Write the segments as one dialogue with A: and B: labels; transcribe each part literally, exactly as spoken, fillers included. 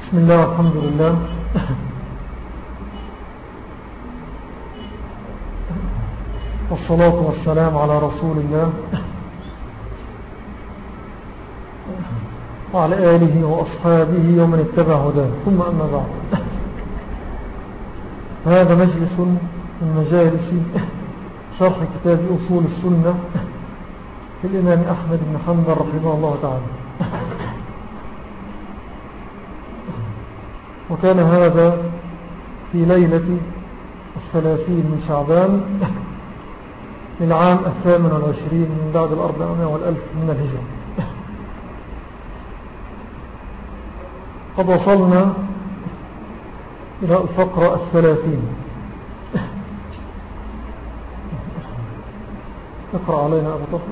A: بسم الله والحمد لله. والصلاة والسلام على رسول الله وعلى آله وأصحابه ومن اتبع هداه، ثم أما بعد. هذا مجلس من مجالس شرح كتاب أصول السنة للإمام أحمد بن حنبل رحمه الله تعالى. وكان هذا في ليلة الثلاثين من شعبان للعام الثامن والعشرين من بعد الأربعمائة والألف من الهجرة. قد وصلنا إلى الفقرة الثلاثين. اقرأ علينا أبو طفل.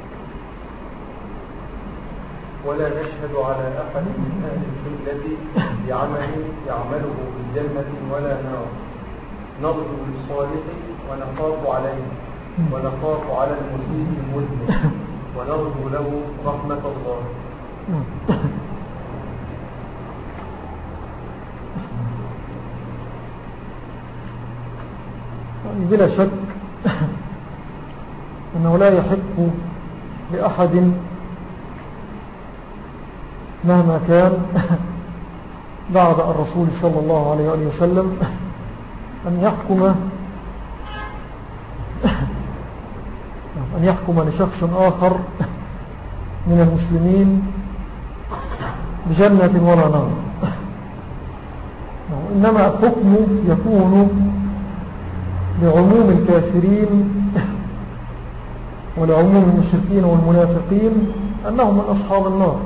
B: ولا نشهد على أحد من أهل القبلة بعمل يعمله في الجنة ولا نار، نرجو للصالح ونخاف عليه ونخاف على المسيء المذنب ونرجو له رحمة الله.
A: بلا شك أنه لا يحق لأحد مهما كان بعد الرسول صلى الله عليه وآله وسلم أن يحكم أن يحكم لشخص آخر من المسلمين بجنة ولا نار، إنما الحكم يكون لعموم الكافرين ولعموم المشركين والمنافقين أنهم من أصحاب النار،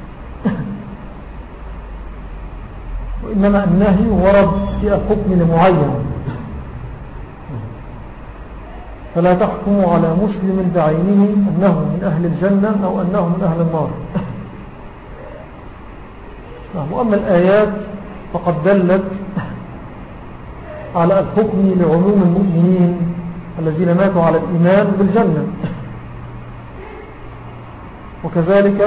A: وإنما النهي ورد في الحكم لمعين، فلا تحكموا على مسلم بعينه أنه من أهل الجنة أو أنه من أهل النار. وأما الآيات فقد دلت على الحكم لعموم المؤمنين الذين ماتوا على الإيمان بالجنة، وكذلك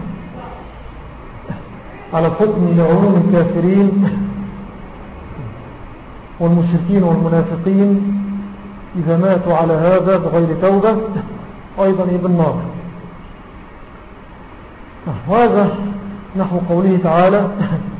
A: على الحكم لعموم الكافرين والمشركين والمنافقين إذا ماتوا على هذا بغير توبة أيضا بالنار. وهذا نحو قوله تعالى: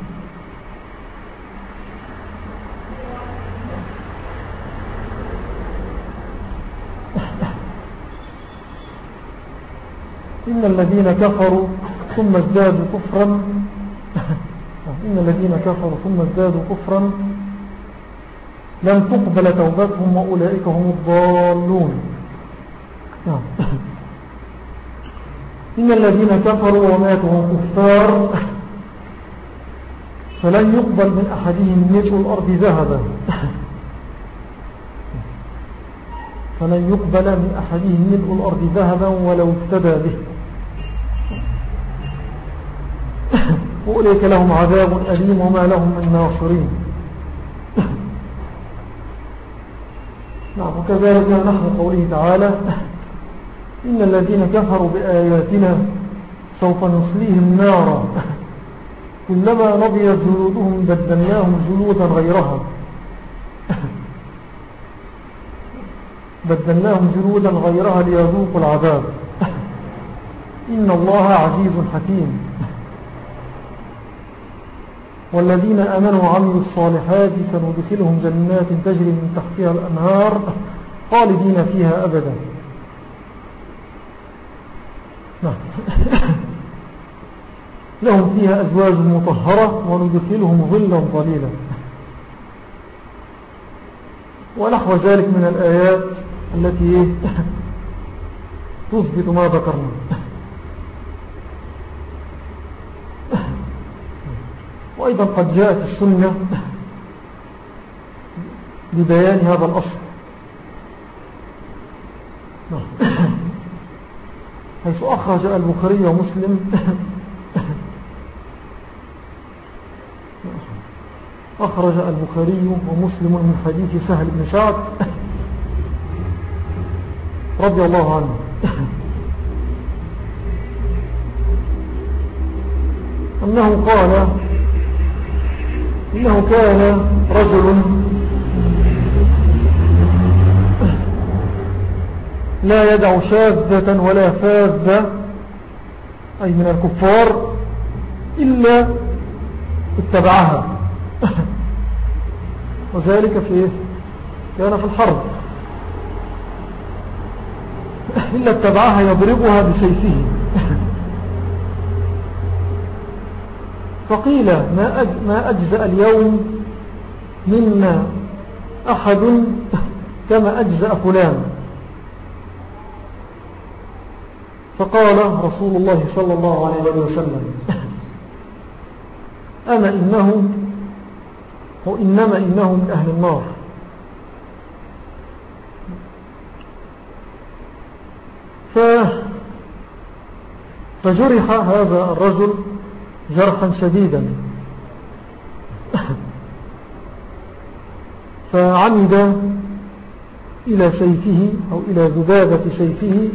A: إن الذين كفروا ثم ازدادوا كفرا إن الذين كفروا ثم ازدادوا كفرا لن تقبل توبتهم وأولئك هم الضالون. إن الذين كفروا وماتوا هم كفار فلن يقبل من أحدهم ملء الأرض ذهبا فلن يقبل من أحدهم ملء الأرض ذهبا ولو افتدى به، وأولئك لهم عذاب أليم وما لهم من ناصرين. نعم. وكذلك نحن قوله تعالى: إن الذين كفروا بآياتنا سوف نصليهم نارا كلما نضجت جلودهم بدلناهم جلودا غيرها بدلناهم جلودا غيرها ليذوقوا العذاب إن الله عزيز حكيم. والذين آمنوا وعملوا الصالحات سندخلهم جنات تجري من تحتها الأنهار خالدين فيها أبدا. لهم فيها أزواج مطهرة وندخلهم ظلا ظليلا، ونحو ذلك من الآيات التي تثبت ما ذكرنا. وأيضا قد جاءت السنة لبيان هذا الأصل، حيث أخرج البخاري ومسلم أخرج البخاري ومسلم من حديث سهل بن سعد رضي الله عنه أنه قال: إنه كان رجل لا يدع شاذة ولا فاذة أي من الكفار إلا اتبعها وذلك في كان في الحرب إلا اتبعها يضربها بسيفه فقيل ما, أج ما أجزأ اليوم منا أحد كما أجزأ فلان فقال رسول الله صلى الله عليه وسلم أما إنه وإنما إنه من أهل النار ف فجرح هذا الرجل جرحا شديدا فعمد إلى سيفه أو إلى ذبابة سيفه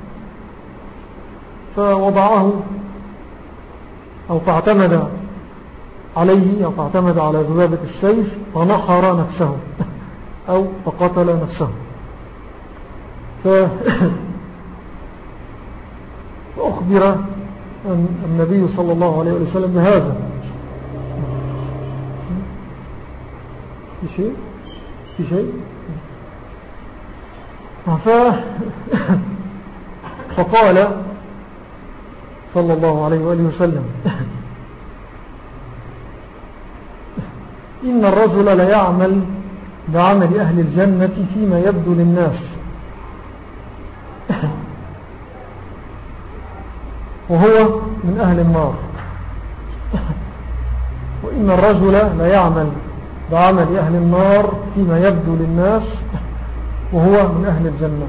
A: فوضعه أو فاعتمد عليه أو فاعتمد على ذبابة السيف فنحر نفسه أو فقتل نفسه ف... فأخبر النبي صلى الله عليه وسلم بهذا. في شيء في شيء ف... فقال صلى الله عليه وآله وسلم إن الرجل لا يعمل بعمل أهل الجنة فيما يبدو للناس وهو من أهل النار وإن الرجل لا يعمل بعمل أهل النار فيما يبدو للناس وهو من أهل الجنة.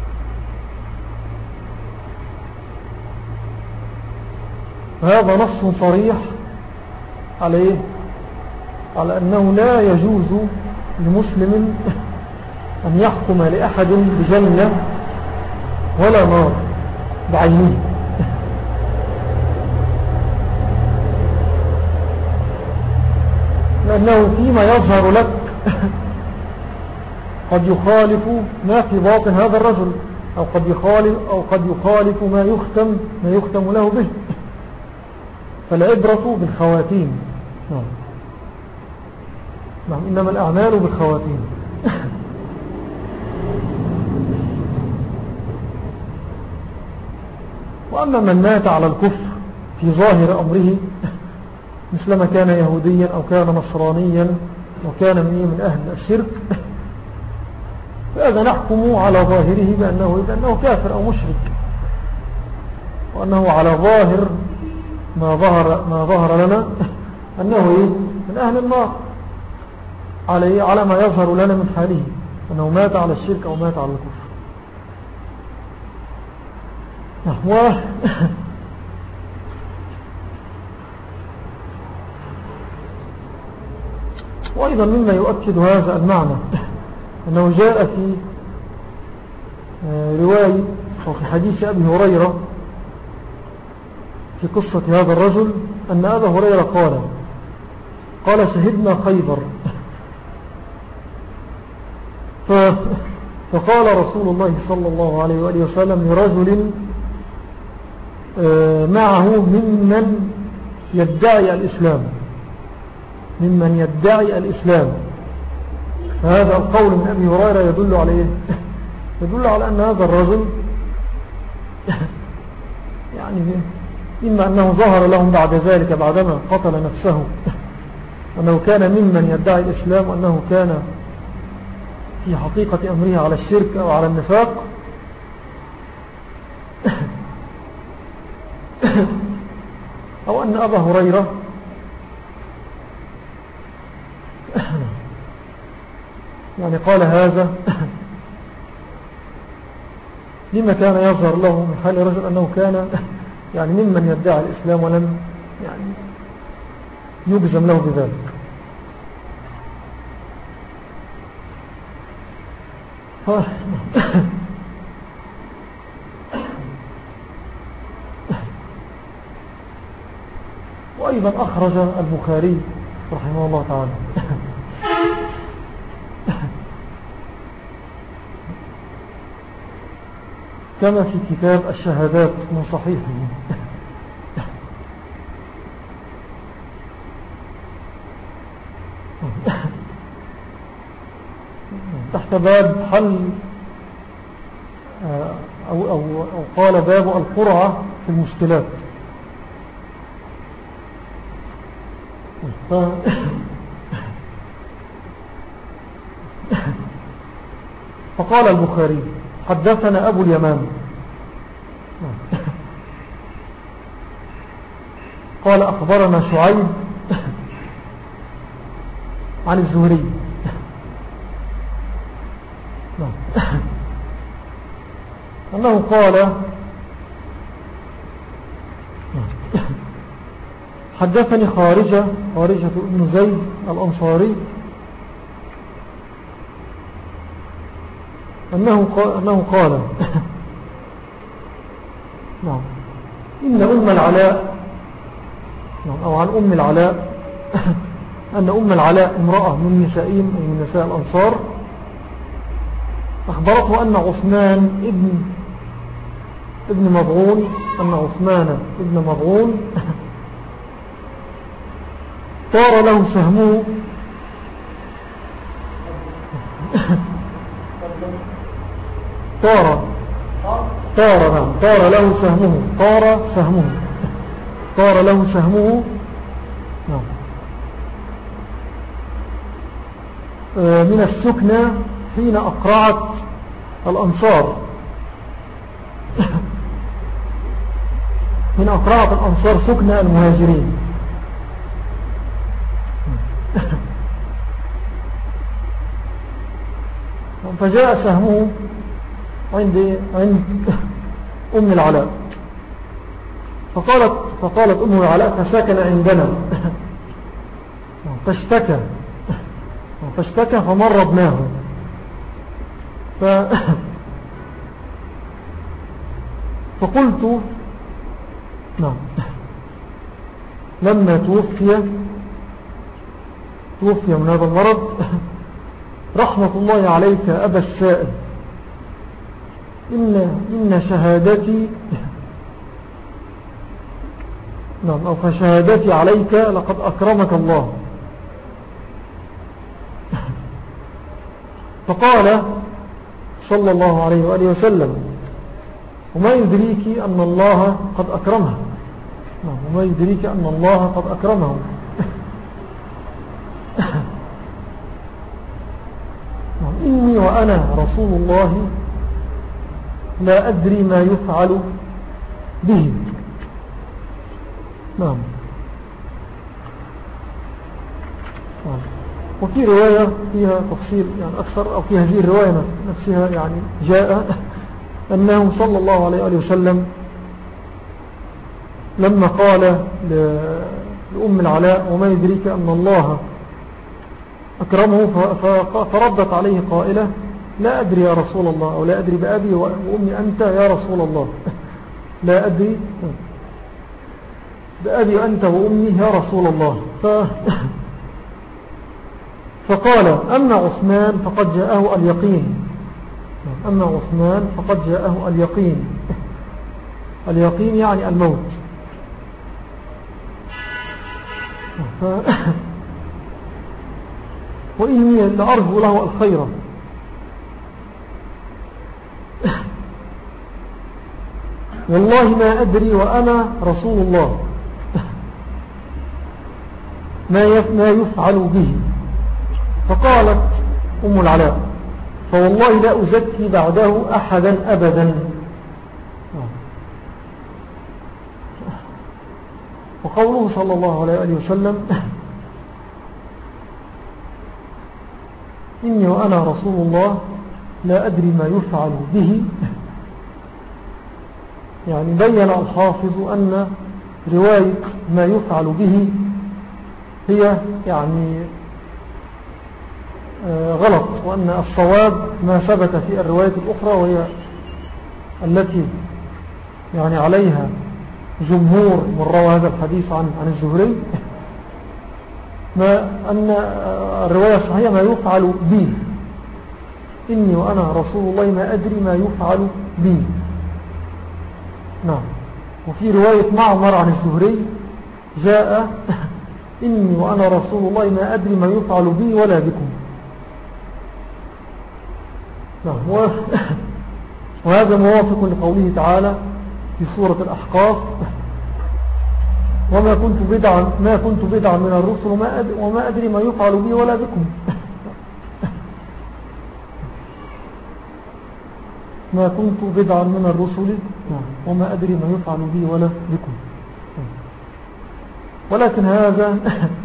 A: هذا نص صريح عليه على أنه لا يجوز لمسلم أن يحكم لأحد بجنة ولا نار بعينه لأنه فيما يظهر لك قد يخالف ما في باطن هذا الرجل أو قد يخالف, أو قد يخالف ما يختم ما يختم له به فالعبرة بالخواتيم. نعم نعم إنما الأعمال بالخواتيم. وأما من مات على الكفر في ظاهر أمره مثلما كان يهوديا أو كان نصرانيا وكان من أهل الشرك فهذا نحكم على ظاهره بأنه, بأنه كافر أو مشرك وأنه على ظاهر ما ظهر, ما ظهر لنا أنه من أهل النار على, على ما يظهر لنا من حاله أنه مات على الشرك أو مات على الكفر. و وأيضا مما يؤكد هذا المعنى أنه جاء في رواية أو في حديث أبي هريرة في قصة هذا الرجل أن أبا هريرة قال قال شهدنا خيبر فقال رسول الله صلى الله عليه وآله وسلم لرجل معه ممن يدعي الإسلام ممن يدعي الإسلام فهذا القول من أبي هريرة يدل عليه يدل على أن هذا الرجل يعني إما أنه ظهر لهم بعد ذلك بعدما قتل نفسه أنه كان ممن يدعي الإسلام وأنه كان في حقيقة أمره على الشرك أو على النفاق أو أن أبا هريرة يعني قال هذا لما كان يظهر له من حال رجل أنه كان يعني ممن يدعي الإسلام ولم يعني يجزم له بذلك. وأيضا أخرج البخاري رحمه الله تعالى. كما في كتاب الشهادات من صحيحه. تحت باب حل أو, أو, أو قال باب القرعة في المشكلات. ف... فقال البخاري حدثنا أبو اليمان قال أخبرنا شعيب عن الزهري أنه قال حدثني خارجة خارجة ابن زيد الأنصاري أنه قال, أنه قال نعم إن أم العلاء نعم أو عن أم العلاء أن أم العلاء امرأة من نسائهم من نساء الأنصار أخبرته أن عثمان ابن ابن مضعون أن عثمان ابن مضعون طار له سهمه طار طار نعم طار له سهمه طار سهمه طار له سهمه نعم من السكنة حين أقرعت الأنصار حين أقرعت الأنصار سكنة المهاجرين فجاء سهمه عند عند أم العلاء فقالت فقالت أم العلاء فسكن عندنا فاشتكى فاشتكى فمرضناه ف... فقلت نعم لما توفي توفي من هذا المرض رحمة الله عليك أبا السائل إن, إن شهادتي نعم أو فشهادتي عليك لقد أكرمك الله. فقال صلى الله عليه وآله وسلم وما يدريك أن الله قد أكرمه وما يدريك أن الله قد أكرمه إني وأنا رسول الله لا أدري ما يفعل به. نعم. وفي رواية فيها تفصيل يعني أكثر أو في هذه الرواية نفسها يعني جاء أنه صلى الله عليه وسلم لما قال لأم العلاء وما يدريك أن الله أكرمه فردت عليه قائلة لا أدري يا رسول الله أو لا أدري بأبي وأمي أنت يا رسول الله لا أدري بأبي أنت وأمي يا رسول الله ف فقال أما عثمان فقد جاءه اليقين أما عثمان فقد جاءه اليقين اليقين يعني الموت ف... وإني لأرجو له الخير والله ما أدري وأنا رسول الله ما يفعل به. فقالت أم العلاء فوالله لا أزكي بعده أحدا أبدا. وقوله صلى الله عليه وسلم إني وأنا رسول الله لا أدري ما يفعل به يعني بين الحافظ أن رواية ما يفعل به هي يعني غلط وأن الصواب ما ثبت في الرواية الأخرى وهي التي يعني عليها جمهور من روى هذا الحديث عن, عن الزهري ما أن الرواية الصحيحة ما يفعل بي، إني وأنا رسول الله ما أدري ما يفعل بي. نعم. وفي رواية معمر عن الزهري جاء إني وأنا رسول الله ما أدري ما يفعل بي ولا بكم. نعم. وهذا موافق لقوله تعالى في سورة الأحقاف وما كنت بدعا ما كنت بدعا من الرسل وما أدري, وما أدري ما يفعل بي ولا بكم. ما كنت بدعا من الرسل وما أدري ما يفعل بي ولا بكم. ولكن هذا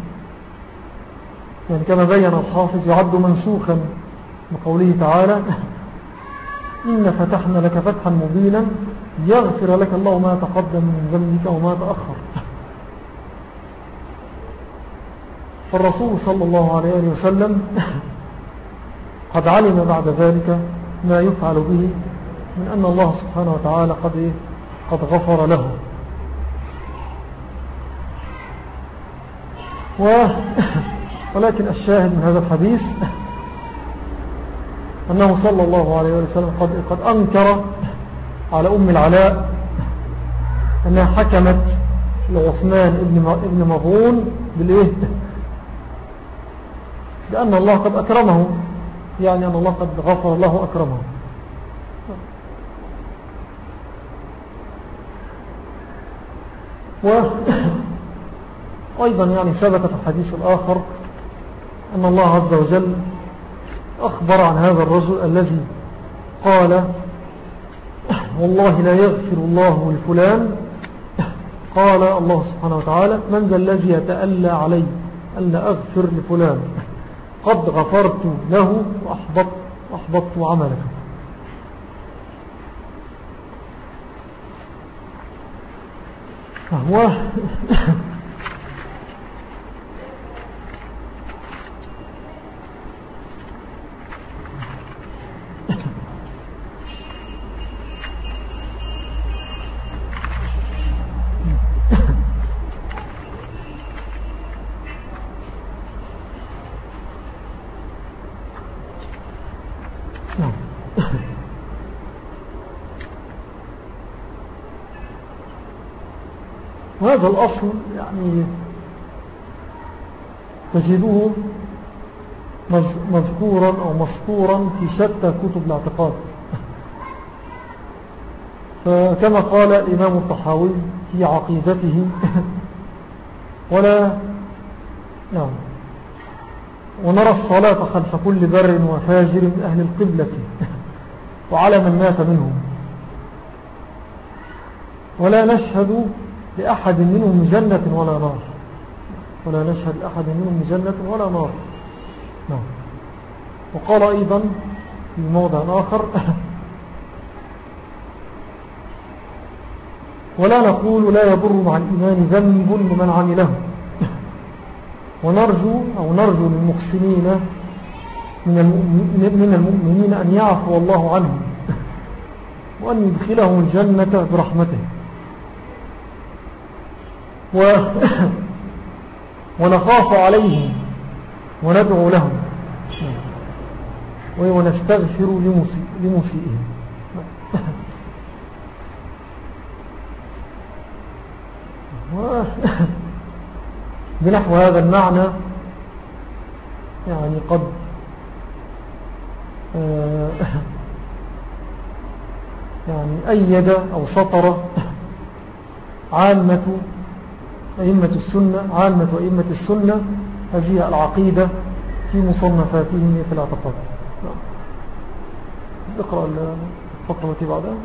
A: يعني كما بين الحافظ يعد منسوخا بقوله تعالى إن فتحنا لك فتحا مبينا يغفر لك الله ما تقدم من ذنبك وما تأخر. فالرسول صلى الله عليه وسلم قد علم بعد ذلك ما يفعل به من أن الله سبحانه وتعالى قد, قد غفر له. ولكن الشاهد من هذا الحديث أنه صلى الله عليه وسلم قد, قد أنكر على أم العلاء أنها حكمت لعثمان ابن مظعون بالإيه؟ لأن الله قد أكرمه، يعني أن الله قد غفر له أكرمه. وأيضا يعني ثبت في الحديث الآخر أن الله عز وجل أخبر عن هذا الرجل الذي قال والله لا يغفر الله لفلان، قال الله سبحانه وتعالى من ذا الذي يتألى علي ألا أغفر لفلان قد غفرت له وأحبطت, وأحبطت عملك. فهو وهذا الأصل يعني تجده مذكورا أو مسطورا في شتى كتب الاعتقاد. فكما قال الإمام الطحاوي في عقيدته ولا نعم ونرى الصلاة خلف كل بر وفاجر من أهل القبلة وعلى من مات منهم ولا نشهد لأحد منهم جنة ولا نار، ولا نشهد لأحد منهم جنة ولا نار. نعم. وقال أيضا في موضع آخر ولا نقول لا يضر مع الإيمان ذنب لمن عمله ونرجو أو نرجو للمحسنين من المؤمنين أن يعفو الله عنهم وأن يدخلهم الجنة برحمته و ونخاف عليهم وندعو لهم ونستغفر لمسيئهم. بنحو هذا المعنى يعني قد يعني أيد أو سطر عامة أئمة السنة عامة أئمة السنة هذه العقيدة في مصنفاتهم في الاعتقاد. اقرأ الفقرة التي بعدها.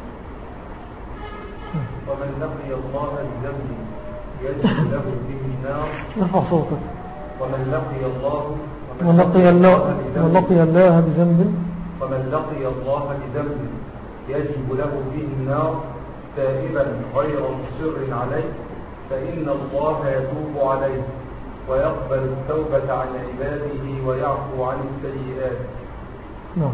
B: ومن لقي الله بذنب يجب له به النار.
A: ارفع صوتك.
B: ومن لقي الله
A: ومن لقي الله ومن لقي الله بذنب
B: ومن لقي الله بذنب يجب له به النار تائبا غير مصر عليه فإن الله يتوب عليه ويقبل التوبة عن عباده ويعفو عن السيئات.
A: نعم.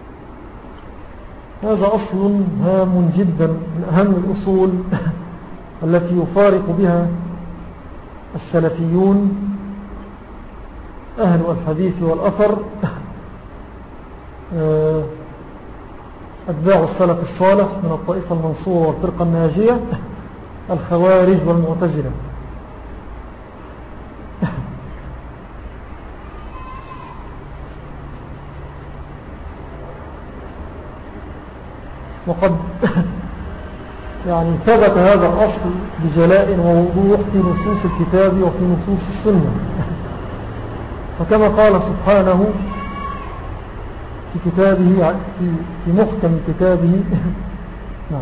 A: هذا أصل هام جدا من أهم الأصول التي يفارق بها السلفيون أهل الحديث والأثر أتباع السلف الصالح من الطائفة المنصورة والفرقة الناجية الخوارج والمعتزلة. وقد يعني ثبت هذا الأصل بجلاء ووضوح في نصوص الكتاب وفي نصوص السنة. فكما قال سبحانه في كتابه في, في محكم كتابه نعم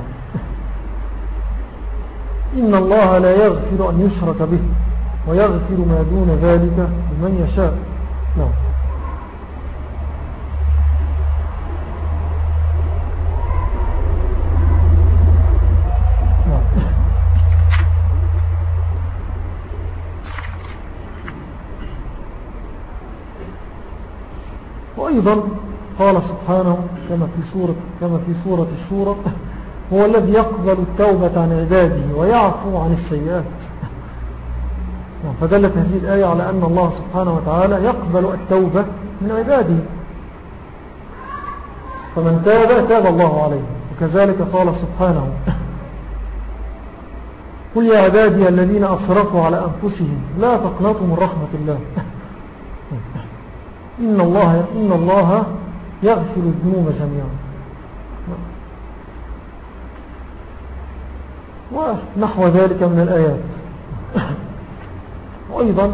A: إن الله لا يغفر أن يشرك به ويغفر ما دون ذلك لمن يشاء. نعم وأيضا قال سبحانه كما في سورة, كما في سورة الشورى هو الذي يقبل التوبة عن عباده ويعفو عن السيئات. فدلت هذه الآية على أن الله سبحانه وتعالى يقبل التوبة من عباده، فمن تاب تاب الله عليه. وكذلك قال سبحانه قل يا عبادي الذين أسرفوا على أنفسهم لا تقنطوا من رحمة الله إن الله, إن الله يغفر الذنوب جميعا. ونحو ذلك من الآيات. وأيضا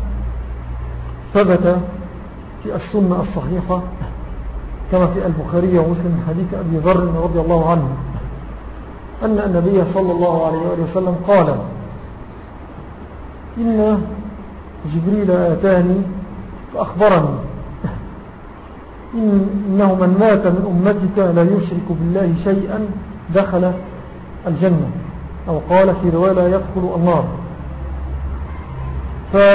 A: ثبت في السنة الصحيحة كما في البخاري ومسلم حديث أبي ذر رضي الله عنه أن النبي صلى الله عليه وسلم قال إن جبريل آتاني فأخبرني إنه من مات من أمتك لا يشرك بالله شيئا دخل الجنة، أو قال في رواية لا يدخل النار. ف...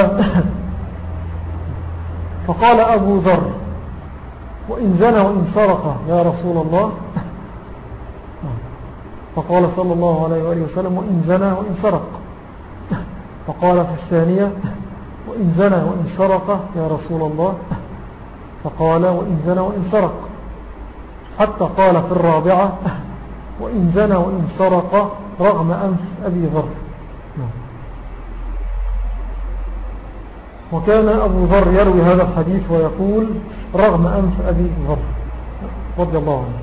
A: فقال أبو ذر وإن زنى وإن سرق يا رسول الله، فقال صلى الله عليه وآله وسلم وإن زنى وإن سرق. فقال في الثانية وإن زنى وإن سرق يا رسول الله، فقال وإن زنى وإن سرق، حتى قال في الرابعة وإن زنى وإن سرق رغم أنف أبي ذر. وكان أبو ذر يروي هذا الحديث ويقول رغم أنف أبي ذر رضي الله عنه.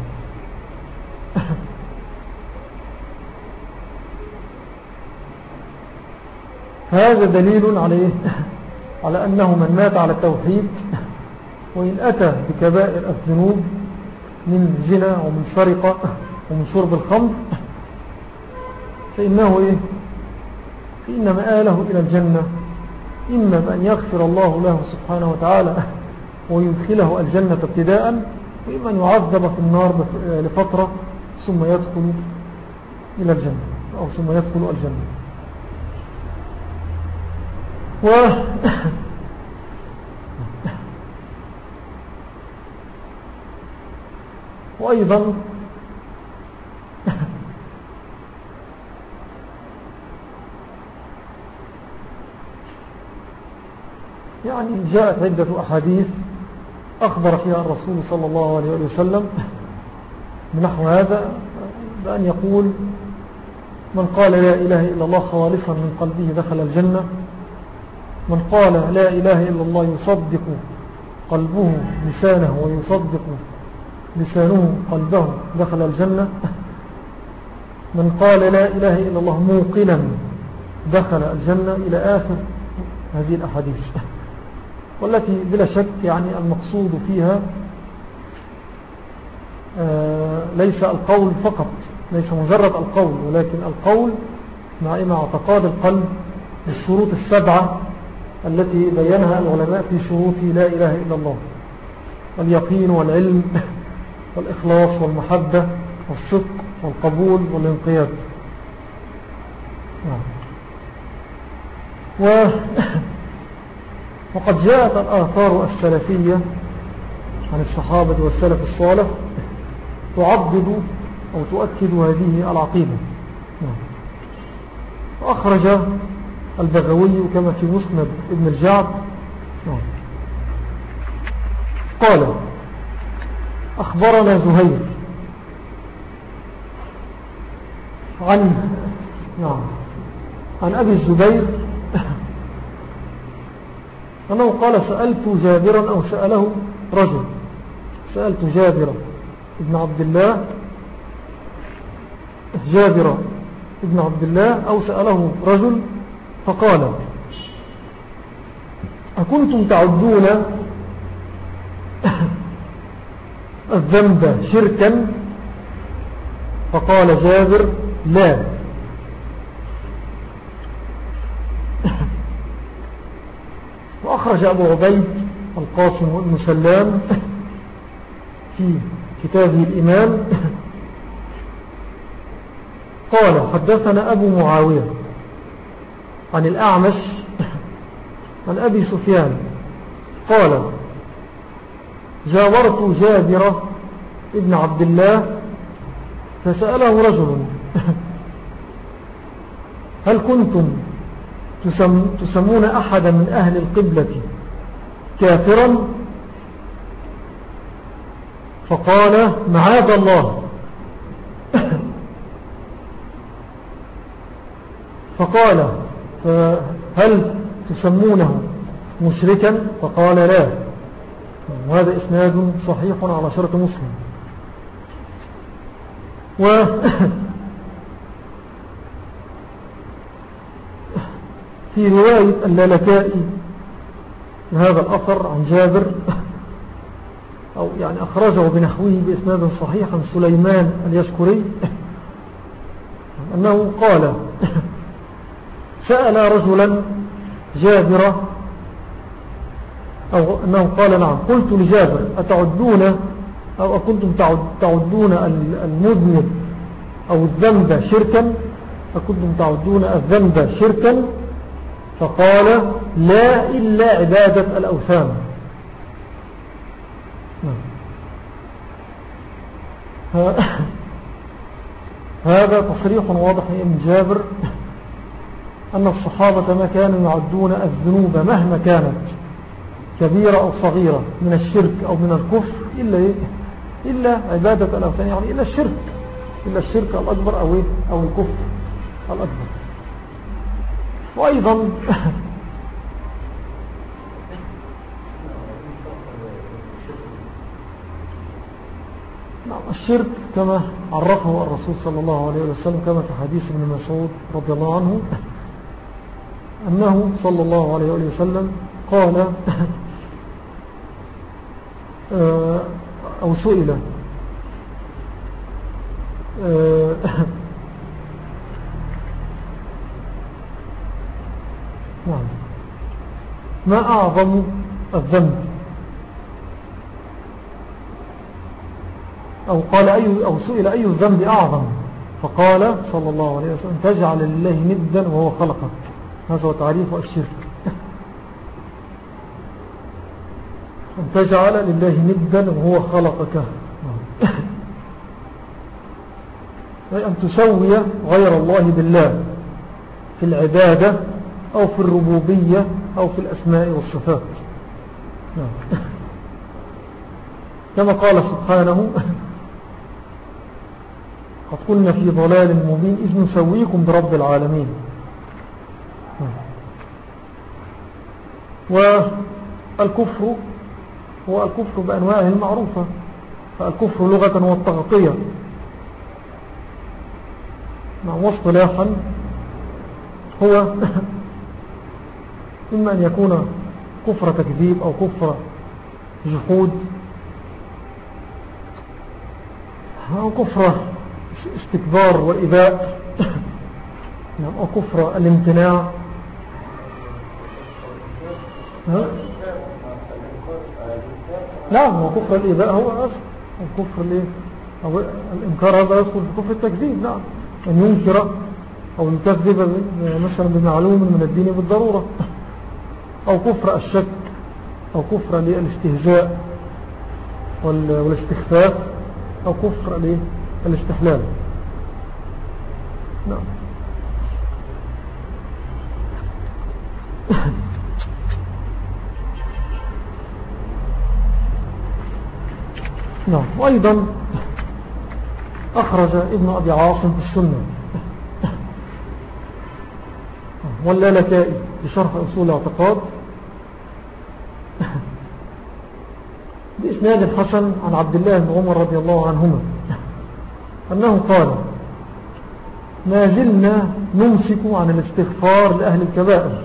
A: هذا دليل عليه على أنه من مات على التوحيد وإن أتى بكبائر الذنوب من زنا ومن سرقة ومن شرب الخمر فإنه إيه؟ فإن مآله إلى الجنة، إما بأن يغفر الله له سبحانه وتعالى ويدخله الجنة ابتداء، وإما أن يعذب في النار لفترة ثم يدخل إلى الجنة أو ثم يدخل الجنة. و وأيضا يعني جاءت عدة أحاديث أخبر فيها الرسول صلى الله عليه وسلم بنحو هذا، بأن يقول من قال لا إله إلا الله خالصا من قلبه دخل الجنة، من قال لا إله إلا الله يصدق قلبه لسانه ويصدق لسانه قلبه دخل الجنة، من قال لا إله إلا الله موقنا دخل الجنة، إلى آخر هذه الأحاديث، والتي بلا شك يعني المقصود فيها آه ليس القول فقط، ليس مجرد القول، ولكن القول مع مع اعتقاد القلب بالشروط السبعة التي بينها العلماء في شروط لا إله إلا الله: اليقين والعلم والإخلاص والمحبة والصدق والقبول والانقياد. و وقد جاءت الآثار السلفية عن الصحابة والسلف الصالح تعضد أو تؤكد هذه العقيدة. أخرج البغوي كما في مسند ابن الجعد قال أخبرنا زهير عن نعم عن أبي الزبير أنه قال سألت جابرا أو سأله رجل سألت جابرا ابن عبد الله جابرا ابن عبد الله أو سأله رجل فقال أكنتم تعدون الذنب شركا فقال جابر لا وأخرج أبو عبيد القاسم بن سلام في كتابه الإمام قال حدثنا أبو معاوية عن الأعمش عن أبي سفيان قال جاورت جابر ابن عبد الله فسأله رجل هل كنتم تسم تسمون أحدا من أهل القبلة كافرا فقال معاذ الله فقال هل تسمونه مشركا فقال لا وهذا إسناد صحيح على شرط مسلم و في رواية اللالكائي هذا الأثر عن جابر أو يعني أخرجه بنحوه بإسناد صحيح عن سليمان اليشكري أنه قال سأل رجلا جابر أو أنه قال نعم قلت لجابر أتعدون أو أكنتم تعدون المذنب أو الذنب شركا أكنتم تعدون الذنب شركا فقال لا إلا عبادة الأوثان هذا تصريح واضح من جابر أن الصحابة ما كانوا يعدون الذنوب مهما كانت كبيرة أو صغيرة من الشرك أو من الكفر إلا, إلا عبادة الأوثان يعني إلا الشرك إلا الشرك الأكبر أو, أو الكفر الأكبر. وأيضا الشرك كما عرفه الرسول صلى الله عليه وسلم كما في حديث ابن مسعود رضي الله عنه أنه صلى الله عليه وسلم قال أو سئل ما أعظم الذنب أو قال أي أو سئل أي الذنب أعظم فقال صلى الله عليه وسلم تجعل لله ندا وهو خلقك. هذا هو تعريف الشرك أن تجعل لله ندا وهو خلقك أن تسوي غير الله بالله في العبادة أو في الربوبية أو في الأسماء والصفات كما قال سبحانه قد كنا في ضلال مبين إذ نسويكم برب العالمين. والكفر هو الكفر بأنواعه المعروفة فالكفر لغة والتغطية واصطلاحا هو إما أن يكون كفر تكذيب أو كفر جحود أو كفر استكبار وإباء أو كفر الامتناع نعم هو كفر الإباء هو أصل الكفر أو الإنكار هذا يدخل في كفر التكذيب نعم أن ينكر أو يكذب مثلا بمعلوم من الدين بالضرورة أو كفر الشك أو كفر الاستهزاء والاستخفاف أو كفر الاستحلال نعم. نعم. وأيضا أخرج ابن أبي عاصم في السنة واللالكائي بشرح أصول الاعتقاد بإسناد حسن عن عبد الله بن عمر رضي الله عنهما أنه قال: ما زلنا نمسك عن الاستغفار لأهل الكبائر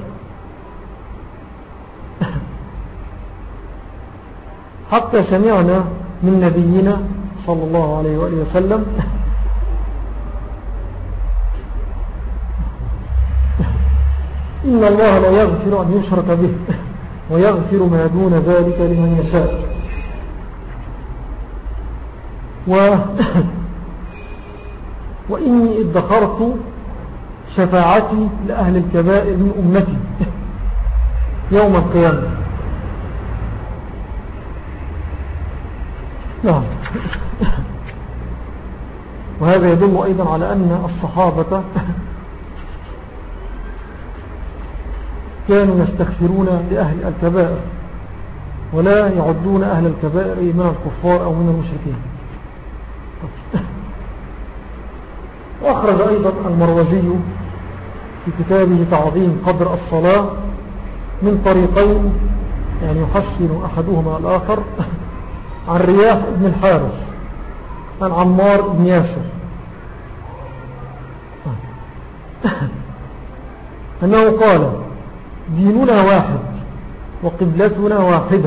A: حتى سمعنا من نبينا صلى الله عليه وآله وسلم إن الله لا يغفر أن يشرك به ويغفر ما دون ذلك لمن يشاء. و وإني ادخرت شفاعتي لأهل الكبائر من أمتي يوم القيامة. نعم. وهذا يدل أيضا على أن الصحابة كانوا يستغفرون لأهل الكبائر ولا يعدون أهل الكبائر من الكفار أو من المشركين. وأخرج أيضا المروزي في كتابه تعظيم قدر الصلاة من طريقين يعني يحسن أحدهما الآخر عن رياح بن الحارث عن عمار بن ياسر أنه قال: ديننا واحد وقبلتنا واحدة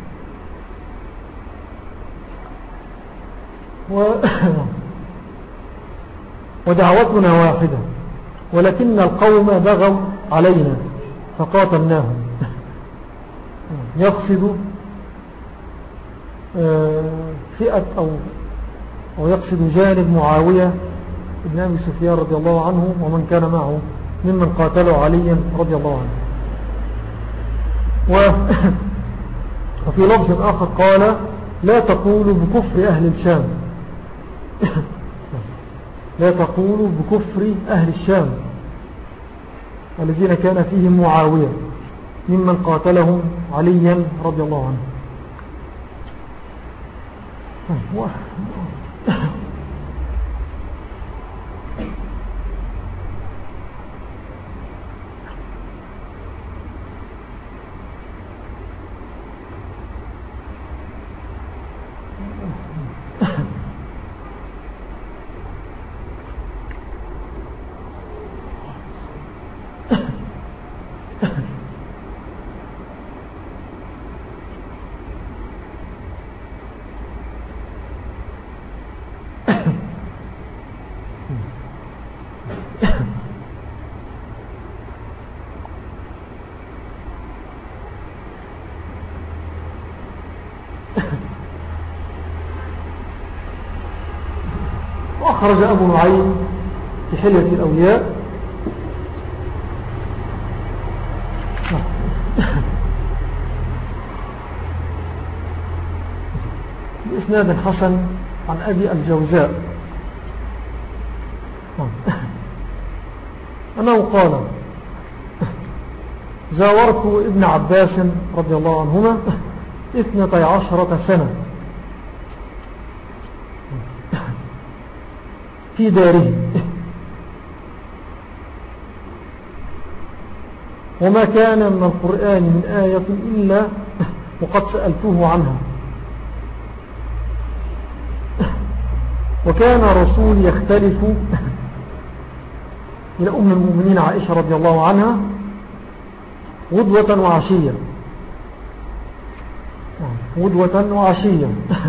A: و ودعوتنا واحدة ولكن القوم بغوا علينا فقاتلناهم. يقصد فئة أو, أو يقصد جانب معاوية ابن أبي سفيان رضي الله عنه ومن كان معه ممن قاتلوا عليا رضي الله عنه. وفي لفظ آخر قال: لا تقولوا بكفر أهل الشام لا تقولوا بكفر أهل الشام الذين كان فيهم معاوية ممن قاتلهم عليا رضي الله عنه. وأخرج أبو نعيم في حلية الأولياء بإسناد حسن عن أبي الجوزاء أنه قال: زاورت ابن عباس رضي الله عنهما اثنتي عشرة سنة في داره وما كان من القرآن من آية إلا وقد سألته عنها. وكان رسول يختلف إلى أم المؤمنين عائشة رضي الله عنها غدوة وعشية غدوة وعشية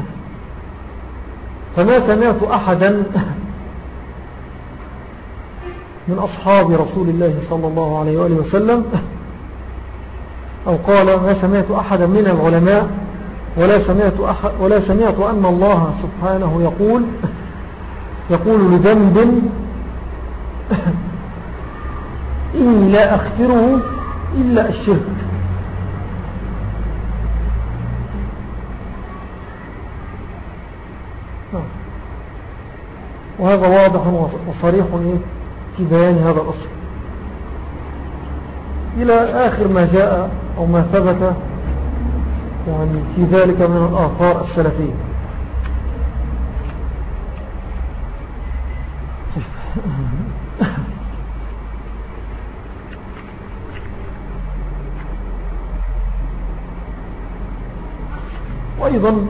A: فما سمعت أحدا من أصحاب رسول الله صلى الله عليه وآله وسلم أو قال ما سمعت أحدا من العلماء ولا سمعت, أحد ولا سمعت أن الله سبحانه يقول يقول لذنب إني لا أغفره إلا الشرك. وهذا واضح وصريح في بيان هذا الأصل. إلى آخر ما جاء أو ما ثبت يعني في ذلك من الآثار السلفية. وأيضا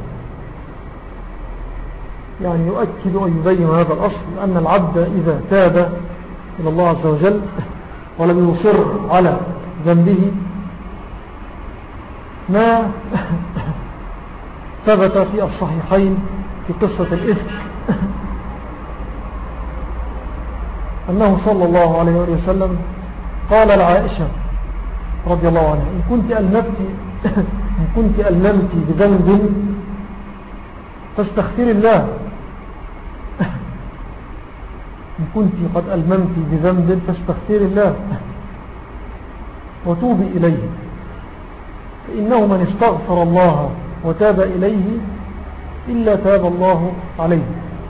A: يعني يؤكد أن يبين هذا الأصل أن العبد إذا تاب إلى الله عز وجل ولم يصر على ذنبه ما ثبت في الصحيحين في قصة الإفك أنه صلى الله عليه وسلم قال لعائشة رضي الله عنها إن كنت ألممت إن كنت ألممت بذنب فاستغفر الله إن كنت قد ألممت بذنب فاستغفر الله وتوبي إليه فإنه من استغفر الله وتاب إليه إلا تاب الله عليه.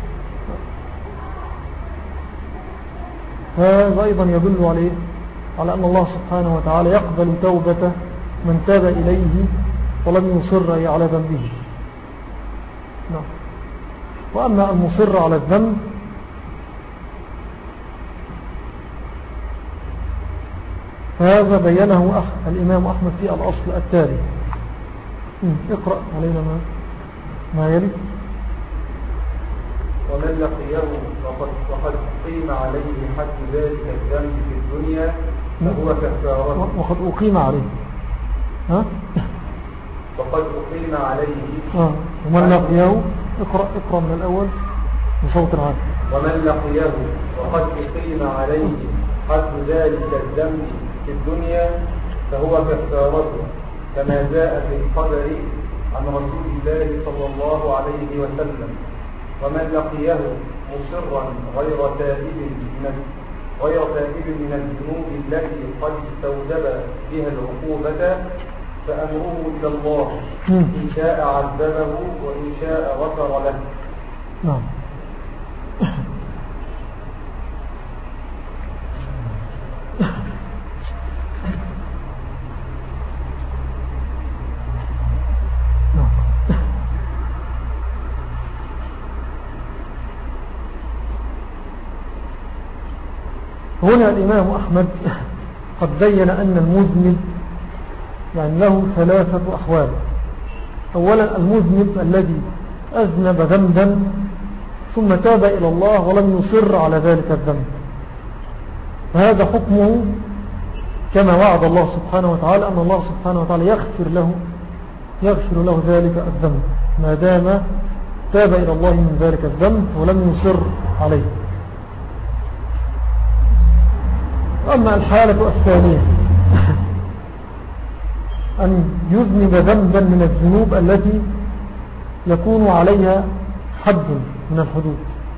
A: هذا أيضا يدل عليه على أن الله سبحانه وتعالى يقبل توبة من تاب إليه ولم يصر على ذنبه. نعم. وأما المصر على الذنب هذا بينه أح الإمام أحمد في الأصل التالي. اقرأ علينا ما, ما يلي.
B: ومن لقيه وقد, وقد قيم عليه حد ذلك الذنب في الدنيا فهو كفارة.
A: وقد أقيم عليه ها؟
B: وقد أقيم عليه
A: آه. ومن لقيه اقرأ, اقرأ من الأول بصوت العالي.
B: ومن لقيه وقد أقيم عليه حد ذلك الذنب في الدنيا فهو كفارته كما جاء في الخبر عن رسول الله صلى الله عليه وسلم. ومن لقيه مصرا غير تائب من غير تائب من الذنوب التي قد استوجب بها العقوبة فأمره إلى الله إن شاء عذبه وإن شاء غفر له.
A: نعم. هنا الإمام أحمد قد بين أن المذنب يعني له ثلاثة أحوال. أولا المذنب الذي أذنب ذنبا ثم تاب إلى الله ولم يصر على ذلك الذنب فهذا حكمه كما وعد الله سبحانه وتعالى أن الله سبحانه وتعالى يغفر له يغفر له ذلك الذنب ما دام تاب إلى الله من ذلك الذنب ولم يصر عليه. أما الحالة الثانية أن يذنب ذنبا من الذنوب التي يكون عليها حد من الحدود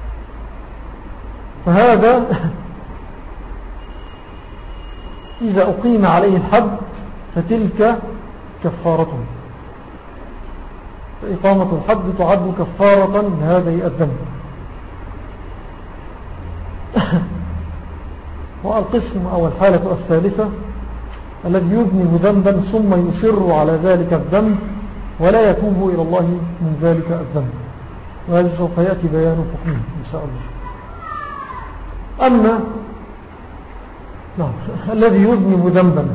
A: فهذا إذا أقيم عليه الحد فتلك كفارته فإقامة الحد تعد كفارة لهذه الذنب. والقسم أو الحالة الثالثة الذي يذنب ذنبا ثم يصر على ذلك الذنب ولا يتوب إلى الله من ذلك الذنب وهذا سوف يأتي بيان حكمه إن شاء الله. أما نعم الذي يذنب ذنبا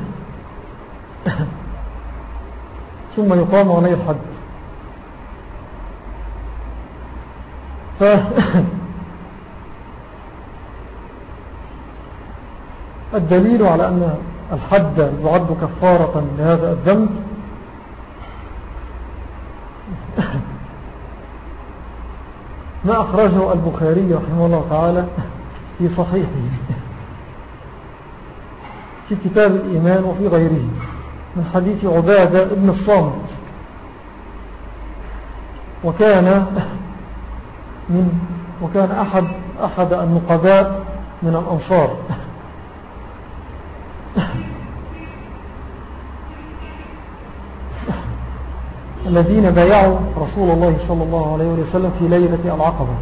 A: ثم يقام عليه الحد ف الدليل على أن الحد يعد كفارة لهذا الذنب ما أخرجه البخاري رحمه الله تعالى في صحيحه في كتاب الإيمان وفي غيره من حديث عبادة ابن الصامت وكان من وكان أحد أحد النقباء من الأنصار الذين بايعوا رسول الله صلى الله عليه وسلم في ليلة العقبة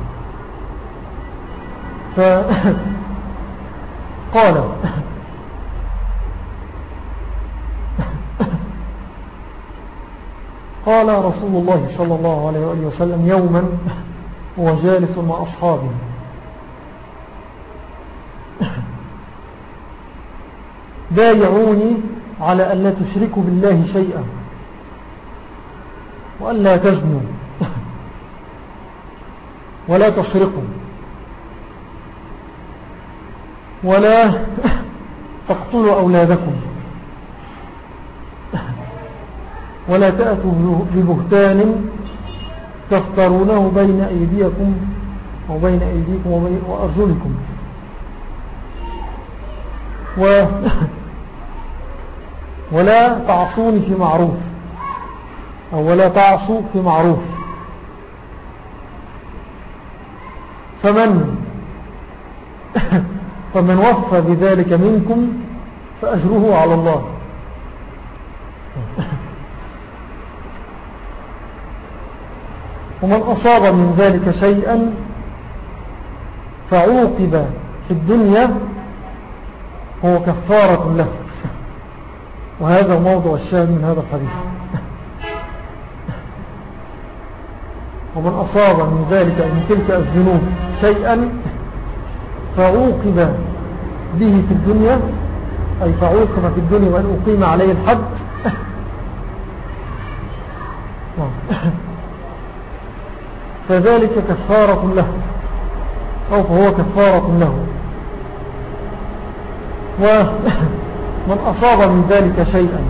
A: فقال قال رسول الله صلى الله عليه وآله وسلم يوما هو جالس مع أصحابه: بايعوني على أن لا تشركوا بالله شيئا وأن لا تزنوا ولا تسرقوا ولا تقتلوا أولادكم ولا تأتوا ببهتان تفترونه بين أيديكم وبين أيديكم وأرجلكم و ولا تعصوني في معروف أو ولا تعصوا في معروف. فمن فمن وفى بذلك منكم فأجره على الله. ومن أصاب من ذلك شيئا فعوقب في الدنيا هو كفارة له. وهذا موضوع الشاهد من هذا الحديث. ومن أصاب من ذلك من تلك الذنوب شيئا فعوقب به في الدنيا، أي فعوقب في الدنيا وأن أقيم عليه الحد، فذلك كفارة له أو فهو كفارة له. ومن أصاب من ذلك شيئا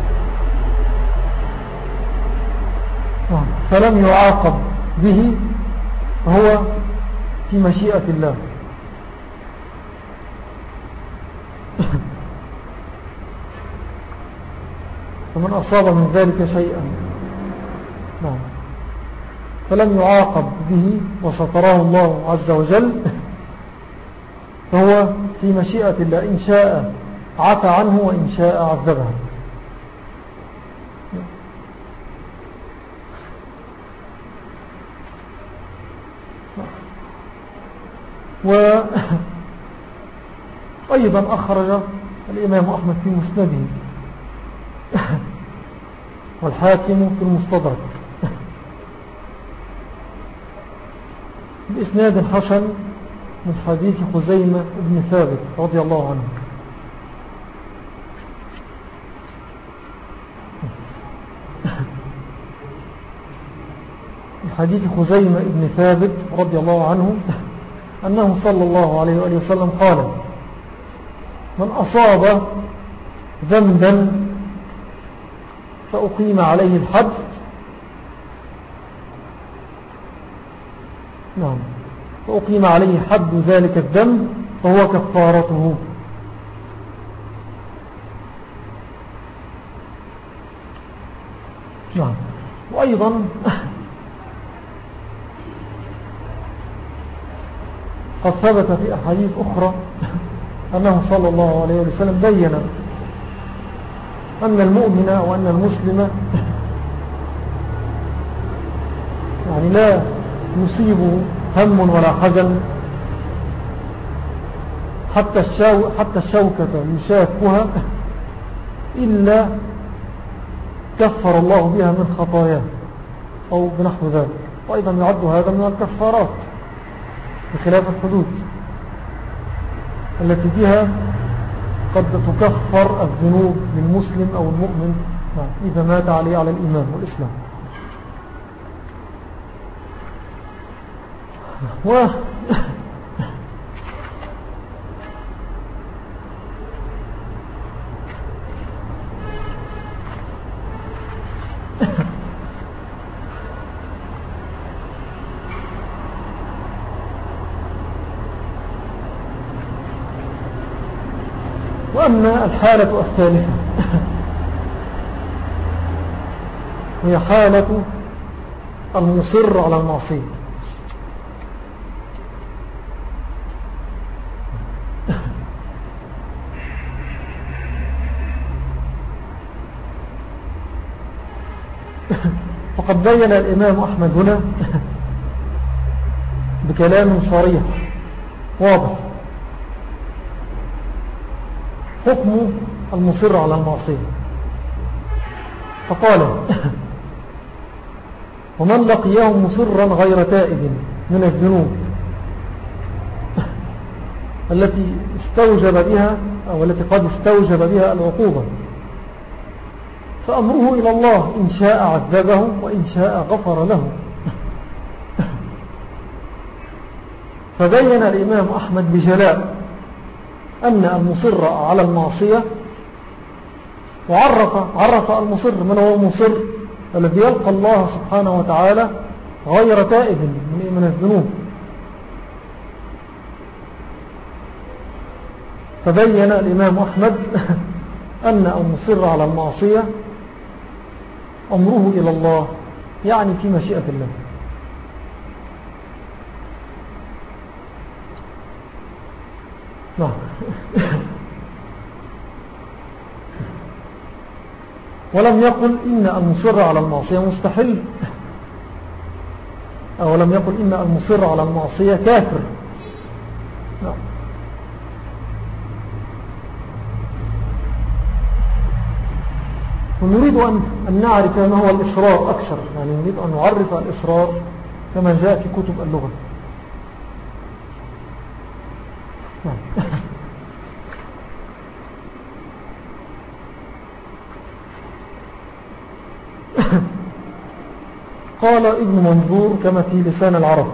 A: فلم يعاقب به فهو في مشيئة الله. فمن أصاب من ذلك شيئا فلم يعاقب به وستراه الله عز وجل فهو في مشيئة الله، إن شاء عفى عنه وإن شاء عذبه. وأيضا أخرج الإمام أحمد في مسنده والحاكم في المستدرك بإسناد حسن من حديث خزيمة بن ثابت رضي الله عنه. حديث خزيمة بن ثابت رضي الله عنه أنه صلى الله عليه وآله وسلم قال: من أصاب ذنبا فأقيم عليه الحد نعم فأقيم عليه حد ذلك الذنب فهو كفارته. نعم. وأيضا قد ثبت في أحاديث أخرى أنه صلى الله عليه وسلم بيّن أن المؤمن وأن المسلم يعني لا يصيبه هم ولا حزن حتى, الشو حتى الشوكة يشاكها إلا كفر الله بها من خطاياه أو بنحو ذلك. وأيضا يعد هذا من الكفارات بخلاف الحدود التي بها قد تكفر الذنوب للمسلم أو المؤمن إذا مات عليه على الإيمان والإسلام. و وأما الحالة الثالثة هي حالة المصر على المعصية. وقد بين الإمام أحمد هنا بكلام صريح واضح حكم المصر على المعصية، فقال: ومن لقيه مصرا غير تائب من الذنوب التي استوجب بها أو التي قد استوجب بها العقوبة، فأمره إلى الله، إن شاء عذبه وإن شاء غفر له. فبين الإمام أحمد بجلاء أن المصر على المعصية، وعرف عرف المصر من هو المصر الذي يلقى الله سبحانه وتعالى غير تائب من الذنوب. فبين الإمام أحمد أن المصر على المعصية أمره إلى الله، يعني في مشيئة الله. نعم. ولم يقل إن المصر على المعصية مستحيل، أو لم يقل إن المصر على المعصية كافر. نعم. ونريد أن نعرف ما هو الإصرار أكثر، يعني نريد أن نعرف الإصرار كما جاء في كتب اللغة. نعم. قال ابن منظور كما في لسان العرب: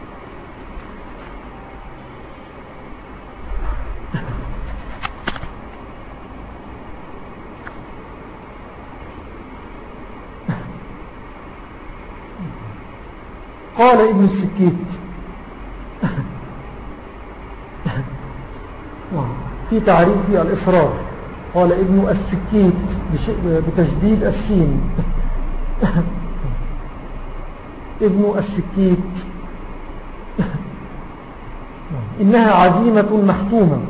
A: قال ابن السكيت في تعريف الإصرار، قال ابن السكيت بتجديد السين ابن السكيت: إنها عزيمة محتومة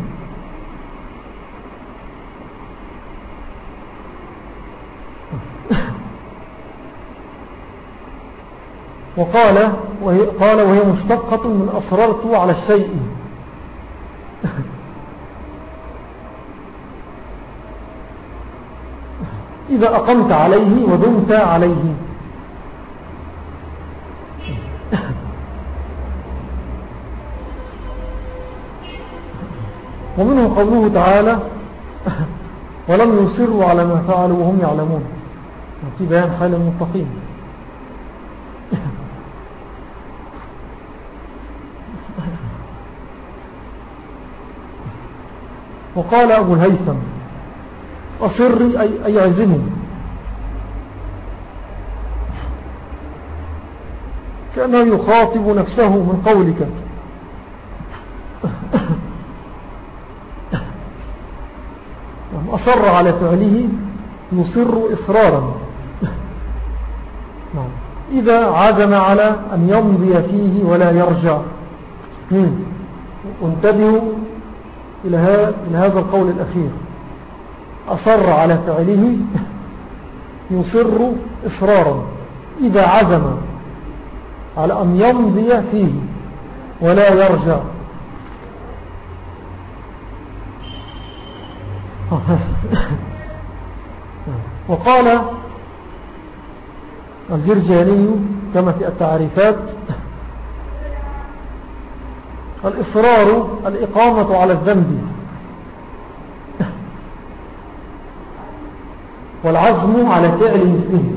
A: وقال وهي, قال وهي مشتقة من أصررت على الشيء. إذا أقمت عليه ودمت عليه. ومنه قوله تعالى: ولم يصروا على ما فعلوا وهم يعلمون، في بيان حال المتقين. وقال أبو الهيثم: أصري أي, أي عزمي، كأنه يخاطب نفسه من قولك. أصر على فعله يصر إصرارا، إذا عزم على أن يمضي فيه ولا يرجع. وانتبهوا إلى هذا القول الأخير: أصر على فعله يصر إصرارا، إذا عزم على أن يمضي فيه ولا يرجع. وقال الجرجاني كما في التعريفات: الإصرار الإقامة على الذنب، والعزم على فعل مثله.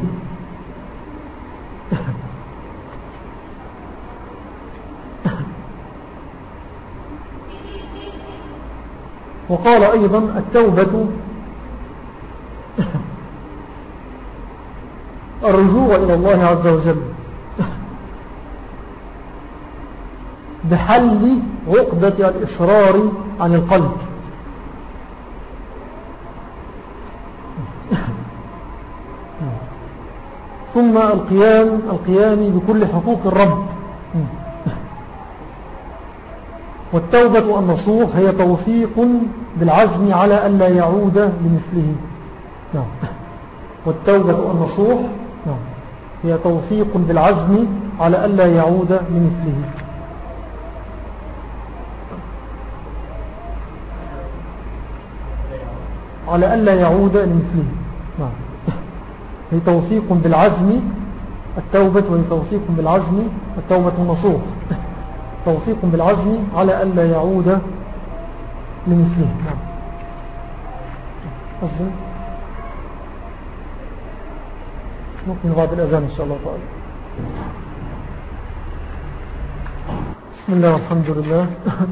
A: وقال أيضا: التوبة الرجوع إلى الله عز وجل بحل عقدة الإصرار عن القلب. ثم القيام القيام بكل حقوق الرب. والتوبة النصوح هي توثيق بالعزم على ألا يعود لمثله. نعم. والتوبة النصوح نعم هي توثيق بالعزم على ألا يعود لمثله. على ألا يعود لمثله. نعم. هي توثيق بالعزم التوبة وهي توثيق بالعزم، التوبة النصوح توثيق بالعزم على ألا يعود لمثله. نعم. أزل نكمل بعد الأذان إن شاء الله تعالى. بسم الله والحمد لله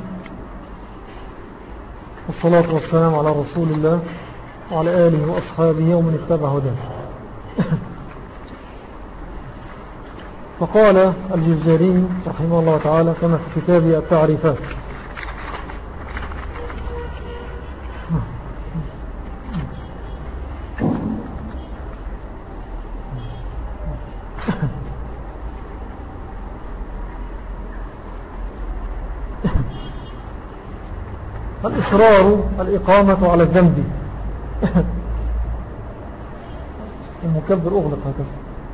A: والصلاة والسلام على رسول الله وعلى آله وأصحابه ومن اتبع هداه. فقال الجزاري رحمه الله تعالى كما في كتابه التعريفات: الإصرار الإقامة على الذنب. المكبر أغلق هكذا.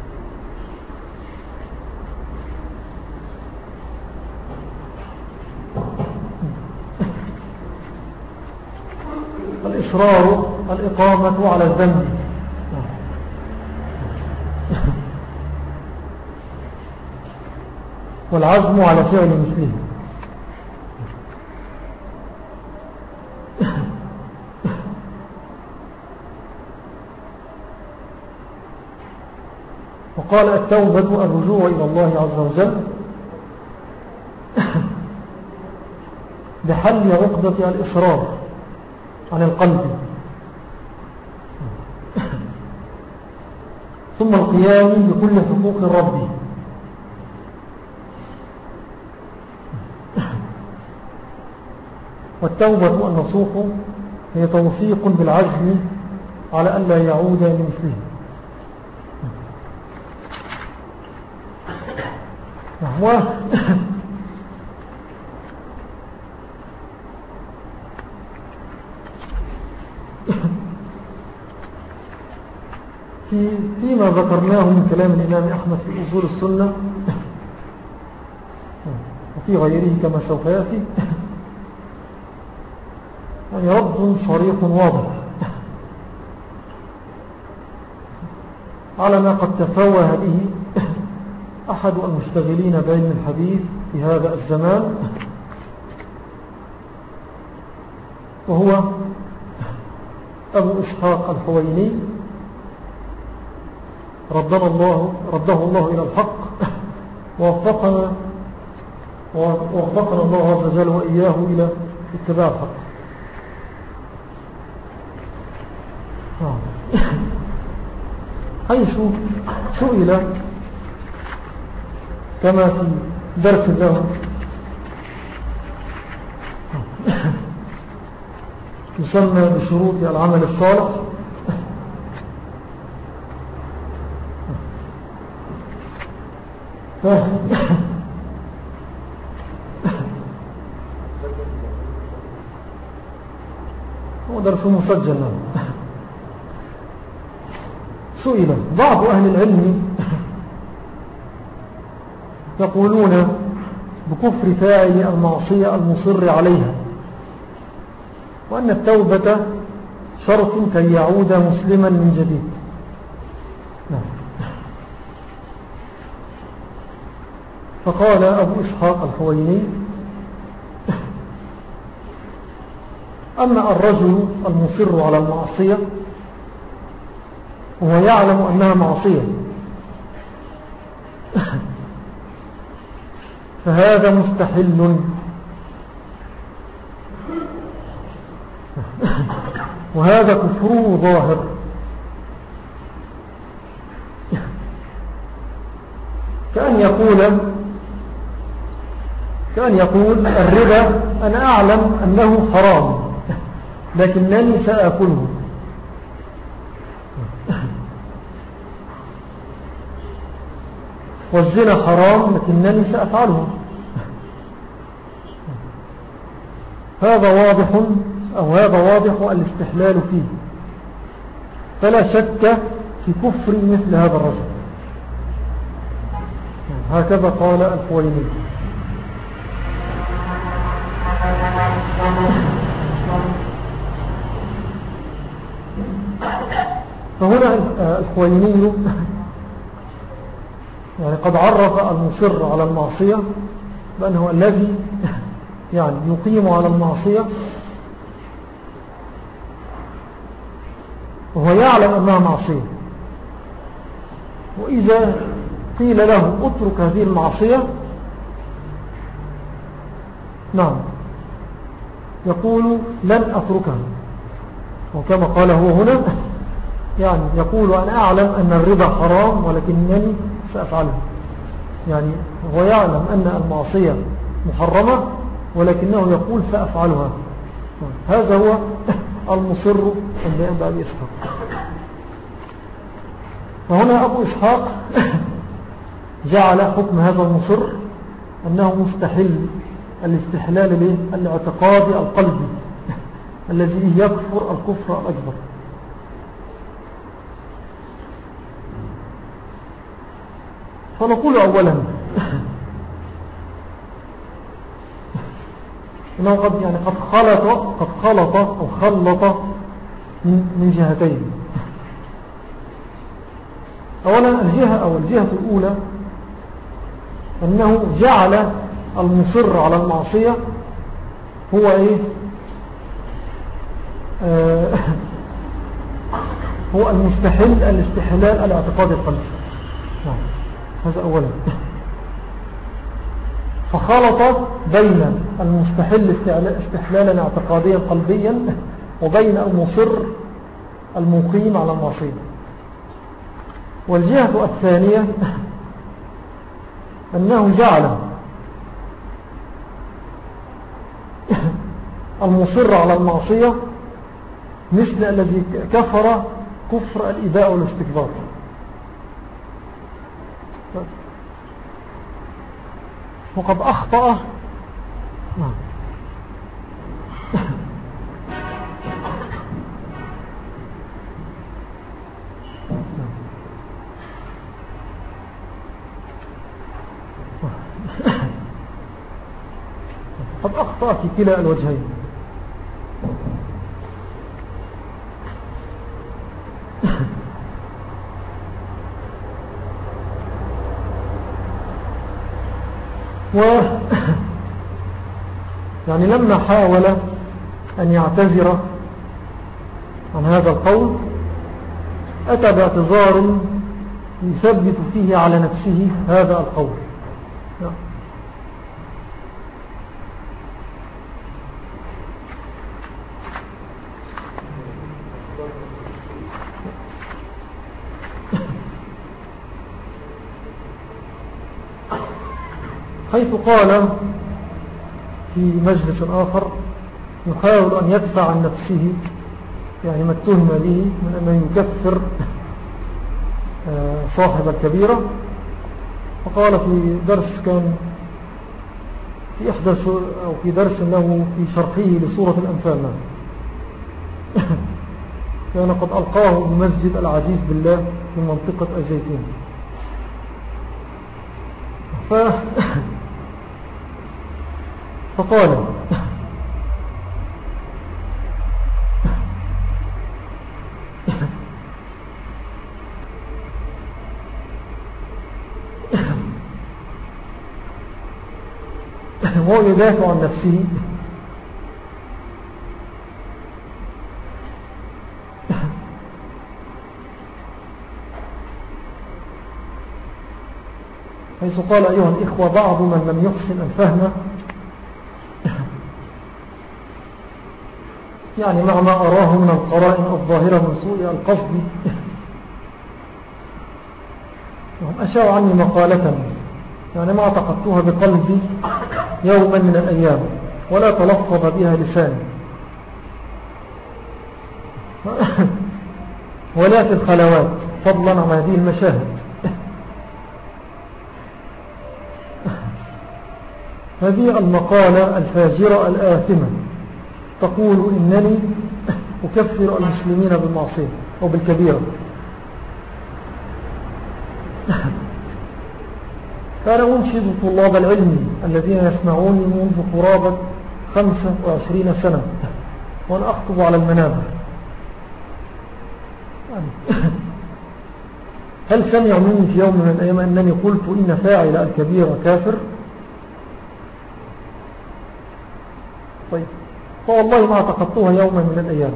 A: الإصرار الإقامة على الذنب والعزم على فعل مثله. وقال: التوبة الرجوع إلى الله عز وجل بحل عقدة الإصرار عن القلب، ثم القيام بكل حقوق الرب، والتوبة النصوح هي توثيق بالعزم على ألا يعود لمثله. هو في فيما ذكرناه من كلام الإمام أحمد في أصول السنة وفي غيره كما سوف يأتي يعني رد صريح واضح على ما قد تفوه به أحد المشتغلين بعلم الحديث في هذا الزمان، وهو أبو إسحاق الحويني ردنا الله رده الله إلى الحق ووفقنا ووفقنا الله عز وجل وإياه إلى اتباع الحق. حيث سئل كما في درس له يسمى بشروط العمل الصالح، هو درس مسجل. سئل بعض أهل العلم يقولون بكفر فاعل المعصية المصر عليها، وأن التوبة شرط كي يعود مسلما من جديد. فقال أبو إسحاق الحويني: أما الرجل المصر على المعصية وهو يعلم أنها معصية فهذا مستحل، وهذا كفره ظاهر، كأن يقول كأن يقول الربا أنا أعلم أنه حرام لكنني سأكله، والزنا حرام لكنني سأفعله. هذا واضح أو هذا واضح الاستحلال فيه، فلا شك في كفر مثل هذا الرجل. هكذا قال الحويني. فهنا الحويني يعني قد عرف المصر على المعصية بأنه الذي يعني يقيم على المعصية وهو يعلم أنها معصية، وإذا قيل له اترك هذه المعصية نعم يقول لن أتركها، وكما قال هو هنا يعني يقول أنا أعلم أن الربا حرام ولكنني سأفعله، يعني هو يعلم أن المعصية محرمة ولكنه يقول سأفعلها. هذا هو المصر عند أبي إسحاق. وهنا أبو إسحاق جعل حكم هذا المصر أنه مستحل الاستحلال الاعتقادي القلبي الذي يكفر الكفر الأكبر. فنقول أولا إنه قد يعني قد خلط قد خلط أو خلط من جهتين. أولا الجهة أو الجهة الأولى أنه جعل المصر على المعصية هو إيه آه هو المستحل الاستحلال الاعتقادي القلبي. نعم هذا أولا. فخلط بين المستحل استحلالا اعتقاديا قلبيا وبين المصر المقيم على المعصية. والجهة الثانية أنه جعل المصر على المعصية مثل الذي كفر كفر الإباء والاستكبار. وقد أخطأ قد أخطأ في كلا الوجهين. و يعني لما حاول أن يعتذر عن هذا القول أتى باعتذار يثبت فيه على نفسه هذا القول. حيث قال في مجلس آخر يحاول أن يدفع عن نفسه يعني ما اتهم به من أنه يكفر صاحب الكبيرة. فقال في درس كان في إحدى أو في درس له في شرحه لسورة الأنفال كان قد ألقاه بمسجد العزيز بالله في منطقة الزيتون. ف فقال وهو يدافع عن نفسه حيث قال أيها الإخوة بعض من لم يحسن الفهم يعني مع ما أراه من القرائن الظاهرة من سوء القصد وهم أشاءوا عني مقالة يعني ما اعتقدتها بقلبي يوما من الأيام ولا تلفظ بها لساني ولا في الخلوات فضلا عن هذه المشاهد. هذه المقالة الفاجرة الآثمة تقول إنني أكفر المسلمين بالمعصية أو بالكبيرة. فأنا أنشد طلاب العلم الذين يسمعوني منذ قرابة خمسة وعشرين سنة وأنا أخطب على المنابر هل سمع مني في يوم من الأيام أنني قلت إن فاعل الكبيرة كافر؟ طيب، فوالله ما اعتقدتها يوما من الأيام.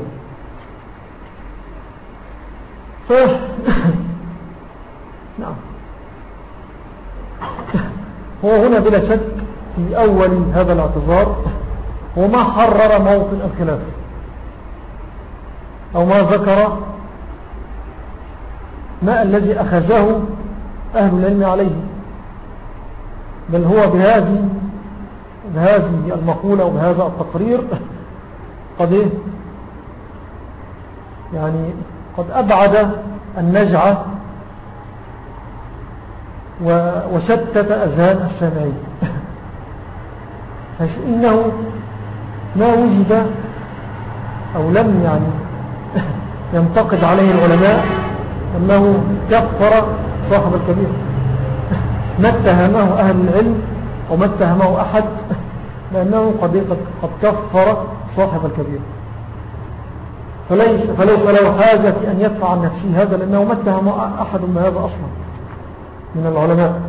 A: ف... نعم. هو هنا بلا شك في أول هذا الاعتذار هو ما حرر موطن الخلاف أو ما ذكر ما الذي أخذه أهل العلم عليه، بل هو بهذه بهذه المقولة وبهذا التقرير قد إيه يعني قد أبعد النجعة وشتت أذهان السامعين. إنه ما وجد أو لم يعني ينتقد عليه العلماء أنه كفر صاحب الكبير، ما اتهمه أهل العلم وما اتهمه أحد لأنه قد قد كفر صاحب الكبير، فليس, فليس له حاجة أن يدفع عن نفسه هذا، لأنه ما اتهم أحد بهذا أصلا من العلماء.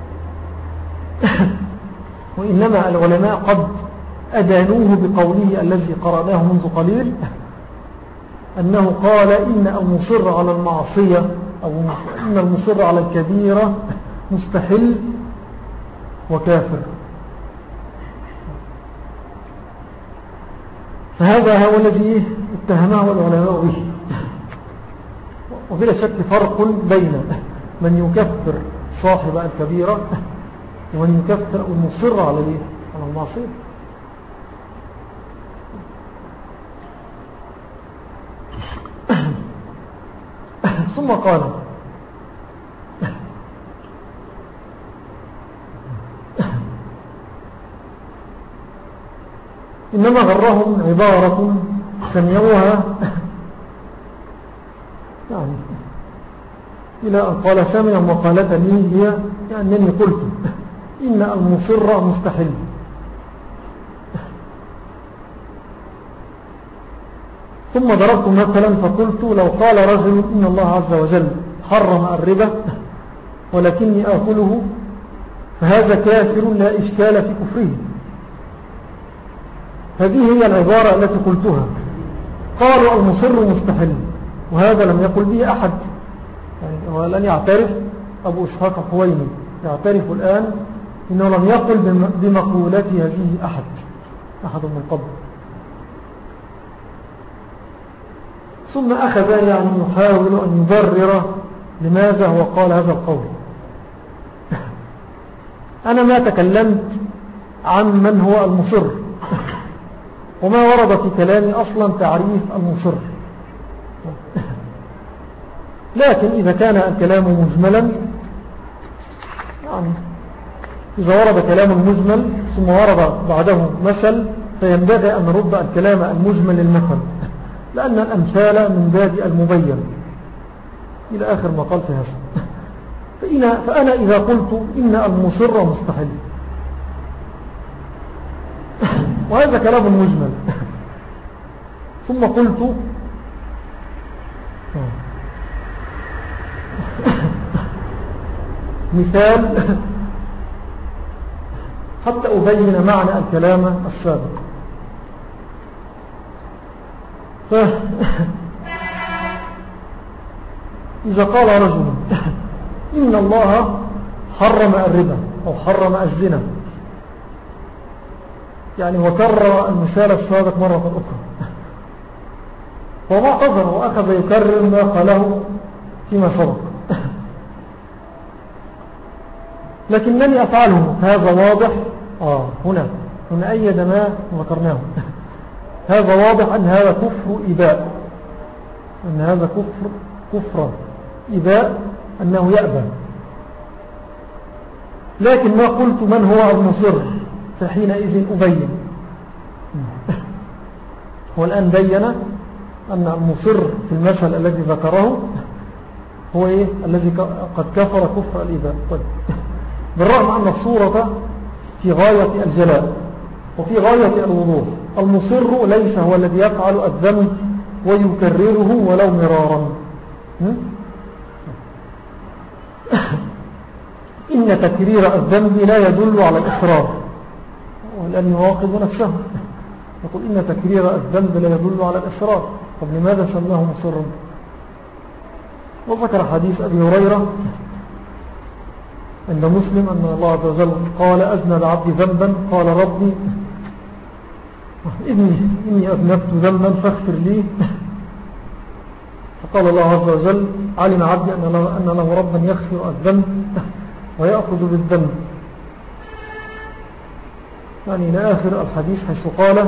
A: وإنما العلماء قد أدانوه بقوله الذي قرأناه منذ قليل، أنه قال إن المصر على المعصية أو إن المصر على الكبيرة مستحل وكافر. فهذا هو الذي اتهمه العلماء به. وبلا شك فرق بين من يكفر صاحب الكبيرة ومن يكفر المصر على المعصية. ثم قال إنما غرهم عبارة سمعوها يعني إلى أن قال سمع مقالة لي هي أنني قلت إن المصر مستحل. ثم ضربت مثلا فقلت لو قال رجل إن الله عز وجل حرم الربا ولكني آكله فهذا كافر لا إشكال في كفره. هذه هي العبارة التي قلتها. قالوا المصر مستحل، وهذا لم يقل به أحد. يعني ولن يعترف أبو إسحاق الحويني، يعترف الآن إنه لم يقل بمقولته هذه أحد أحد من قبل. ثم أخذ يعني يحاول أن يبرر لماذا هو قال هذا القول. أنا ما تكلمت عن من هو المصر، وما ورد في كلامي أصلا تعريف المصر. لكن إذا كان الكلام مجملا، يعني إذا ورد كلام مجمل ثم ورد بعده مثل، فينبغي أن نرد الكلام المجمل للمثل، لأن الأمثال من باب المبين إلى آخر ما قال في هذا. فأنا إذا قلت إن المصر مستحيل، وهذا كلام مجمل، ثم قلت مثال حتى أبين معنى الكلام السابق. إذا قال رجل إن الله حرم الربا أو حرم الزنا، يعني وكرر المثال السابق مرة أخرى، وما قصر وأخذ يكرر ما قاله فيما سبق، لكنني أفعله، هذا واضح. آه هنا هنا أيد ما ذكرناه. هذا واضح أن هذا كفر إباء، أن هذا كفر كفر إباء، أنه يأبى. لكن ما قلت من هو المصر، فحينئذ أبين. والآن بين أن المصر في المثل الذي ذكره هو إيه؟ الذي قد كفر كفر الإباء. طيب. بالرغم أن الصورة في غاية الجلاء وفي غاية الوضوح. المصر ليس هو الذي يفعل الذنب ويكرره ولو مرارا، إن تكرير الذنب لا يدل على الإصرار، ولأن يواقب نفسه يقول إن تكرير الذنب لا يدل على الإصرار. طب لماذا سماه مصرا؟ وذكر حديث أبي هريرة عند مسلم أن الله عز وجل قال أذنب عبدي ذنبا قال ربي إني, إني أذنبت ذنبا فاغفر لي، فقال الله عز وجل علم عبدي أن له, أن له ربا يغفر الذنب ويأخذ بالذنب، يعني إلى آخر الحديث حيث قال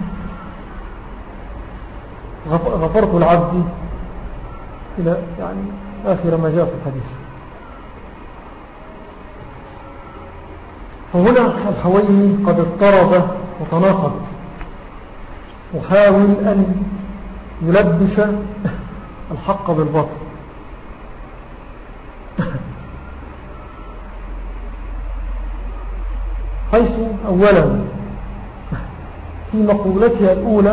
A: غفرت العبد إلى يعني آخر ما جاء في الحديث. فهنا الحويني قد اضطرب وتناقض وحاول أن يلبس الحق بالباطل. حيث أولا في مقولتها الأولى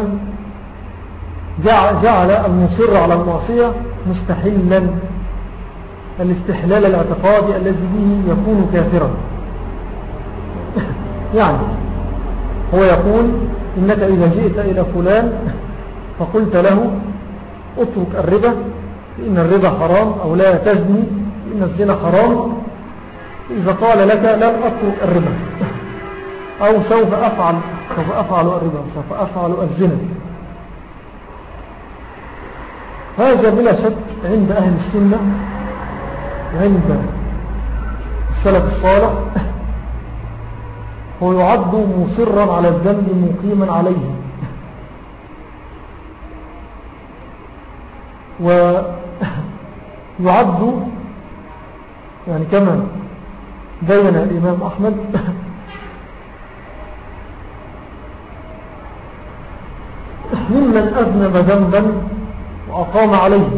A: جعل المصر على المعصية مستحلا الاستحلال الاعتقادي الذي به يكون كافرا. يعني هو يقول إنك إذا جئت إلى فلان فقلت له اترك الربا لأن الربا حرام، أو لا تزني لأن الزنا حرام، إذا قال لك لن أترك الربا أو سوف أفعل سوف أفعل الربا سوف أفعل الزنا، هذا بلا شك عند أهل السنة وعند السلف الصالح هو يعد مصرا على الذنب مقيما عليه، ويعد يعني كما بين الإمام أحمد ممن أذنب ذنبا وأقام عليه،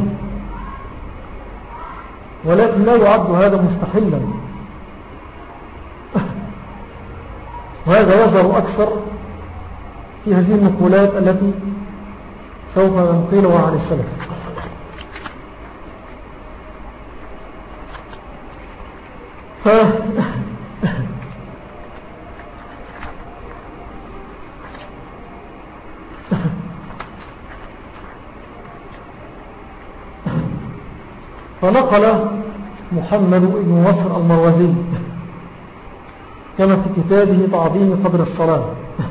A: ولكن لا يعد هذا مستحلا، وهذا يظهر أكثر في هذه المقولات التي سوف ننقلها عن السلف. ف... فنقل محمد بن نصر المروزي كما في كتابه تعظيم قدر الصلاة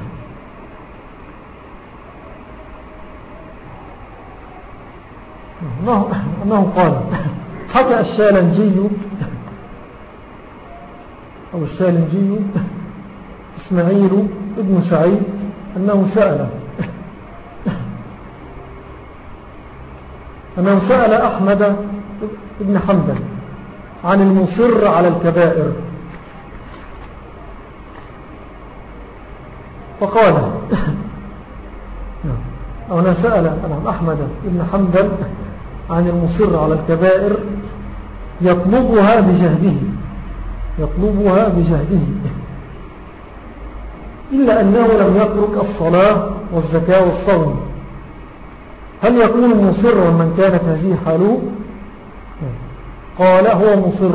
A: أنه قال حكى الشالنجي أو الشالنجي إسماعيل ابن سعيد أنه سأل أنه سأل أحمد ابن حنبل عن المصر على الكبائر، فقال أو أنا سأل أنا أحمد ابن حنبل عن المصر على الكبائر يطلبها بجهده يطلبها بجهده إلا أنه لم يترك الصلاة والزكاة والصوم، هل يكون مصرا من كانت هذه حاله؟ قال هو مصر.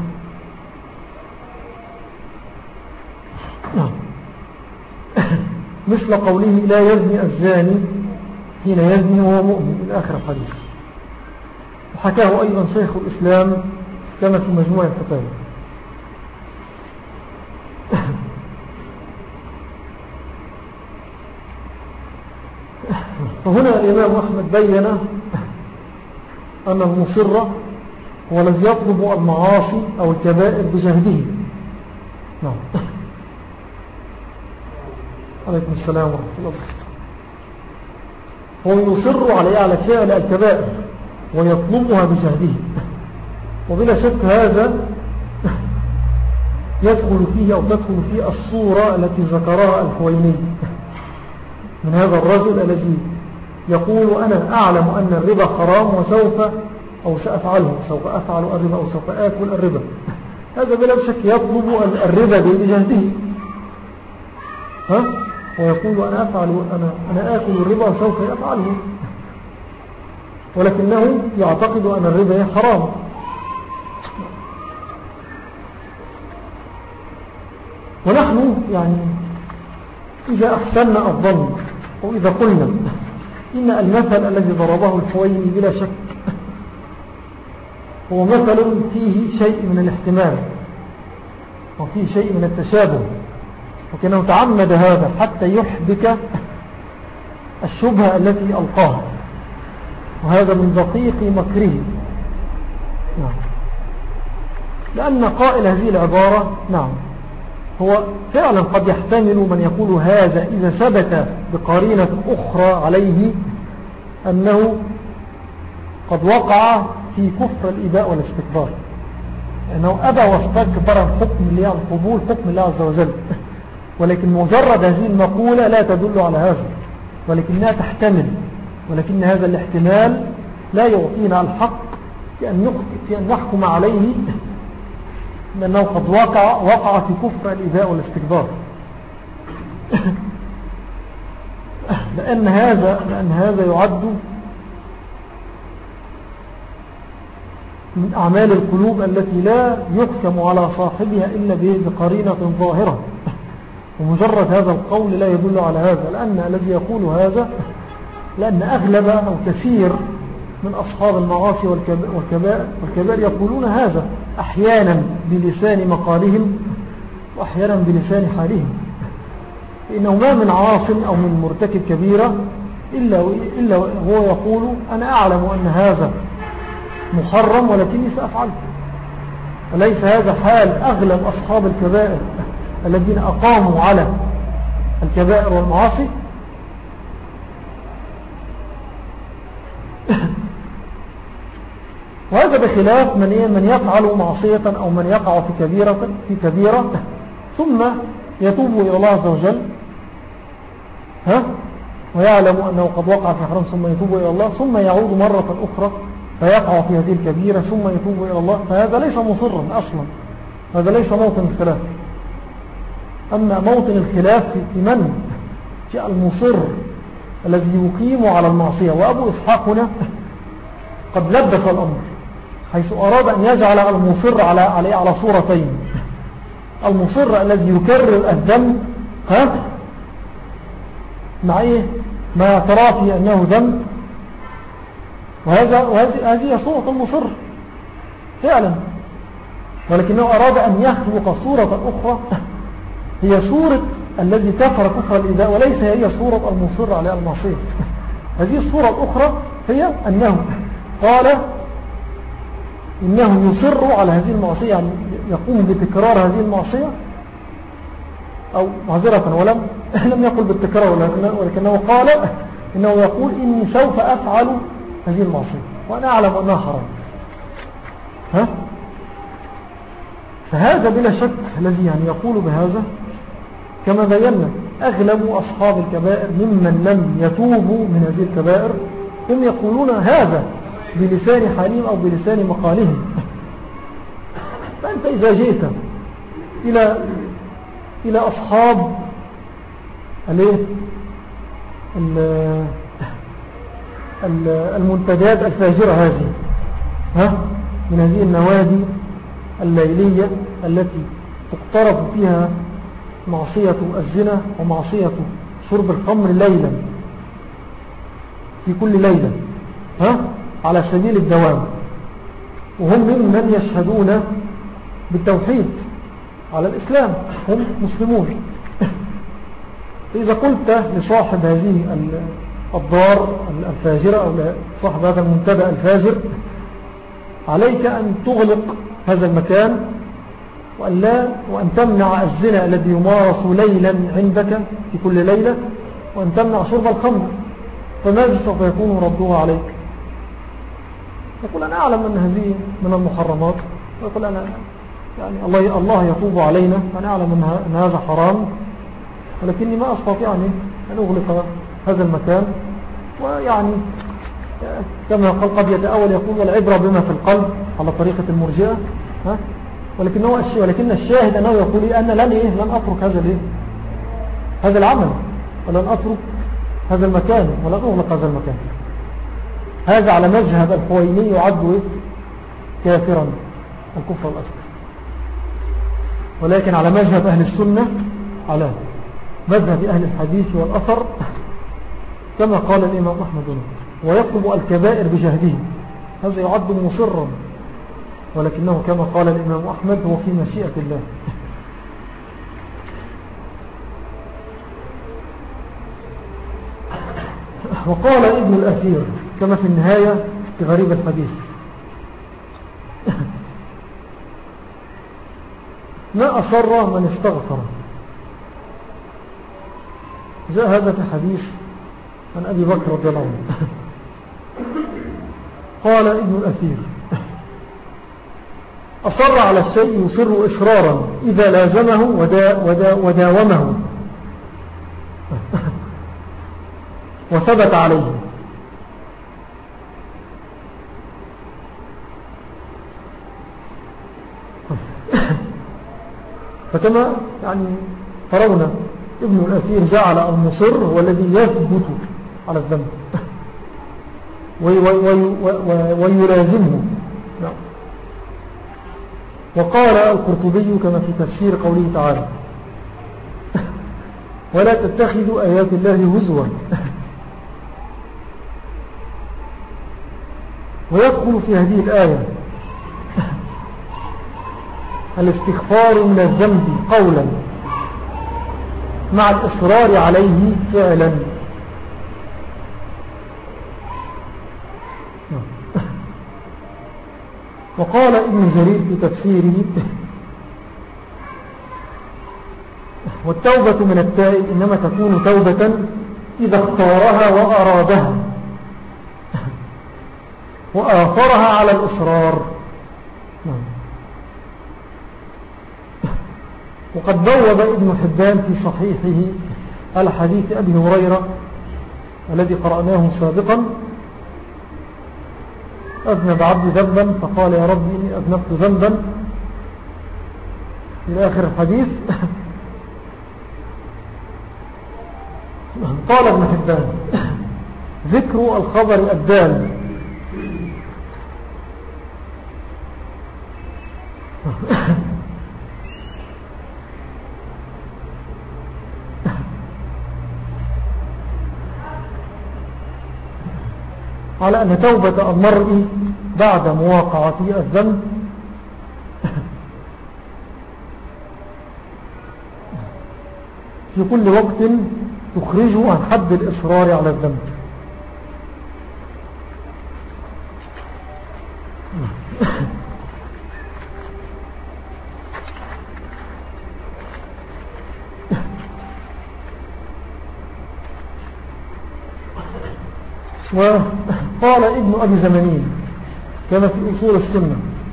A: مثل قوله لا يزني الزاني حين يزني وهو مؤمن إلى آخر الحديث، وحكاه أيضا شيخ الإسلام كما في مجموع الفتاوى. فهنا الإمام أحمد بين أن المصر هو الذي يطلب المعاصي أو الكبائر بجهده. نعم. عليكم السلام ورحمة الله وبركاته. هو يصر على على فعل الكبائر ويطلبها بجهده، وبلا شك هذا يدخل فيه أو تدخل فيه الصورة التي ذكرها الحويني من هذا الرجل الذي يقول أنا أعلم أن الربا حرام وسوف أو سأفعله سوف أفعل الربا أو سوف آكل الربا، هذا بلا شك يطلب الربا بجهده، ها؟ ويقول أنا أفعل أنا, أنا آكل الربا وسوف يفعله، ولكنه يعتقد أن الربا حرام. يعني إذا أحسننا الظن وإذا قلنا إن المثل الذي ضربه الحويني بلا شك هو مثل فيه شيء من الاحتمال وفيه شيء من التشابه، وكانه تعمد هذا حتى يحبك الشبهة التي ألقاها، وهذا من دقيق مكره. نعم. لأن قائل هذه العبارة نعم هو فعلا قد يحتمل من يقول هذا إذا ثبت بقرينة أخرى عليه أنه قد وقع في كفر الإباء والاستكبار، أنه أبى واستكبر حكم الله القبول حكم الله عز وجل، ولكن مجرد هذه المقولة لا تدل على هذا، ولكنها تحتمل، ولكن هذا الاحتمال لا يعطينا الحق في أن نحكم عليه لأنه قد وقع, وقع في كفر الإباء والاستكبار. لأن هذا, لأن هذا يعد من أعمال القلوب التي لا يحكم على صاحبها إلا بقرينة ظاهرة، ومجرد هذا القول لا يدل على هذا، لأن الذي يقول هذا لأن أغلب أو كثير من أصحاب المعاصي والكبائر, والكبائر يقولون هذا أحيانا بلسان مقالهم وأحيانا بلسان حالهم، إنه ما من عاص أو من مرتكب كبيرة إلا, إلا هو يقول أنا أعلم أن هذا محرم ولكني سأفعله. وليس هذا حال أغلب أصحاب الكبائر الذين أقاموا على الكبائر والمعاصي. وهذا بخلاف من, من يفعل معصية أو من يقع في كبيرة, في كبيرة ثم يتوب إلى الله عز وجل ها ويعلم أنه قد وقع في حرام ثم يتوب إلى الله ثم يعود مرة أخرى فيقع في هذه الكبيرة ثم يتوب إلى الله، فهذا ليس مصرا أصلا، هذا ليس موطن الخلاف. أما موطن الخلاف في من في المصر الذي يقيم على المعصية. وأبو إسحاق هنا قد لبس الأمر حيث أراد أن يجعل المصر على, على, على صورتين: المصر الذي يكرر الذنب ها مع إيه ما اعترافه أنه ذنب، وهذا وهذه صورة المصر فعلا، ولكنه أراد أن يخلق صورة أخرى هي صورة الذي كفر كفر الإباء، وليس هي صورة المصر على المعصية. هذه الصورة الأخرى هي أنه قال إنه يصر على هذه المعصية، يعني يقوم بتكرار هذه المعصية، أو معذرة ولم لم يقل بالتكرار، ولكنه قال إنه يقول إني سوف أفعل هذه المعصية وأنا أعلم أنها حرام. ها؟ فهذا بلا شك الذي يعني يقول بهذا كما بينا أغلب أصحاب الكبائر ممن لم يتوبوا من هذه الكبائر هم يقولون هذا بلسان حالهم أو بلسان مقالهم. فأنت إذا جئت إلى إلى أصحاب المنتديات الفاجرة هذه ها من هذه النوادي الليلية التي تقترف فيها معصية الزنا ومعصية شرب الخمر ليلا في كل ليلة ها على سبيل الدوام، وهم ممن يشهدون بالتوحيد على الإسلام، هم مسلمون. إذا قلت لصاحب هذه الدار الفاجرة أو صاحب هذا المنتدى الفاجر عليك أن تغلق هذا المكان وأن, لا وأن تمنع الزنا الذي يمارس ليلا عندك في كل ليلة، وأن تمنع شرب الخمر، فماذا سوف يكون ردوها عليك؟ يقول أنا أعلم أن هذه من المحرمات، ويقول أنا يعني الله, الله يتوب علينا، أنا أعلم أن هذا حرام، ولكني ما أستطيع أن أغلق هذا المكان. ويعني كما قال قد يتأول يقول والعبرة بما في القلب على طريقة المرجئة، ها؟ ولكن, هو ولكن الشاهد أنه يقول لي أنا لن, إيه لن أترك هذا, الإيه؟ هذا العمل، ولن أترك هذا المكان، ولن أغلق هذا المكان. هذا على مذهب الحويني يعد إيه؟ كافرا الكفر الأكبر. ولكن على مذهب أهل السنة على مذهب أهل الحديث والأثر كما قال الإمام أحمد، ويطلب الكبائر بجهده، هذا يعد مصرا، ولكنه كما قال الإمام أحمد هو في مشيئة الله. وقال ابن الأثير كما في النهاية في غريب الحديث: ما أصر من استغفر. جاء هذا في حديث عن أبي بكر رضي الله عنه. قال ابن الأثير: أصر على الشيء يصر إصرارا إذا لازمه ودا ودا وداومه وثبت عليه. فكما يعني ترون ابن الأثير جعل المصر هو الذي يثبت على الذنب ويلازمه. وقال القرطبي كما في تفسير قوله تعالى: ولا تتخذوا آيات الله هزوا. ويدخل في هذه الآية الاستغفار من الذنب قولا مع الإصرار عليه فعلا. وقال ابن جرير في تفسيره: والتوبة من التائب إنما تكون توبة إذا اختارها وأرادها وآثرها على الإصرار. وقد بوب ابن حبان في صحيحه على حديث أبي هريرة الذي قرأناه سابقا: أذنب عبد ذنبا فقال يا رب إني أذنبت ذنبا، إلى آخر الحديث. قال ابن حبان: ذكر الخبر الدال على أن توبة المرء بعد مواقعته الذنب في كل وقت تخرجه عن حد الإصرار على الذنب. وقال ابن أبي زمانين كما في أصول السنة: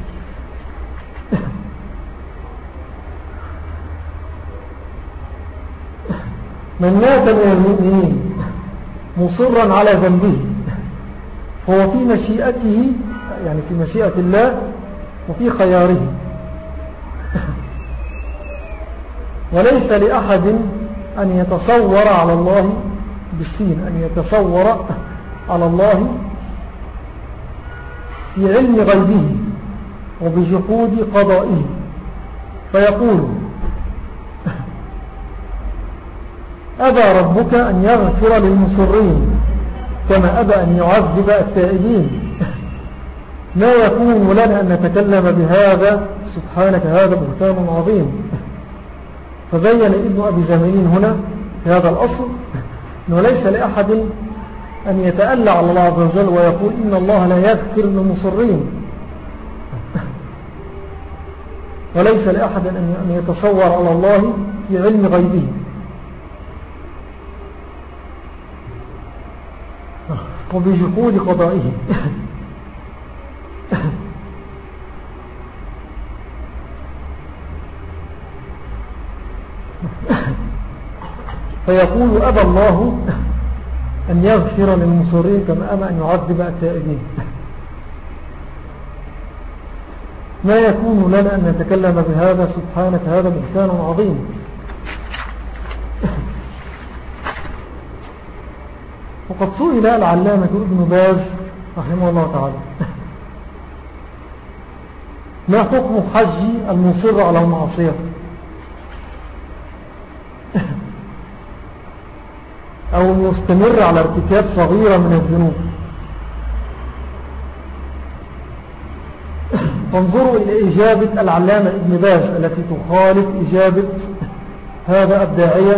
A: من مات من المؤمنين مصرا على ذنبه فهو في مشيئته، يعني في مشيئة الله وفي خياره، وليس لأحد أن يتصور على الله بالسين، أن يتصور على الله في علم غيبه وبجحود قضائه فيقول: أبى ربك أن يغفر للمصرين كما أبى أن يعذب التائبين، ما يكون لنا أن نتكلم بهذا، سبحانك هذا بهتان عظيم. فبين ابن أبي زمانين هنا في هذا الأصل أنه ليس لأحد أن يتألى على الله عز وجل ويقول إن الله لا يغفر للمصرين، وليس لأحد أن يتصور على الله في علم غيبه وبجحود قضائه. فيقول: أبى الله أن يغفر للمصرين كما أبى أن يعذب التائبين، ما يكون لنا أن نتكلم بهذا، سبحانك هذا بهتان عظيم. وقد سئل العلامة ابن باز رحمه الله تعالى: ما حكم حج المصر على المعصية؟ أو مستمر على ارتكاب صغيرة من الذنوب. فانظروا إلى إجابة العلامة ابن باز التي تخالف إجابة هذا الداعية،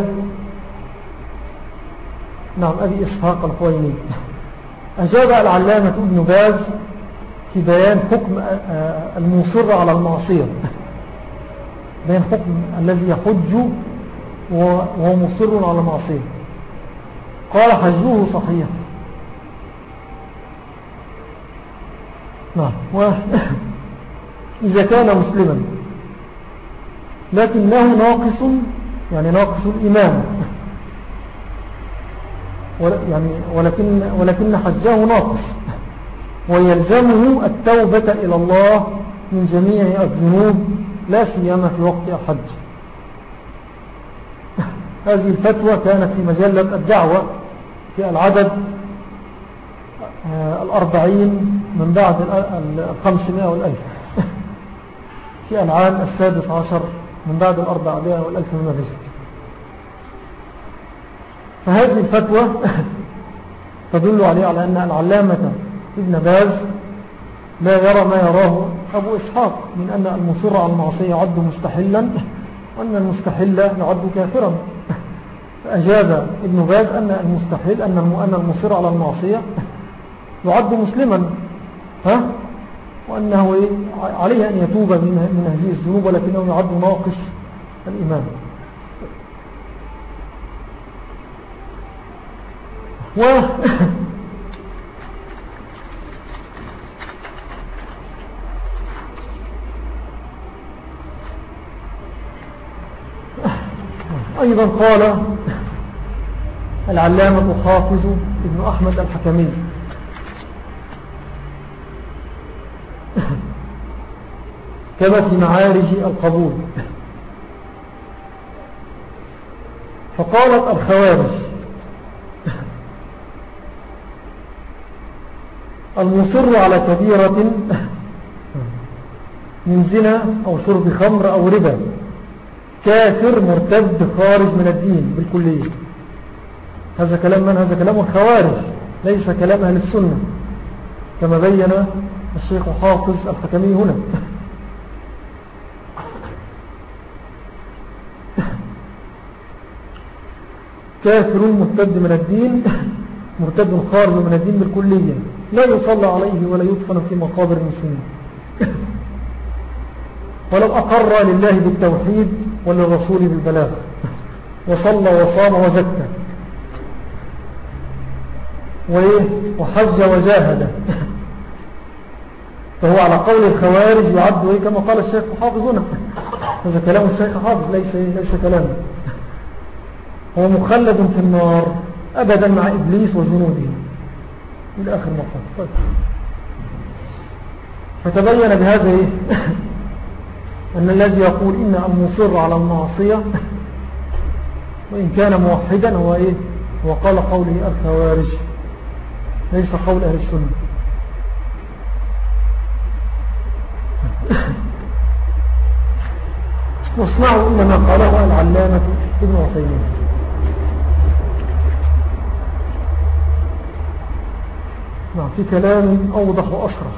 A: نعم أبي إسحاق الخويني. أجاب العلامة ابن باز في بيان حكم المصر على المعصية، بيان حكم الذي يحج وهو مصر على المعصية. قال حجه صحيح. نعم. إذا كان مسلما لكنه ناقص، يعني ناقص الإيمان، يعني ولكن, ولكن حجه ناقص، ويلزمه التوبة إلى الله من جميع الذنوب لا سيما في وقت الحج. هذه الفتوى كانت في مجلة الدعوة في العدد الأربعين من بعد الخمسمائة والألف في العام السادس عشر من بعد الأربعمائة والألف من الهجرة. فهذه الفتوى تدل عليه على أن العلامة ابن باز لا يرى ما يراه أبو إسحاق من أن المصر على المعصية يعد مستحلا، وأن المستحل يعد كافرا. فأجاب ابن باز أن المستحل أن المصر على المعصية يعد مسلما، ها؟ وأنه عليه أن يتوب من هذه الذنوب، ولكنه يعد ناقص الإيمان. و أيضا قال العلامة حافظ ابن أحمد الحكمي كما في معارج القبول، فقالت الخوارج المصر على كبيرة من زنا أو شرب خمر أو ربا كافر مرتد خارج من الدين بالكلية. هذا كلام من؟ هذا كلام الخوارج، ليس كلام أهل السنة كما بين الشيخ حافظ الحكمي هنا. كافر مرتد من الدين، مرتد خارج من الدين بالكلية، لا يصلى عليه ولا يدفن في مقابر المسلمين، ولو أقر لله بالتوحيد وللرسول بالبلاغ وصلى وصام وزكى وحج وجاهد، فهو على قول الخوارج يعد كما قال الشيخ حافظ هنا. هذا كلام الشيخ حافظ، ليس, ليس كلامه. هو مخلد في النار أبدا مع إبليس وجنوده إلى آخر مقام. فتبين بهذا إيه؟ أن الذي يقول إن المصر على المعصية وإن كان موحدا هو إيه؟ هو قال قوله الخوارج، ليس قول أهل السنة. واصنعوا إلا ما قاله العلامة ابن عثيمين. نعم، في كلام أوضح وأصرح.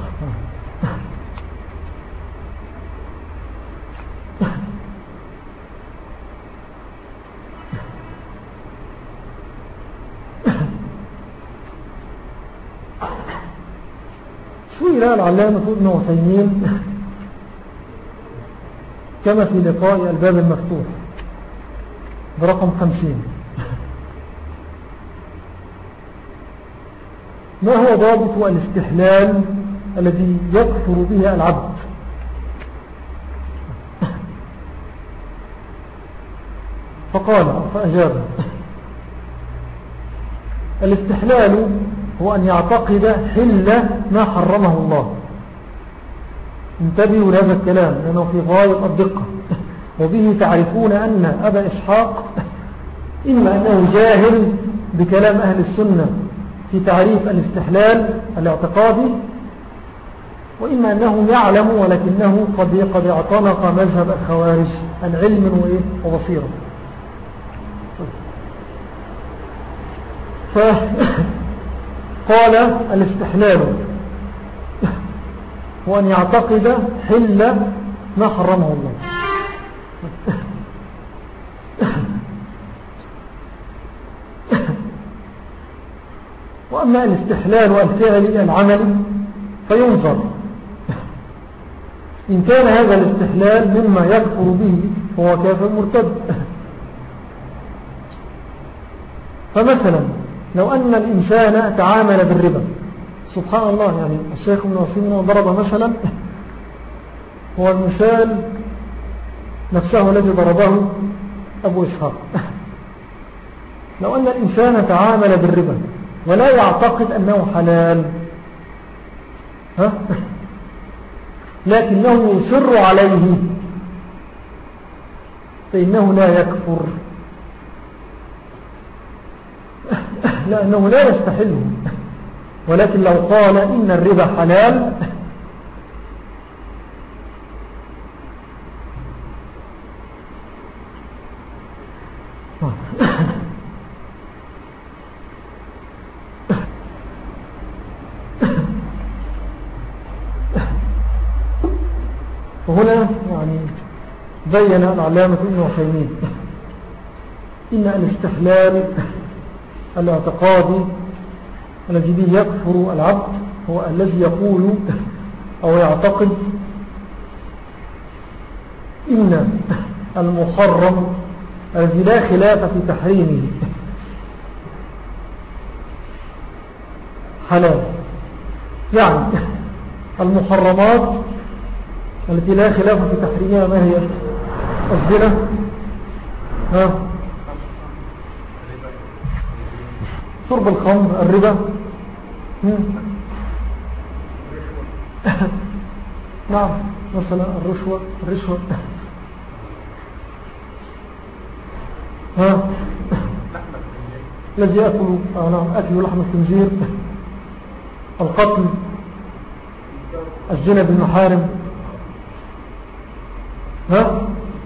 A: سئل العلامة ابن عثيمين كما في لقاء الباب المفتوح برقم خمسين: ما هو ضابط الاستحلال الذي يكفر به العبد؟ فقال فأجاب: الاستحلال هو أن يعتقد حل ما حرمه الله. انتبهوا لهذا الكلام لأنه في غاية الدقة، وبه تعرفون أن أبا إسحاق إما أنه جاهل بكلام أهل السنة في تعريف الاستحلال الاعتقادي، وإما أنه يعلم ولكنه قد قد اعتنق مذهب الخوارج عن علم وبصيرة. فقال الاستحلال وأن يعتقد حل ما حرمه الله. وأما الاستحلال والفعل العملي فينظر إن كان هذا الاستحلال مما يكفر به فهو كافر مرتد. فمثلا لو أن الإنسان تعامل بالربا، سبحان الله، يعني الشيخ ابن عثيمين ضرب مثلا هو المثال نفسه الذي ضربه أبو إسحاق. لو أن الإنسان تعامل بالربا ولا يعتقد أنه حلال، ها؟ لكنه يصر عليه فإنه لا يكفر، لأنه لا يستحله. ولكن لو قال إن الربا حلال فهنا يعني بين العلامة ابن عثيمين إن الاستحلال الاعتقادي الذي به يكفر العبد هو الذي يقول أو يعتقد إن المحرم الذي لا خلاف في تحريمه حلال. يعني المحرمات التي لا خلاف في تحريمها ما هي؟ الزنا، ها، شرب الخمر، الربا، نعم، مثلا الرشوة الرشوة ها، الذي يأكل آه نعم أكل لحم الخنزير، القتل، الزنا بالمحارم، ها،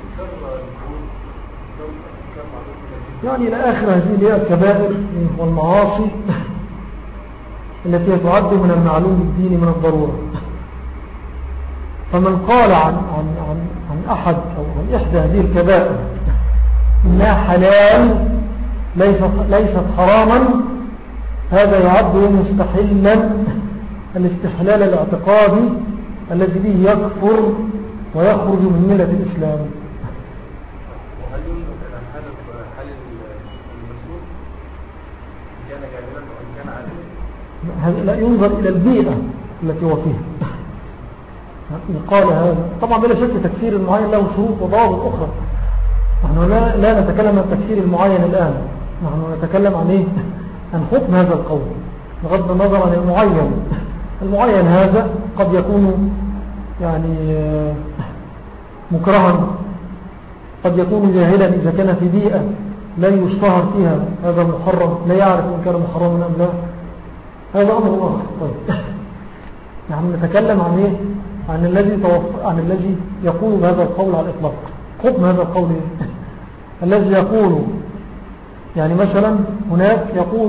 A: يعني إلى آخر هذه هي الكبائر والمعاصي التي تعد من المعلوم الديني من الضرورة. فمن قال عن, عن, عن, عن أحد أو عن إحدى هذه الكبائر إنها حلال ليست, ليست حراما، هذا يعد مستحلا الاستحلال الاعتقادي الذي به يكفر ويخرج من ملة الإسلام.
B: وهل ينظر إلى حال المسؤول كان جاهلا وإن كان عالما؟
A: لا، ينظر إلى البيئة التي هو فيها. قال هذا طبعا بلا شك تكفير المعين له شروط وضوابط أخرى. نحن لا, لا نتكلم عن التكفير المعين الآن، نحن نتكلم عن إيه؟ عن حكم هذا القول بغض النظر عن المعين. المعين هذا قد يكون يعني مكرها، قد يكون جاهلا إذا كان في بيئة لا يشتهر فيها هذا المحرم، لا يعرف إن كان محرما أم لا، هذا أمر الله. طيب نحن نتكلم عن إيه؟ عن الذي توف... عن الذي يقول بهذا القول على الإطلاق. حكم هذا القول إيه؟ الذي يقول يعني مثلا هناك يقول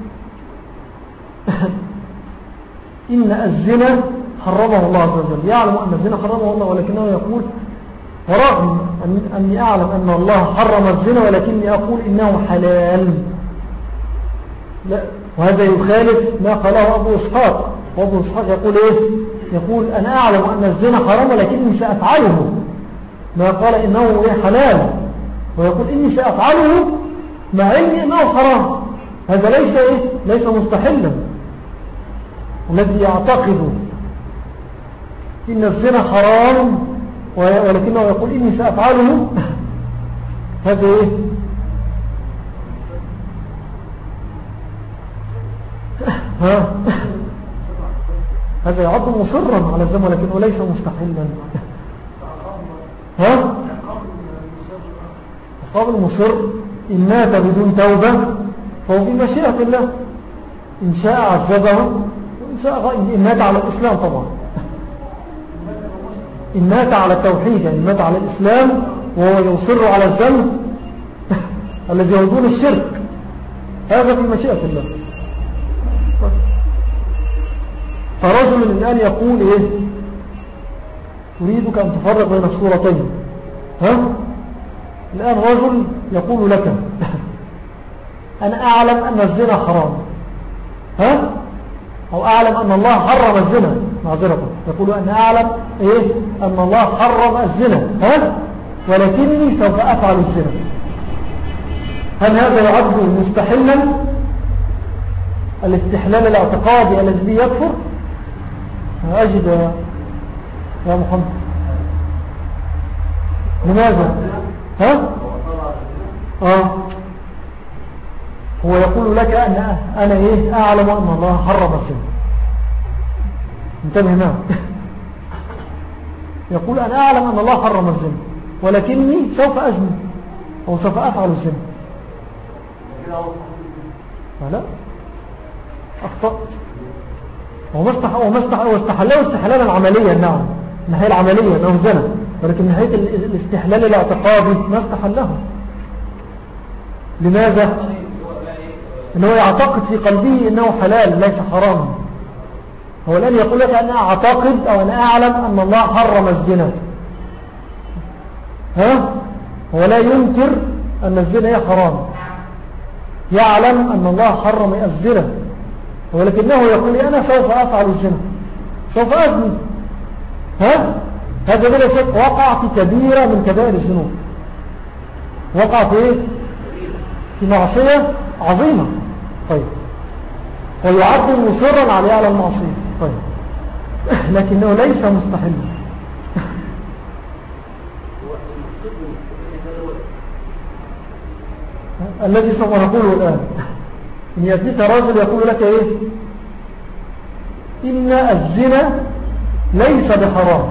A: إن الزنا حرمه الله عز وجل، يعلم أن الزنا حرمه الله، ولكنه يقول ورغم أني أعلم أن الله حرم الزنا ولكني أقول إنه حلال. لا، وهذا يخالف ما قاله أبو إسحاق. وأبو إسحاق يقول إيه؟ يقول أنا أعلم أن الزنا حرام ولكني سأفعله، ما قال إنه حلال، ويقول إني سأفعله مع إني إنه حرام. هذا ليس إيه؟ ليس مستحلا. الذي يعتقد إن الزنا حرام ولكنه يقول إني سأفعله، هذا إيه؟ ها؟ هذا يعد مصرا على الزنا ولكنه ليس مستحلا. ها؟ عقاب المصر إن مات بدون توبة فهو في مشيئة الله، إن شاء عذبه وإن شاء إن مات على الإسلام. طبعا إن مات على التوحيد يعني مات على الإسلام وهو يصر على الذنب الذي هو دون الشرك هذا في مشيئة الله. فرجل الآن يقول إيه أريدك أن تفرق بين الصورتين. ها الآن رجل يقول لك أنا أعلم أن الزنا حرام، ها أو أعلم أن الله حرم الزنا، معذرة يقول أنا أعلم إيه أن الله حرم الزنا، ها ولكني سوف أفعل الزنا. هل هذا يعد مستحلا الاستحلال الاعتقادي الذي يكفر؟ أجد يا محمد لماذا؟ ها آه. هو يقول لك أن أنا إيه أعلم أن الله حرم الزنا، انتبه معه يقول أنا أعلم أن الله حرم الزنا ولكني سوف أزني أو سوف أفعل الزنا. لا أخطأت. هو استحلله استحلالا عمليا، نعم النهاية العملية أنه الزنا، ولكن نهاية الاستحلال الاعتقادي ما استحله. لماذا؟ أنه يعتقد في قلبه أنه حلال ليس حراما. هو الآن يقول لك أنا أعتقد أو أنا أعلم أن الله حرم الزنا، ها هو لا ينكر أن الزنا هي حرام، يعلم أن الله حرم الزنا، ولكنه يقول أنا سوف أفعل الزنا، سوف أزني. ها هذا بلا شك وقع في كبيرة من كبائر الذنوب، وقع في إيه؟ في معصية عظيمة. طيب ويعد مصرا عليه على المعصية. طيب لكنه ليس مستحيل. الذي سوف نقوله الآن إن يأتيك رجل يقول لك إيه إن الزنا ليس بحرام،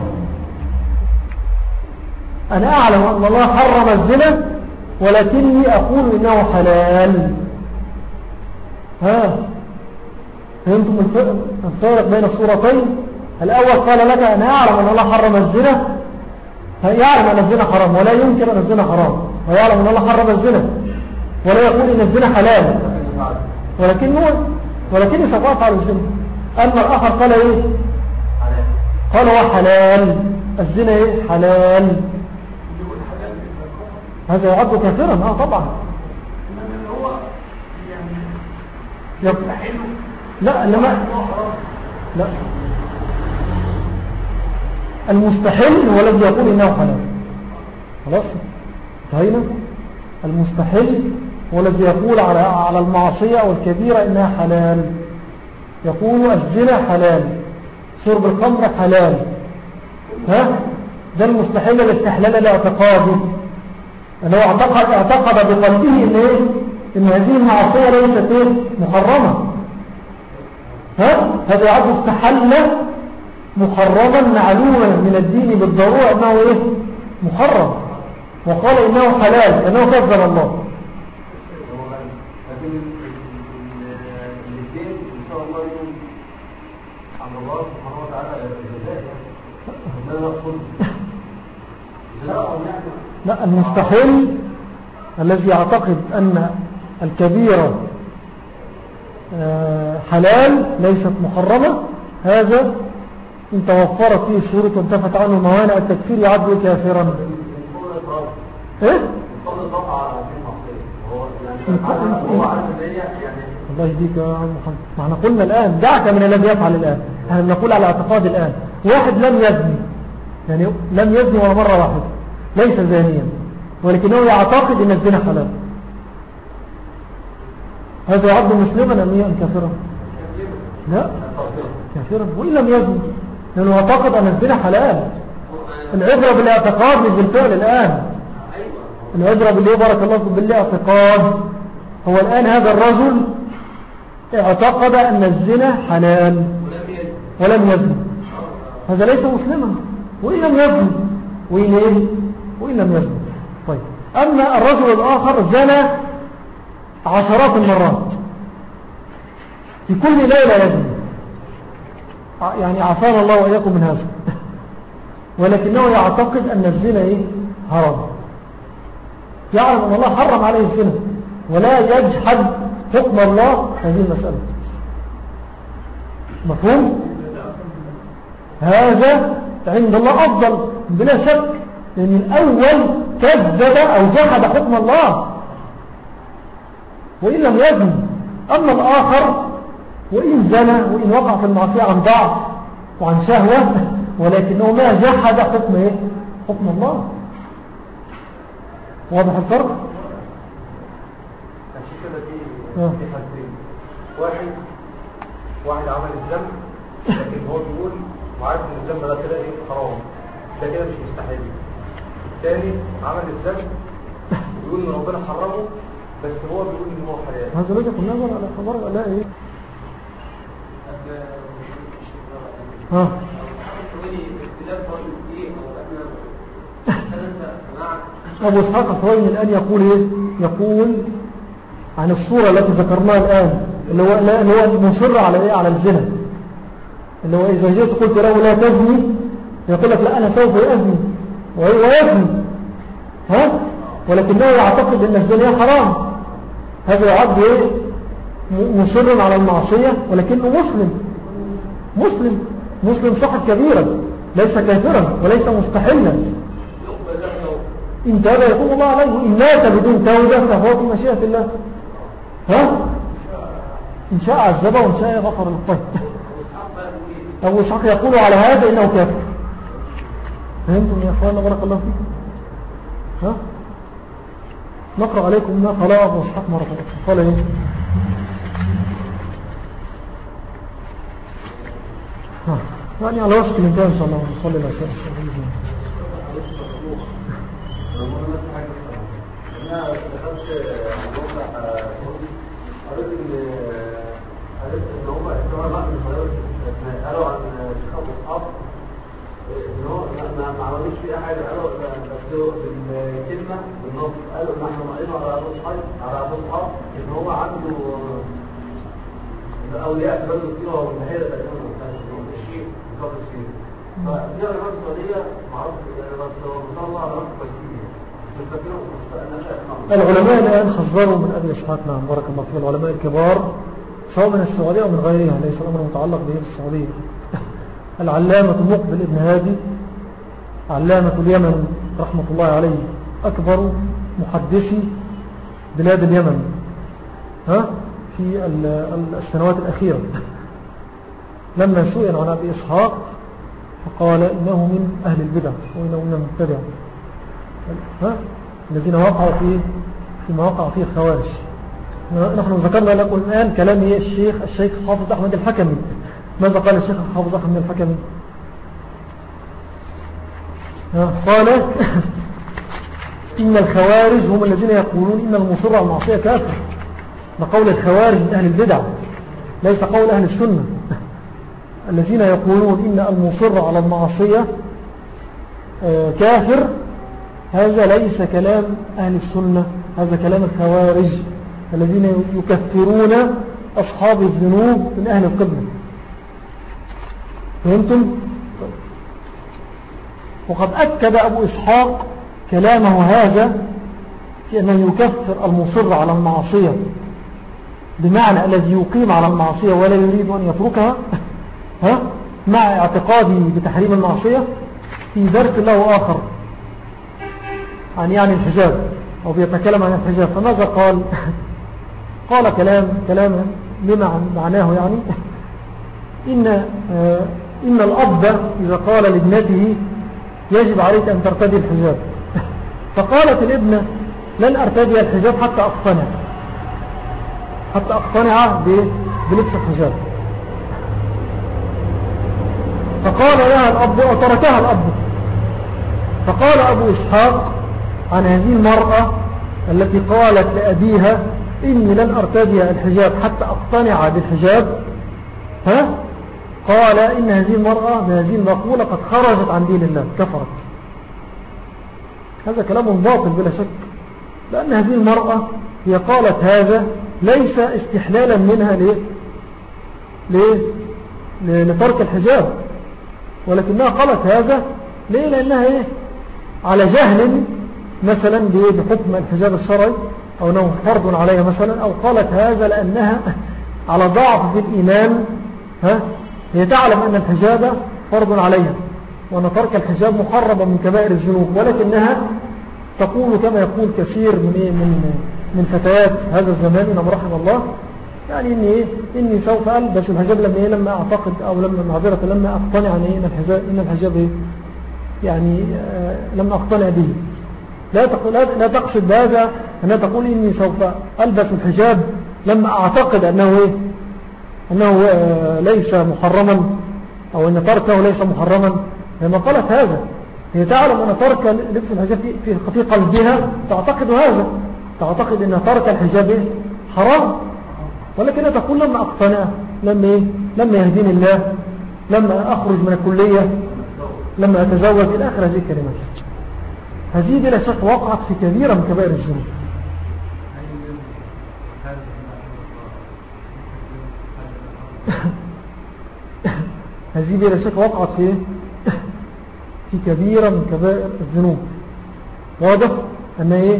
A: أنا أعلم أن الله حرم الزنا ولكني أقول إنه حلال. ها فهمتم الفارق بين الصورتين؟ الأول قال لك أنا أعلم أن الله حرم الزنا، يعلم أن الزنا حرام ولا ينكر أن الزنا حرام، ويعلم أن الله حرم الزنا ولا يقول إن الزنا حلال، ولكنه ولكنه سوف أفعل الزنا. أما الآخر قال إيه قال هو حلال، الزنا إيه حلال، هذا يعد كافرا. اه طبعا يستحيل. لا لما لا المستحيل هو الذي يقول إنه حلال. خلاص انتهينا. المستحيل هو الذي يقول على على المعصية أو الكبيرة إنها حلال، يقول الزنا حلال، شرب الخمر حلال. ها ده المستحيل الاستحلال الاعتقادي، أنه اعتقد اعتقد بقلبه إن إيه إن هذه المعصية ليست إيه محرمة. ها هذا يعد استحل محرما معلوما من الدين بالضرورة أنه إيه محرم، وقال إنه حلال أنه كذب الله. لا المستحيل الذي يعتقد أن الكبيرة حلال ليست محرمة، هذا إن توفرت فيه الشروط وانتفت عنه موانع التكفير يعد كافرا. ايه الله يهديك يا محمد. معنا قلنا الآن دعك من الذي يفعل الآن، احنا نقول على اعتقاد الآن واحد لم يزني، يعني لم يزني ولا مرة واحدة، ليس زانيا ولكنه يعتقد ان الزنا حلال، هذا يعد مسلما ام كافرا؟ لا كافرا وإن لم يزني، لأنه يعتقد أن الزنا حلال. العبرة بالاعتقاد مش بالفعل الآن، العبرة بالله بارك الله فيكم بالاعتقاد. هو الآن هذا الرجل اعتقد أن الزنا حلال ولم يزني، هذا ليس مسلما وإن لم يزني وإن إيه وإن لم يزني. طيب أما الرجل الآخر زنى عشرات المرات في كل ليلة يزني، يعني عافانا الله وإياكم من هذا، ولكنه يعتقد أن الزنا إيه حرام، يعلم أن الله حرم عليه الزنا ولا يجحد حكم الله هذه المسألة. مفهوم؟ هذا عند الله أفضل بلا شك، لأن الأول كذب أو جحد حكم الله وإن لم يزن. أما الآخر وإن زنى وإن وقع في المعصية عن ضعف وعن شهوة ولكنه ما جحد حكم إيه؟ حكم الله. واضح الفرق؟
B: عشان كده في في حاجتين، واحد واحد عمل الذنب لكن هو بيقول وعارف ان الذنب ده كده ايه حرام، ده كده مش مستحيل. الثاني عمل الذنب بيقول ان ربنا حرمه بس هو بيقول ان هو حلال.
A: هذا لازم كنا نظر على خبر لا ايه ها أبو إسحاق الحويني الآن يقول إيه؟ يقول عن الصورة التي ذكرناها الآن اللي هو, اللي هو مصر على إيه؟ على الزنا، اللي هو إذا جئت قلت له لا تزني يقول لك لا أنا سوف أزني ويزني، ها؟ ولكنه يعتقد أن الزنا حرام. هذا يعد إيه؟ مصر على المعصية ولكنه مسلم مسلم مسلم صاحب كبيرا، ليس كافرا وليس مستحلا. إن تاب يقول الله عليه، وإن مات بدون توبة فهو في مشيئة الله. ها؟ إن شاء عذبه وإن شاء غفر له. أبو إسحاق يقول على هذا إنه كافر. فهمتم يا أخوانا بارك الله فيكم؟ ها؟ نقرأ عليكم ما قال أبو إسحاق مرة قال إيه؟ ها يعني على وصف الانتهاء إن شاء الله. صلى الله عليه وسلم.
B: أنا دخلت موقع قريت إن قريت إن هم احتوى من الخيارات قالوا عن شيخ أبو إسحاق إن هو ما عملوش فيها حاجة، قالوا بس بالكلمة بالنص قالوا إن إحنا نقيم على أبو إسحاق على أبو إسحاق إن هو عنده أولياء بلد كتير والنهاية ده كمان الشيء بقدر الشيء. فدي الرمز الصديقة معروف بس هو ما شاء الله على رمز كويسين.
A: العلماء الآن خزروا من أبي إسحاق. نعم بارك الله فيك. العلماء الكبار سواء من السعودية أو من غيرها، ليس الأمر متعلق به في السعودية. العلامة المقبل ابن هادي علامة اليمن رحمة الله عليه أكبر محدثي بلاد اليمن ها في السنوات الأخيرة، لما سئل عن أبي إسحاق فقال إنه من أهل البدع وإنه من المبتدع، ها الذين وقعوا فيه فيما وقع فيه الخوارج. نحن ذكرنا لكم الآن كلام الشيخ الشيخ حافظ أحمد الحكمي. ماذا قال الشيخ حافظ أحمد الحكمي؟ قال إن الخوارج هم الذين يقولون إن المصر على المعصية كافر. ده قول الخوارج من أهل البدع ليس قول أهل السنة. الذين يقولون إن المصر على المعصية كافر هذا ليس كلام أهل السنة، هذا كلام الخوارج الذين يكفرون أصحاب الذنوب من أهل القبلة. فهمتم؟ وقد أكد أبو إسحاق كلامه هذا في أنه يكفر المصر على المعصية بمعنى الذي يقيم على المعصية ولا يريد أن يتركها ها مع اعتقاده بتحريم المعصية في درس له آخر عن يعني الحجاب أو بيتكلم عن الحجاب. فماذا قال؟ قال كلام كلام لما معناه يعني إن, آه إن الأب إذا قال لابنته يجب عليك أن ترتدي الحجاب، فقالت الابنة لن أرتدي الحجاب حتى أقتنع حتى أقتنع بلبس الحجاب. فقال لها الأب وتركها الأب. فقال أبو إسحاق عن هذه المرأة التي قالت لأبيها إني لن أرتدي الحجاب حتى أقتنع بالحجاب، ها قال إن هذه المرأة بهذه المقولة قد خرجت عن دين الله، كفرت. هذا كلام باطل بلا شك، لأن هذه المرأة هي قالت هذا ليس استحلالا منها ليه؟ ليه؟ لترك الحجاب، ولكنها قالت هذا ليه؟ لأنها إيه؟ على جهل مثلا بحكم الحجاب الشرعي أو أنه فرض عليها مثلا، أو قالت هذا لأنها على ضعف في الإيمان، ها هي تعلم أن الحجاب فرض عليها وأن ترك الحجاب محرم من كبائر الذنوب، ولكنها تقول كما يقول كثير من إيه من من فتيات هذا الزمان إنهم رحم الله، يعني إني, إيه إني سوف ألبس الحجاب لما, إيه لما أعتقد أو لما معذرة لما أقتنع أن, إيه إن الحجاب, إن الحجاب إيه يعني آه لما أقتنع به. لا, لا, لا تقصد بهذا أنها تقول إني سوف ألبس الحجاب لما أعتقد أنه, إيه أنه آه ليس محرما أو أن تركه ليس محرما. لما قالت هذا هي تعلم أن ترك لبس الحجاب في, في قلبها تعتقد هذا، تعتقد أن ترك الحجاب إيه حرام، ولكنها تقول لما أقتنع، لما, إيه؟ لما يهديني الله، لما أخرج من الكلية، لما أتزوج إلى آخر هذه الكلمات. هذه بلا شك وقعت في كبيرة من كبائر الذنوب. هذه بلا شك وقعت في في كبيرة من كبائر الذنوب. واضح أن إيه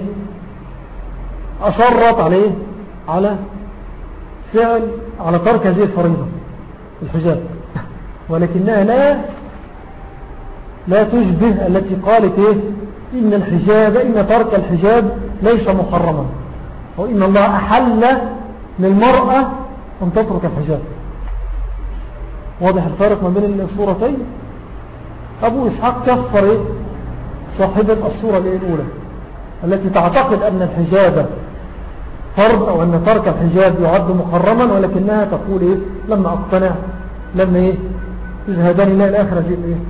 A: أصرت عليه على فعل على ترك هذه الفريضة الحجاب، ولكنها لا لا تشبه التي قالت إيه إن الحجاب إن ترك الحجاب ليس محرما، وإن الله أحل للمرأة أن تترك الحجاب. واضح الفارق ما بين الصورتين. أبو إسحاق كفر إيه صاحبة الصورة الأولى التي تعتقد أن الحجاب فرض أو أن ترك الحجاب يعد محرما، ولكنها تقول إيه لما أقتنع، لما إيه يزهدني لا الآخرة زي إيه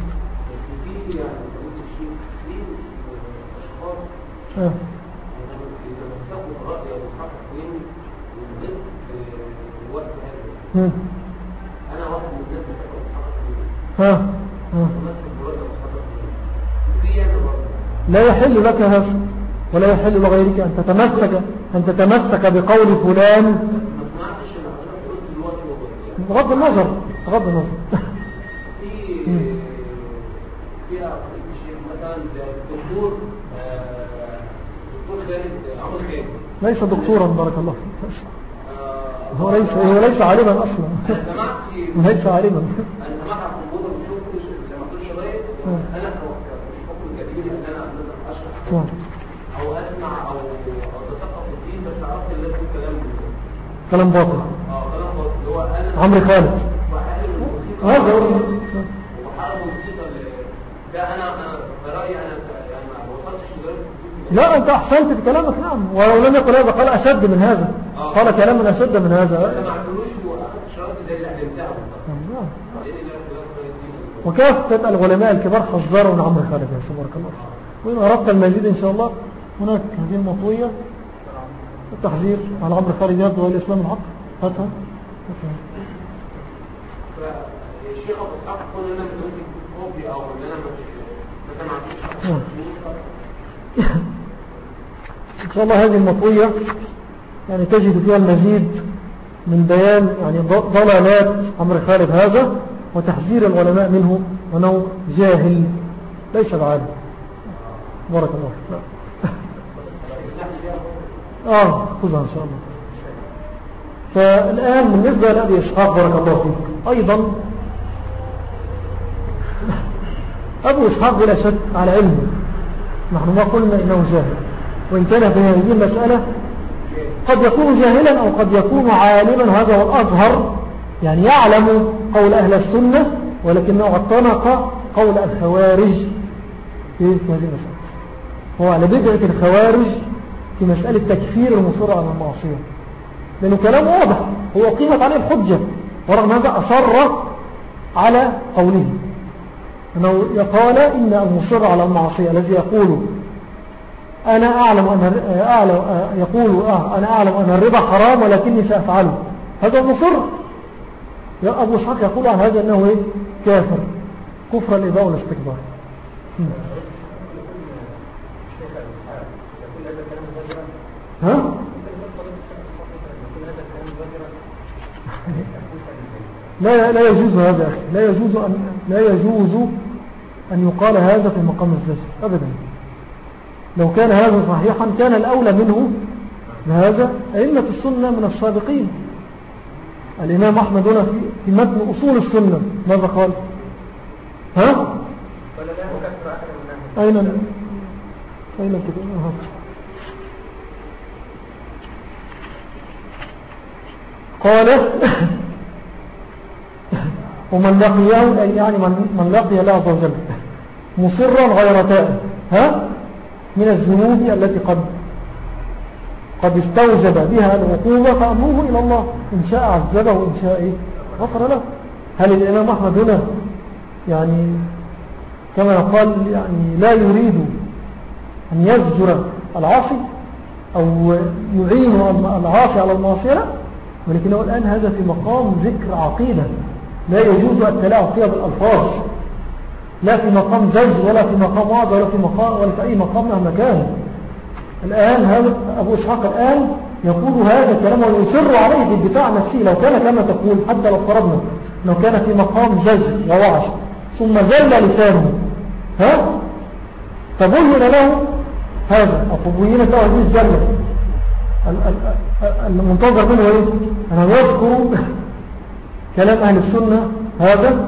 A: آه. أنا واحد من الناس ها لا يحل لك هذا ولا يحل لغيرك أن تتمسك أن تتمسك بقول فلان بغض النظر بغض النظر في في الشيخ مثلا الدكتور دكتور خالد عمرو خالد ليس دكتورا بارك الله فيك، هو ليس هو ليس عالما اصلا. انا سمعت ليس عالما. انا سمعت على الكمبيوتر وشفت زي ما قلت شرايط، انا مش حكم كبير ان انا مثلا اشرح او اسمع او اتثقف في الدين، بس عرفت اللي هو كلام كلام باطل. اه كلام باطل اللي هو انا عمرو خالد وحارب الموسيقى. هذا هو وحارب الموسيقى ده. انا برايي انا يعني ما وصلتش لدرجه. لا أنت أحسنت في كلامك، نعم، ولو لم يقل هذا قال أشد من هذا. آه. قال كلام أشد من هذا. ما عملوش شرط زي اللي علمتها. وكافة العلماء الكبار حذروا من عمرو خالد يا سبحانك الله. وإن أردت المزيد إن شاء الله هناك هذه المطوية التحذير على عمرو خالد يبدو الإسلام الحق هاتها. فالشيخ أبو إسحاق يقول أنا متمسك بالكوبي أو أن أنا ما سمعتوش. إن شاء الله هذه المطوية يعني تجد فيها المزيد من بيان يعني ضلالات عمرو خالد هذا وتحذير العلماء منه وأنه جاهل ليس بعالم. بارك الله. آه خذها إن شاء الله. فالآن بالنسبة لأبي إسحاق بارك الله فيك أيضا، أبو إسحاق بلا شك على علمه، نحن ما قلنا إنه جاهل، وإن كان في هذه المسألة قد يكون جاهلا أو قد يكون عالما، هذا هو الأظهر، يعني يعلم قول أهل السنة ولكنه اعتنق قول الخوارج في هذه المسألة. هو على بدعة الخوارج في مسألة تكفير المصر على المعصية، لأنه كلام واضح هو قيمت عليه الحجة، ورغم هذا أصر على قوله أنه يقال إن المصر على المعصية الذي يقول أنا أعلم أن أعلم يقول آه أنا أعلم أن الربا حرام ولكني سأفعله، هذا المصر. يا أبو إسحاق يقول عن هذا أنه إيه؟ كافر كفر الإباء والاستكبار. ها؟ لا لا يجوز هذا أخي، لا يجوز أن لا يجوز أن يقال هذا في مقام الزجر أبدا. لو كان هذا صحيحا كان الأولى منه لهذا أئمة السنة من السابقين. الإمام أحمد هنا في متن أصول السنة ماذا قال؟ ها؟
B: ولا لا أكثر أحد من
A: أين أين كده؟ أها. قال ومن لقيه يعني من, من لقي الله عز وجل مصرا غير تائب ها من الذنوب التي قد قد استوجب بها العقوبة فأمره إلى الله إن شاء عذبه وإن شاء إيه غفر له. هل الإمام أحمد هنا يعني كما قال يعني لا يريد أن يزجر العاصي أو يعين العاصي على المعصية، ولكنه الآن هذا في مقام ذكر عقيدة لا يجوز التلاعب فيها بالألفاظ، لا في مقام زج ولا في مقام وعظ ولا في مقام ولا في أي مقام مهما كان. الآن هذا أبو إسحاق الآن يقول هذا الكلام ويصر عليه في الدفاع عن نفسه. لو كان كما تقول حتى لو فرضنا لو كان في مقام زج ووعش ثم زل لسانه ها تبين له هذا أو تبينت له هذه الزلة المنتظر منه ايه؟ أنا يذكر كلام أهل السنة هذا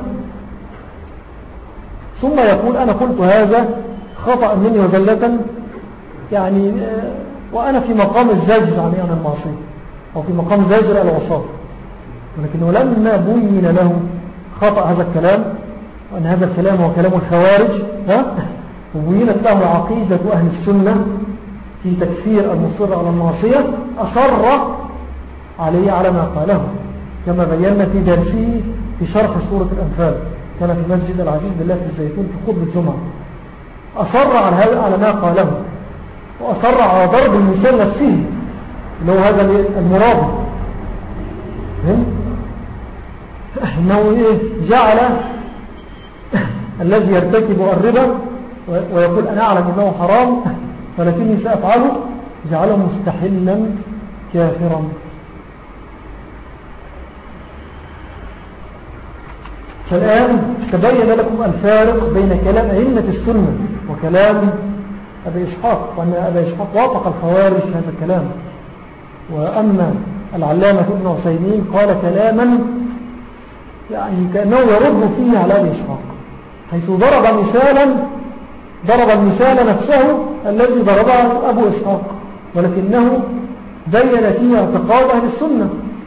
A: ثم يقول أنا قلت هذا خطأ مني وزلة يعني وأنا في مقام الزجر عن المعصية أو في مقام زجر العصاة، ولكنه لما بين له خطأ هذا الكلام وأن هذا الكلام هو كلام الخوارج ها وبينت له عقيدة أهل السنة في تكفير المصر على المعصية أصر عليه على ما قاله كما بينا في درسه في شرح سورة الأنفال، كان في مسجد العزيز بالله في الزيتون في خطبة الجمعة. أصر على هذا على ما قاله وأصر على ضرب المثال نفسه اللي هو هذا المرابط إنه إيه جعل الذي يرتكب الربا ويقول أنا أعلم أنه حرام ولكني سأفعله جعله مستحلا كافرا. فالآن تبين لكم الفارق بين كلام أئمة السنة وكلام أبي إسحاق، وأن أبي إسحاق وافق الخوارج في هذا الكلام، وأما العلامة ابن عثيمين قال كلاما يعني كأنه يرد فيه على أبي إسحاق، حيث ضرب مثالا ضرب المثال نفسه الذي ضربه أبو إسحاق، ولكنه بين فيه اعتقاد أهل السنة.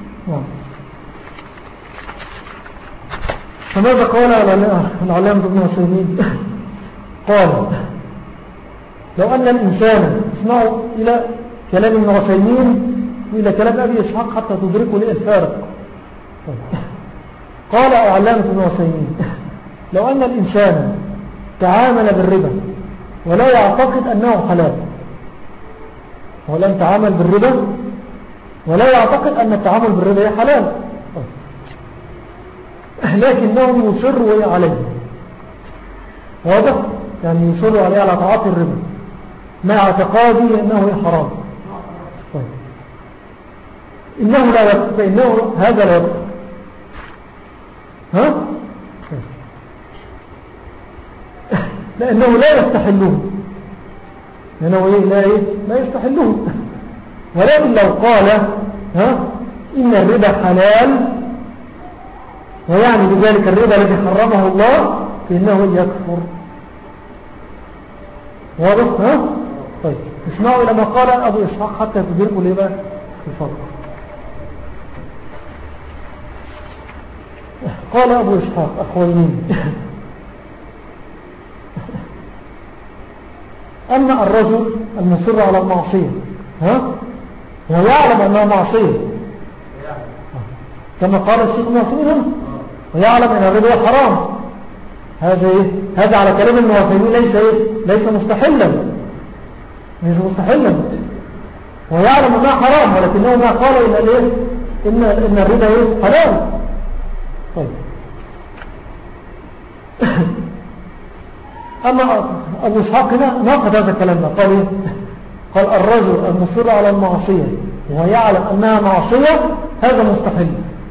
A: فماذا قال العلامة ابن عثيمين؟ قال لو أن الإنسان اسمعوا إلى كلام ابن عثيمين وإلى كلام أبي إسحاق حتى تدركوا ليه الفارق. قال العلامة ابن عثيمين لو أن الإنسان تعامل بالربا ولا يعتقد أنه حلال، هو لم تعامل بالربا ولا يعتقد أن التعامل بالربا حلال لكنه يصر عليه، واضح؟ يعني يصر عليه على تعاطي الربا مع اعتقاده أنه حرام، طيب إنه لا يكفر، فإنه هذا لا يكفر ها؟ لأنه لا يستحله، لأنه إيه؟ لا, إيه؟ لا يستحله. ولكن لو قال ها إن الربا حلال ويعني بذلك الربا الذي حرمه الله فإنه يكفر، واضح ها؟ طيب اسمعوا إلى ما قال أبو إسحاق حتى تدركوا ليه بقى الفرق. قال أبو إسحاق أخوينين أما الرجل المصر على المعصية ها ويعلم أنها معصية كما قال الشيخ المعصيين ويعلم أن الربا حرام، هذا إيه؟ هذا على كلام المعصيين ليس إيه؟ ليس مستحلا ليس مستحلا ويعلم أنها حرام، ولكنه ما قال إن الإيه؟ إن إن الربا إيه؟ حرام. طيب أما أبو إسحاق هنا ناقض هذا الكلام ده، قال إيه؟ قال الرجل المصر على المعصية ويعلم أنها معصية هذا مستحيل،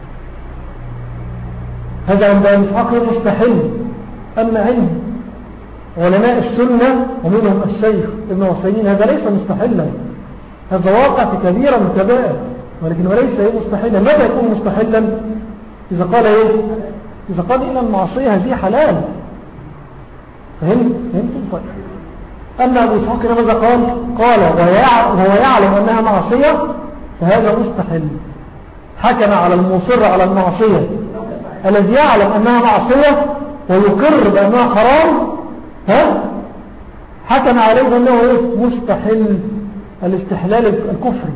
A: هذا عند أبو إسحاق مستحيل. أما عند علماء السنة ومنهم الشيخ ابن عثيمين هذا ليس مستحيلا، هذا واقع في كبيرة من كبائر، ولكن وليس إيه مستحيلا. متى يكون مستحيلا؟ إذا قال إيه؟ إذا قال إن المعصية هذه حلال. فهمت؟ فهمتم؟ طيب. أما أبو إسحاق ماذا قال؟ قال وهو يعلم أنها معصية فهذا مستحيل. حكم على المصر على المعصية الذي يعلم أنها معصية ويقر بأنها حرام، ها؟ حكم عليه بأنه إيه؟ مستحيل، الاستحلال الكفري.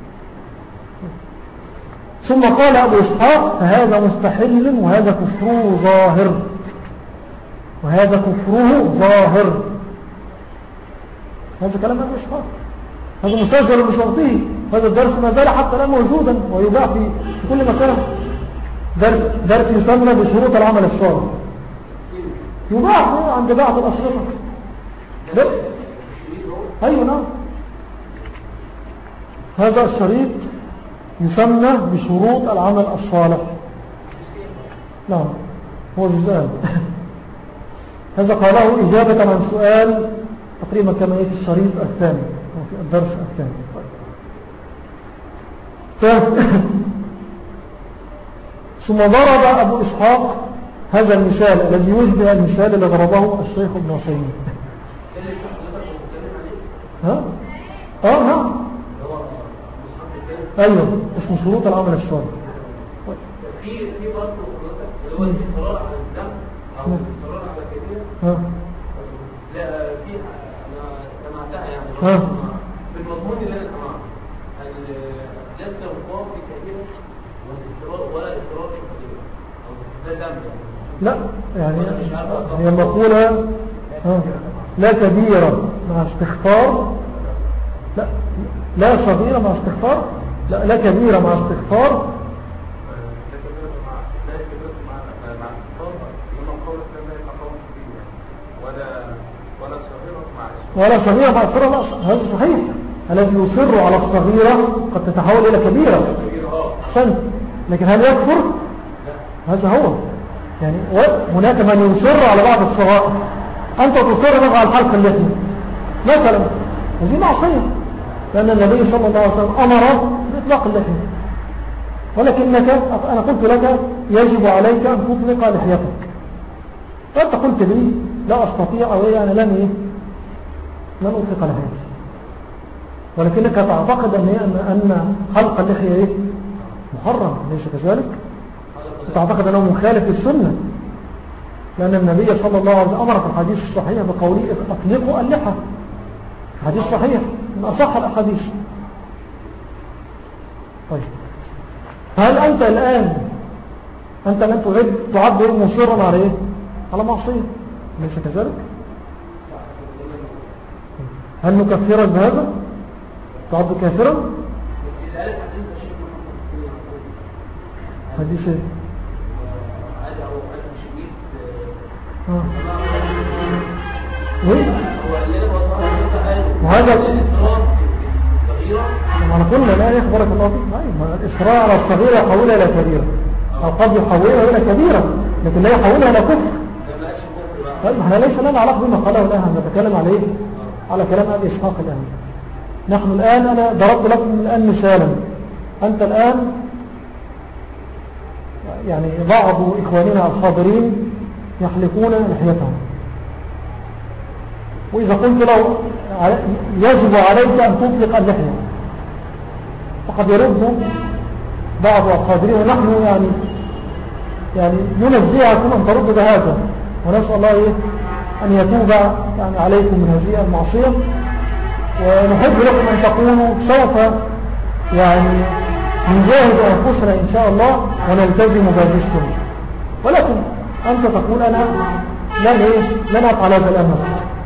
A: ثم قال أبو إسحاق فهذا مستحيل وهذا كفره ظاهر، وهذا كفره ظاهر. هذا كلام أبو إسحاق، هذا مسجل بشرطه. هذا الدرس ما زال حتى الآن موجودا ويباع في كل مكان. درس, درس يسمى بشروط العمل الصالح، يباع عند بعض الأشرطة. أيوة نعم، هذا الشريط يسمى بشروط العمل الصالح. نعم هو جزءان. هذا قاله إجابة عن سؤال تقريبا كما في الشريط الثاني أو في الدرس الثاني. ثم ضرب أبو إسحاق هذا المثال الذي يشبه المثال الذي ضربه الشيخ ابن عثيمين. ها؟ اه نعم ايوه، اسمه شروط العمل الصالح.
C: في في برضه اللي هو الاصرار على الذنب او الاصرار على كبيره. لا في انا سمعتها يعني بالمضمون اللي انا سمعته، لا استغفار في كبيره والاصرار ولا اصرار في كبيره او ده ذنب.
A: لا يعني هي مقولة لا كبيرة مع استغفار، لا لا صغيرة مع استغفار، لا لا كبيرة مع استغفار، ولا صغيرة مع إصرار. لا هذا صحيح، الذي يصر على الصغيرة قد تتحول إلى كبيرة حسن، لكن هل يكفر؟ هذا هو يعني. هناك من يصر على بعض الصغائر، أنت تصر على الحلق اللحية مثلا، هذه معصية، لأن النبي صلى الله عليه وسلم أمر بإطلاق اللحية، ولكنك أنا قلت لك يجب عليك أن تطلق لحيتك، فأنت قلت لي لا أستطيع أو يعني لن إيه لن أطلق لحيتي، ولكنك تعتقد أن أن حلق اللحية إيه محرم، ليس كذلك؟ تعتقد أنه مخالف للسنة، لأن النبي صلى الله عليه وسلم أمر في الحديث الصحيح بقوله أطلقوا اللحى، حديث صحيح من أصح الأحاديث. طيب هل أنت الآن أنت لن تعد تعد مصرا على إيه؟ على معصية، ليس كذلك؟ هل نكفرك بهذا؟ تعد كافرا؟ حديث ايه؟ اه ايه؟ وهذا ما قلنا لا يخبرك الله فيه. الإصرار على الصغيرة يحولها إلى كبيرة، أو قد يحولها إلى كبيرة لكن لا يحولها إلى كفر. طيب احنا ليس لنا علاقة بما قاله الآن، نتكلم عليه على كلام أبي إسحاق الآن. نحن الآن أنا ضربت لكم الآن مثالا، أنت الآن يعني بعض إخواننا الحاضرين يحلقون لحيتهم، وإذا قلت له يجب عليك أن تطلق اللحية فقد يرد بعض الحاضرين، ونحن يعني يعني ننزعكم أن تردوا بهذا، ونسأل الله إيه أن يتوب يعني عليكم من هذه المعصية، ونحب لكم أن تقولوا سوف يعني نجاهد أنفسنا إن شاء الله ونلتزم بهذه السنة، ولكن أنت تقول أنا لن إيه لن أفعل هذا الأمر.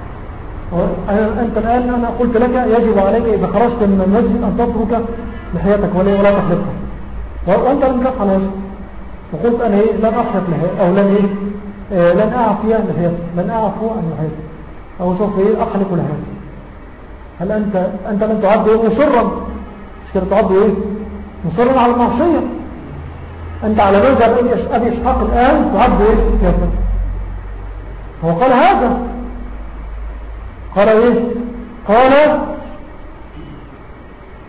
A: أنت الآن أنا قلت لك يجب عليك إذا خرجت من المسجد أن تترك لحيتك ولا تحلقها، وأنت لم تفعل هذا، وقلت أنا إيه لن أحلق لحيتي أو لن إيه آه لن أعفي لحيتي لن أعفو عن لحيتي أو سوف إيه أحلق لحيتي. هل أنت أنت لن تعد إيه مصرا؟ مش كده تعد إيه مصرا على المعصية؟ أنت على مذهب أبي إسحاق الآن تعد إيه كافر. هو قال هذا، قال إيه قال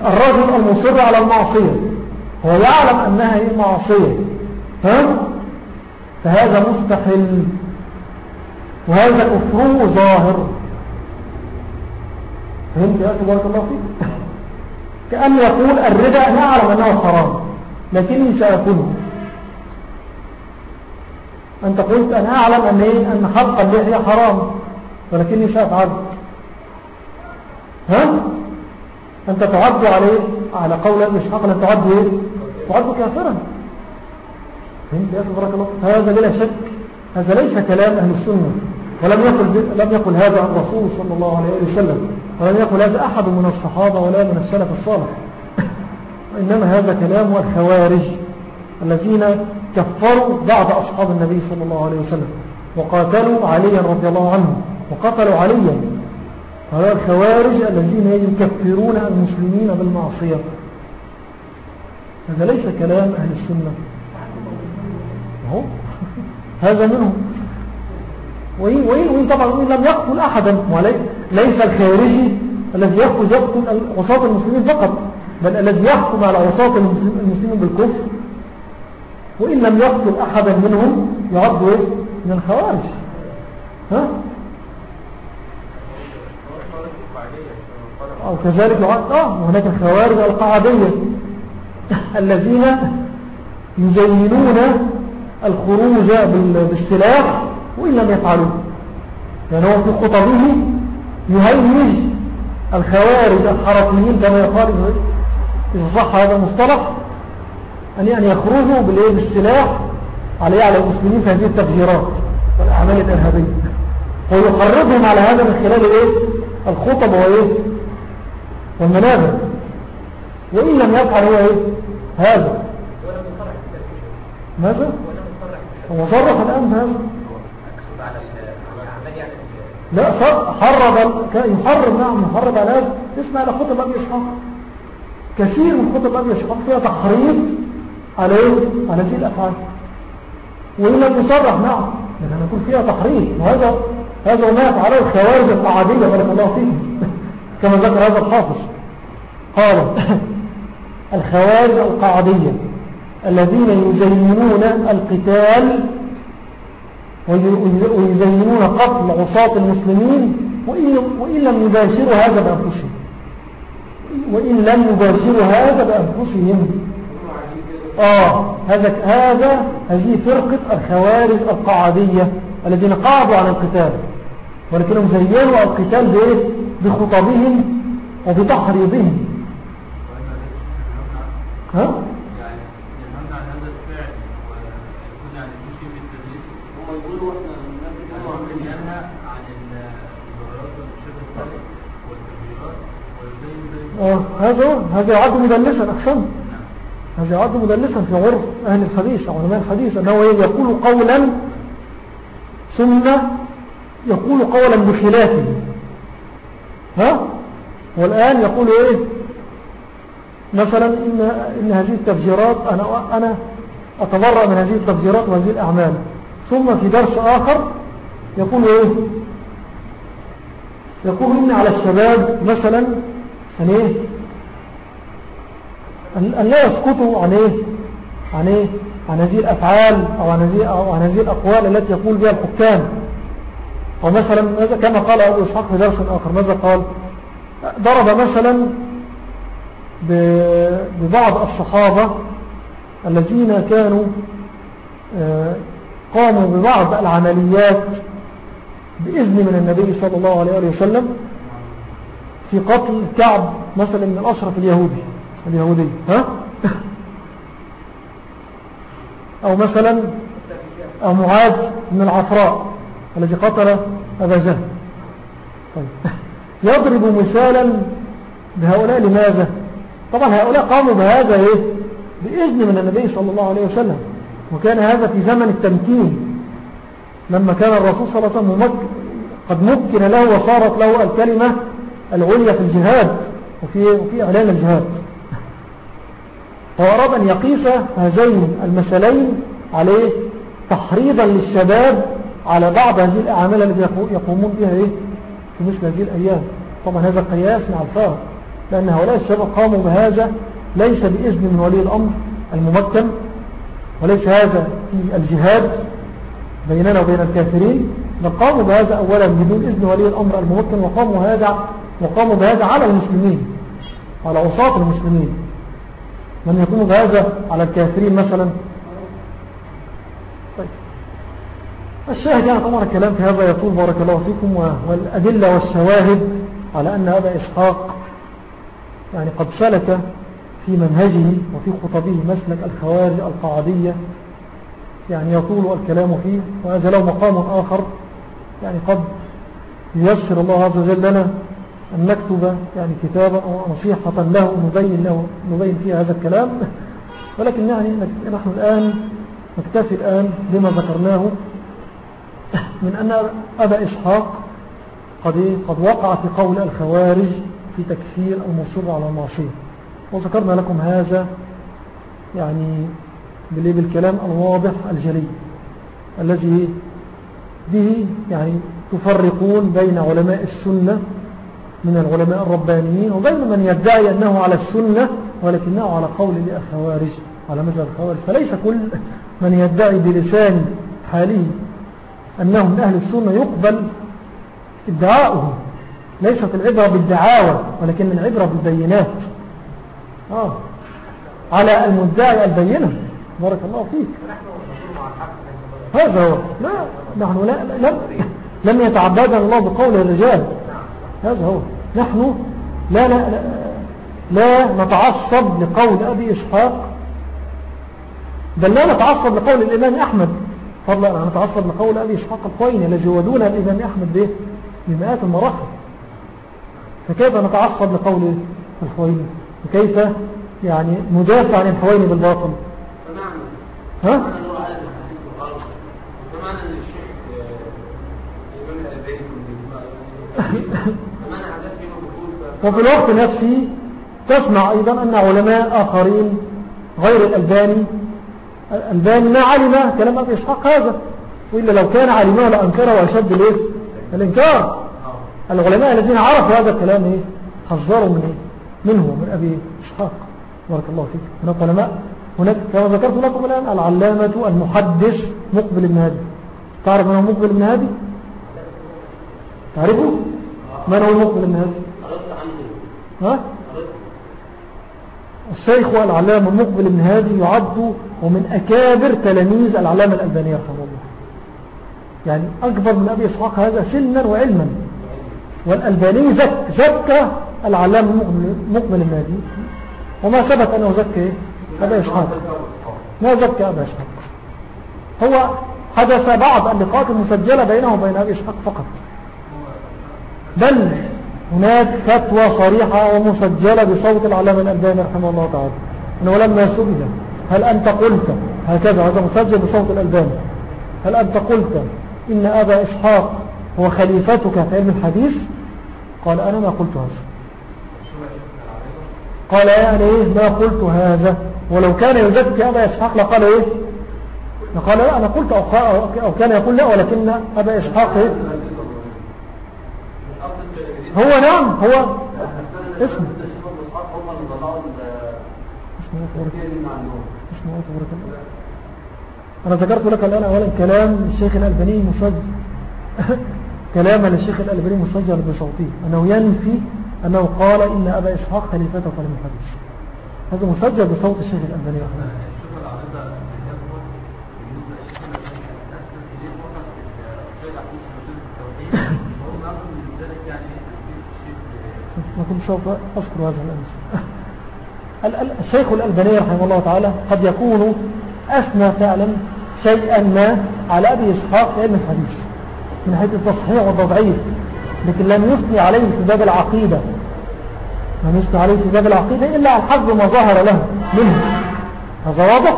A: الرجل المصر على المعصية هو يعلم أنها هي معصية، ها؟ فهذا مستحيل، وهذا كفره ظاهر. فهمت يا أخي بارك الله فيك؟ كأن يقول الربا أنا أعلم أنه حرام لكني سأكله. أنت قلت أنا أعلم أن, إيه؟ أن حلق اللحية حرام ولكني سأفعل، ها؟ أنت تعد عليه على قول ابن إسحاق أن تعد إيه؟ تعد كافرا. فهمت يا أخي بارك الله فيك؟ هذا بلا شك هذا ليس كلام أهل السنة، ولم يقل, لم يقل هذا الرسول صلى الله عليه وسلم، ولم يقل هذا أحد من الصحابة ولا من السلف الصالح. إنما هذا كلام الخوارج الذين كفروا بعض أصحاب النبي صلى الله عليه وسلم وقاتلوا عليا رضي الله عنه وقتلوا عليا. هؤلاء الخوارج الذين يكفرون المسلمين بالمعصية. هذا ليس كلام أهل السنة، هو هذا منهم. وإن, وإن, وإن طبعا وإن لم يقتل أحدا، ليس الخارجي الذي يأخذ يقتل عصاة المسلمين فقط، بل الذي يحكم على عصاة المسلمين بالكفر وإن لم يقتل أحدا منهم يعد من الخوارج. ها؟ أو كذلك يعد آه وهناك الخوارج القعدية الذين يزينون الخروج بالسلاح وإن لم يفعلوا، يعني هو في خطبه يهيج الخوارج الحركيين كما يقال إذا صح هذا المصطلح أن يخرجوا بالسلاح على على المسلمين في هذه التفجيرات والأعمال الإرهابية، ويحرضهم على هذا من خلال إيه؟ الخطب وإيه؟ والمنابر، وإن لم يفعل هو إيه؟ هذا ماذا؟ هو صرح الآن بهذا. لا حرض يحرض نعم يحرض على هذا. اسمع على خطب أبي إسحاق، كثير من خطب أبي إسحاق فيها تحريض على إيه؟ على هذه الأفعال، وإن لم يصرح نعم لكن يكون فيها تحريض. وهذا هذا ما يفعله الخوارج القعدية بارك الله فيهم كما ذكر هذا الحافظ قال الخوارج القعدية الذين يزينون القتال ويزينون قتل عصاة المسلمين وإن لم يباشروا هذا بأنفسهم وإن لم يباشروا هذا بأنفسهم. آه هذا هذا هذه فرقة الخوارج القعدية الذين قعدوا على القتال ولكنهم زينوا القتال بخطبهم وبتحريضهم. ها؟ آه هذا هذا يعد مدلسا أحسن، هذا يعد مدلسا في عرف أهل الحديث أو علماء الحديث أنه يقول قولا ثم يقول قولا بخلافه. ها؟ والآن يقول إيه مثلا إن, إن هذه التفجيرات أنا, أنا أتبرأ من هذه التفجيرات وهذه الأعمال، ثم في درس آخر يقول إيه يقول إن على الشباب مثلا أن إيه أن لا يسقطوا عن إيه عن إيه عن هذه الأفعال أو عن هذه, أو عن هذه الأقوال التي يقول بها الحكام. ومثلا كما قال أبو إسحاق في درس آخر ماذا قال؟ ضرب مثلا ببعض الصحابة الذين كانوا قاموا ببعض العمليات بإذن من النبي صلى الله عليه وسلم في قتل كعب مثلا من الأشرف اليهودي اليهودي ها؟ أو مثلا أو معاذ من العفراء الذي قتل أبا جهل. طيب. يضرب مثالا بهؤلاء لماذا؟ طبعا هؤلاء قاموا بهذا إيه؟ بإذن من النبي صلى الله عليه وسلم، وكان هذا في زمن التمكين لما كان الرسول صلى الله عليه وسلم ممكن قد مكن له وصارت له الكلمة العليا في الجهاد وفي, وفي إعلان الجهاد. فأراد أن يقيس هذين المثلين عليه تحريضا للشباب على بعض هذه الأعمال التي يقومون بها إيه؟ في مثل هذه الأيام. طبعا هذا قياس مع الفارق لأن هؤلاء الشباب قاموا بهذا ليس بإذن من ولي الأمر الممكن، وليس هذا في الجهاد بيننا وبين الكافرين، بل قاموا بهذا أولا بدون إذن ولي الأمر الممكن، وقاموا, هذا وقاموا بهذا على المسلمين، على وساط المسلمين. من يقوم بهذا على الكافرين مثلا. طيب الشاهد يعني طبعا الكلام في هذا يطول بارك الله فيكم، والأدلة والشواهد على أن أبا إسحاق يعني قد سلك في منهجه وفي خطبه مسلك الخوارج القاعدية يعني يطول الكلام فيه، وهذا له مقام آخر يعني قد ييسر الله عز وجل لنا أن نكتب يعني كتابا أو نصيحة له نبين, له نبين فيها هذا الكلام، ولكن يعني نحن الآن نكتفي الآن بما ذكرناه من أن أبا إسحاق قد, قد وقع في قول الخوارج في تكفير المصر على المعصية، وذكرنا لكم هذا يعني بالكلام الواضح الجلي الذي به يعني تفرقون بين علماء السنة من العلماء الربانيين وبين من يدعي أنه على السنة ولكنه على قول الخوارج على مذهب الخوارج. فليس كل من يدعي بلسان حاله أنه من أهل السنة يقبل ادعاؤه. ليست العبرة بالدعاوى ولكن العبرة بالبينات. آه. على المدعي البينة. بارك الله فيك. هذا هو. لا نحن لا لم, لم يتعبدنا الله بقول الرجال. هذا هو. نحن لا, لا, لا, لا نتعصب لقول أبي إسحاق، بل لا نتعصب لقول الإمام أحمد، فضلا أن نتعصب لقول أبي إسحاق الخويني الذي ودون الإمام أحمد به بمئات المراحل. فكيف نتعصب لقول الخويني وكيف يعني ندافع عن الخويني بالباطل؟ ها؟ وفي الوقت نفسه تسمع أيضا أن علماء آخرين غير الألباني الألباني ما علم كلام أبي إسحاق هذا، وإلا لو كان علمه لأنكره وأشد ليه الإنكار. العلماء الذين عرفوا هذا الكلام إيه؟ حذروا من إيه؟ منه من أبي إسحاق. بارك الله فيك. هناك علماء، هناك كما ذكرت لكم الآن العلامة المحدث مقبل بن هادي. تعرف من هو مقبل بن هادي؟ تعرفه؟ من هو مقبل بن هادي؟ ها؟ الشيخ والعلامة مقبل بن هادي يعد ومن أكابر تلاميذ العلامة الألبانية رحمه الله، يعني أكبر من أبي إسحاق هذا سنا وعلما. والألباني زك زكى العلامة مقبل بن هادي، وما ثبت أنه زكى أبا إسحاق، ما زكى أبا إسحاق. هو حدث بعض اللقاءات المسجلة بينه وبين أبي إسحاق فقط، بل هناك فتوى صريحة ومسجلة بصوت العلامة الألباني رحمه الله تعالى أنه لما سئل هل أنت قلت هكذا، هذا مسجل بصوت الألباني، هل أنت قلت إن أبا إسحاق هو خليفتك في علم الحديث؟ قال أنا ما قلت هذا. قال يعني إيه ما قلت هذا، ولو كان يزكي أبا إسحاق لقال إيه، لقال لا أنا قلت، أو كان يقول لا ولكن أبا إسحاق إيه؟ هو نعم هو اسمه اسمه تبارك الله. أنا ذكرت لك الآن أولا كلام الشيخ الألباني مسجل كلام للشيخ الألباني مسجل بصوته أنه ينفي أنه قال إن أبا إسحاق خليفته في علم الحديث. هذا مسجل بصوت الشيخ الألباني رحمه الله. ما كنت سوف أذكر هذا الأمس. الشيخ الألباني رحمه الله تعالى قد يكون أثنى فعلا شيئا ما على أبي إسحاق في علم الحديث من حيث التصحيح والتضعيف، لكن لم يثني عليه في باب العقيدة، لم يثني عليه في باب العقيدة إلا على حسب ما ظهر له منه. هذا واضح.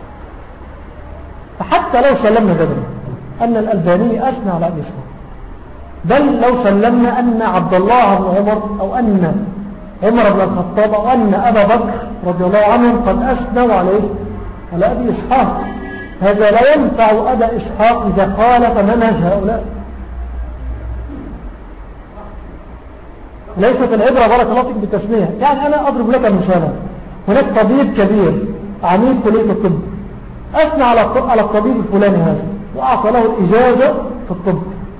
A: فحتى لو سلمنا بدري أن الألباني أثنى على أبي إسحاق، بل لو سلمنا أن عبد الله بن عمر أو أن عمر بن الخطاب أو أن أبا بكر رضي الله عنهم قد أثنوا عليه على أبي إسحاق، هذا لا ينفع أبا إسحاق إذا خالف منهج هؤلاء. ليست العبرة بارك الله فيك بالتسمية. يعني أنا أضرب لك مثالا، هناك طبيب كبير عميد كلية الطب أثنى على الطبيب الفلاني هذا وأعطى له الإجازة في الطب،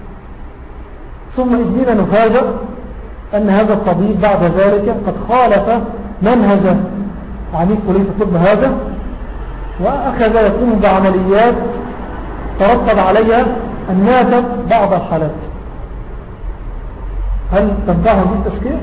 A: ثم إذننا نفاجأ أن هذا الطبيب بعد ذلك قد خالف منهج عميد كلية الطب هذا، وأخذ يقوم بعمليات ترتب عليها أن ماتت بعض الحالات. هل تنفع هذه التزكية؟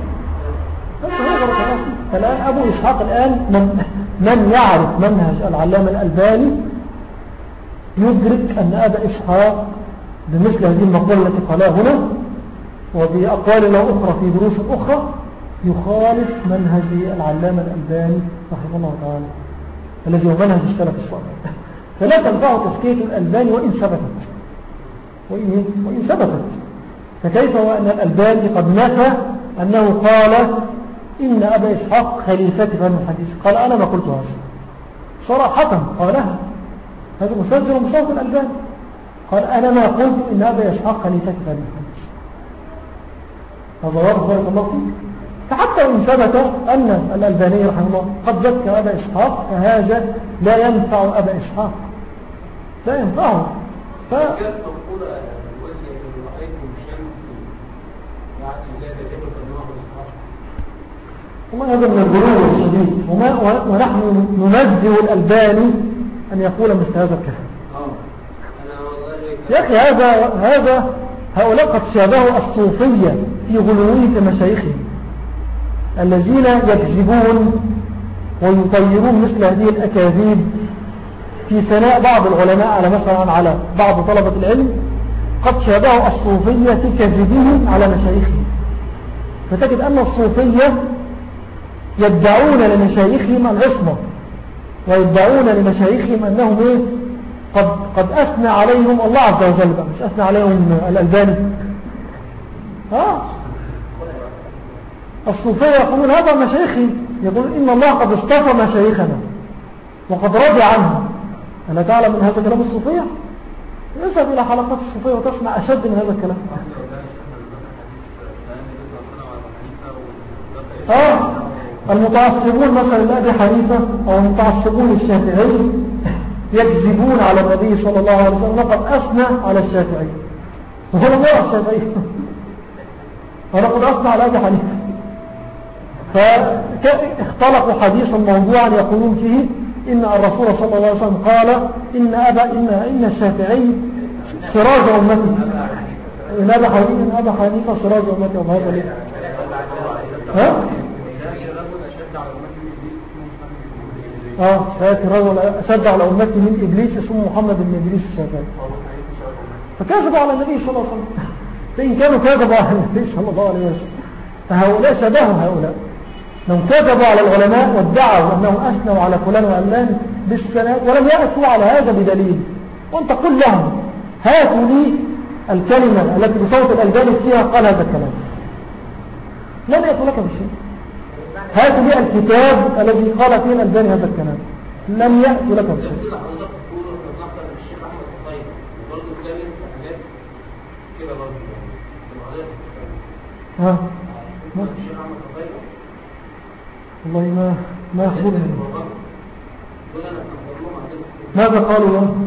A: الآن أبو إسحاق الآن من, من يعرف منهج العلامة الألباني يدرك أن أبا إسحاق بمثل هذه المقولة التي قالها هنا وبأقوال له أخرى في دروس أخرى يخالف منهج العلامة الألباني رحمه الله تعالى الذي هو منهج السلف الصالح. فلا تنفع تزكية الألباني وإن ثبتت وإن, وإن ثبتت. فكيف وأن الألباني قد نفى أنه قال إن أبا إسحاق خليفتي في الحديث؟ قال أنا ما قلت هذا صراحة، قالها هذا مسجل مصوت الألباني، قال أنا ما قلت إن أبا إسحاق خليفتي في الحديث. هذا واضح بارك الله فيه. فحتى إن ثبت أن الألباني رحمه الله قد زكى أبا إسحاق فهذا لا ينفع أبا إسحاق، لا ينفعه. ف... والله هذا من الغرور الشديد، ونحن ننزه الألباني أن يقول مثل هذا الكلام. يا أخي هذا هذا هؤلاء قد شابهوا الصوفية في غلوهم في مشايخهم الذين يكذبون ويطيرون مثل هذه الأكاذيب في ثناء بعض العلماء على مثلا على بعض طلبة العلم. قد شابهوا الصوفية في كذبهم على مشايخهم، فتجد أن الصوفية يدعون لمشايخهم العصمة ويدعون لمشايخهم أنهم إيه قد, قد أثنى عليهم الله عز وجل، مش أثنى عليهم الألباني. ها الصوفية يقولون هذا مشايخي، يقول إن الله قد اصطفى مشايخنا وقد رضي عنهم. ألا تعلم من هذا كلام الصوفية؟ اذهب إلى حلقات الصوفية وتسمع أشد من هذا الكلام. آه المتعصبون مثلا لأبي حنيفة أو المتعصبون الشافعي يكذبون على النبي صلى الله عليه وسلم وقد أثنى على الشافعي، وهو الله الشافعي ولقد أثنى على أبي حنيفة. فاختلقوا حديثا موضوعا يقولون فيه إن الرسول صلى الله عليه وسلم قال إن أبا إن إن الشافعي سراج أمتي، إن أبا حنيفة إن أبا حنيفة سراج أمتي. وهذا ليه؟ ها؟ اه فاكر رجل أشد على أمتي من إبليس اسمه محمد بن إبليس الشافعي. فكذبوا على النبي صلى الله عليه وسلم. فإن كانوا كذبوا على النبي صلى الله عليه وسلم فهؤلاء شبههم هؤلاء لو كذبوا على العلماء وادعوا أنهم أثنوا على فلان وعلان بالسنة ولم يأتوا على هذا بدليل. وانت قل لهم هاتوا لي الكلمة التي بصوت الألباني فيها قال هذا الكلام، لن يأتوا لك بشيء. هاتوا لي الكتاب الذي قال فيه الألباني هذا الكلام، لن يأتوا لك بشيء. ها والله ما ما يخبرني ماذا قالوا لهم.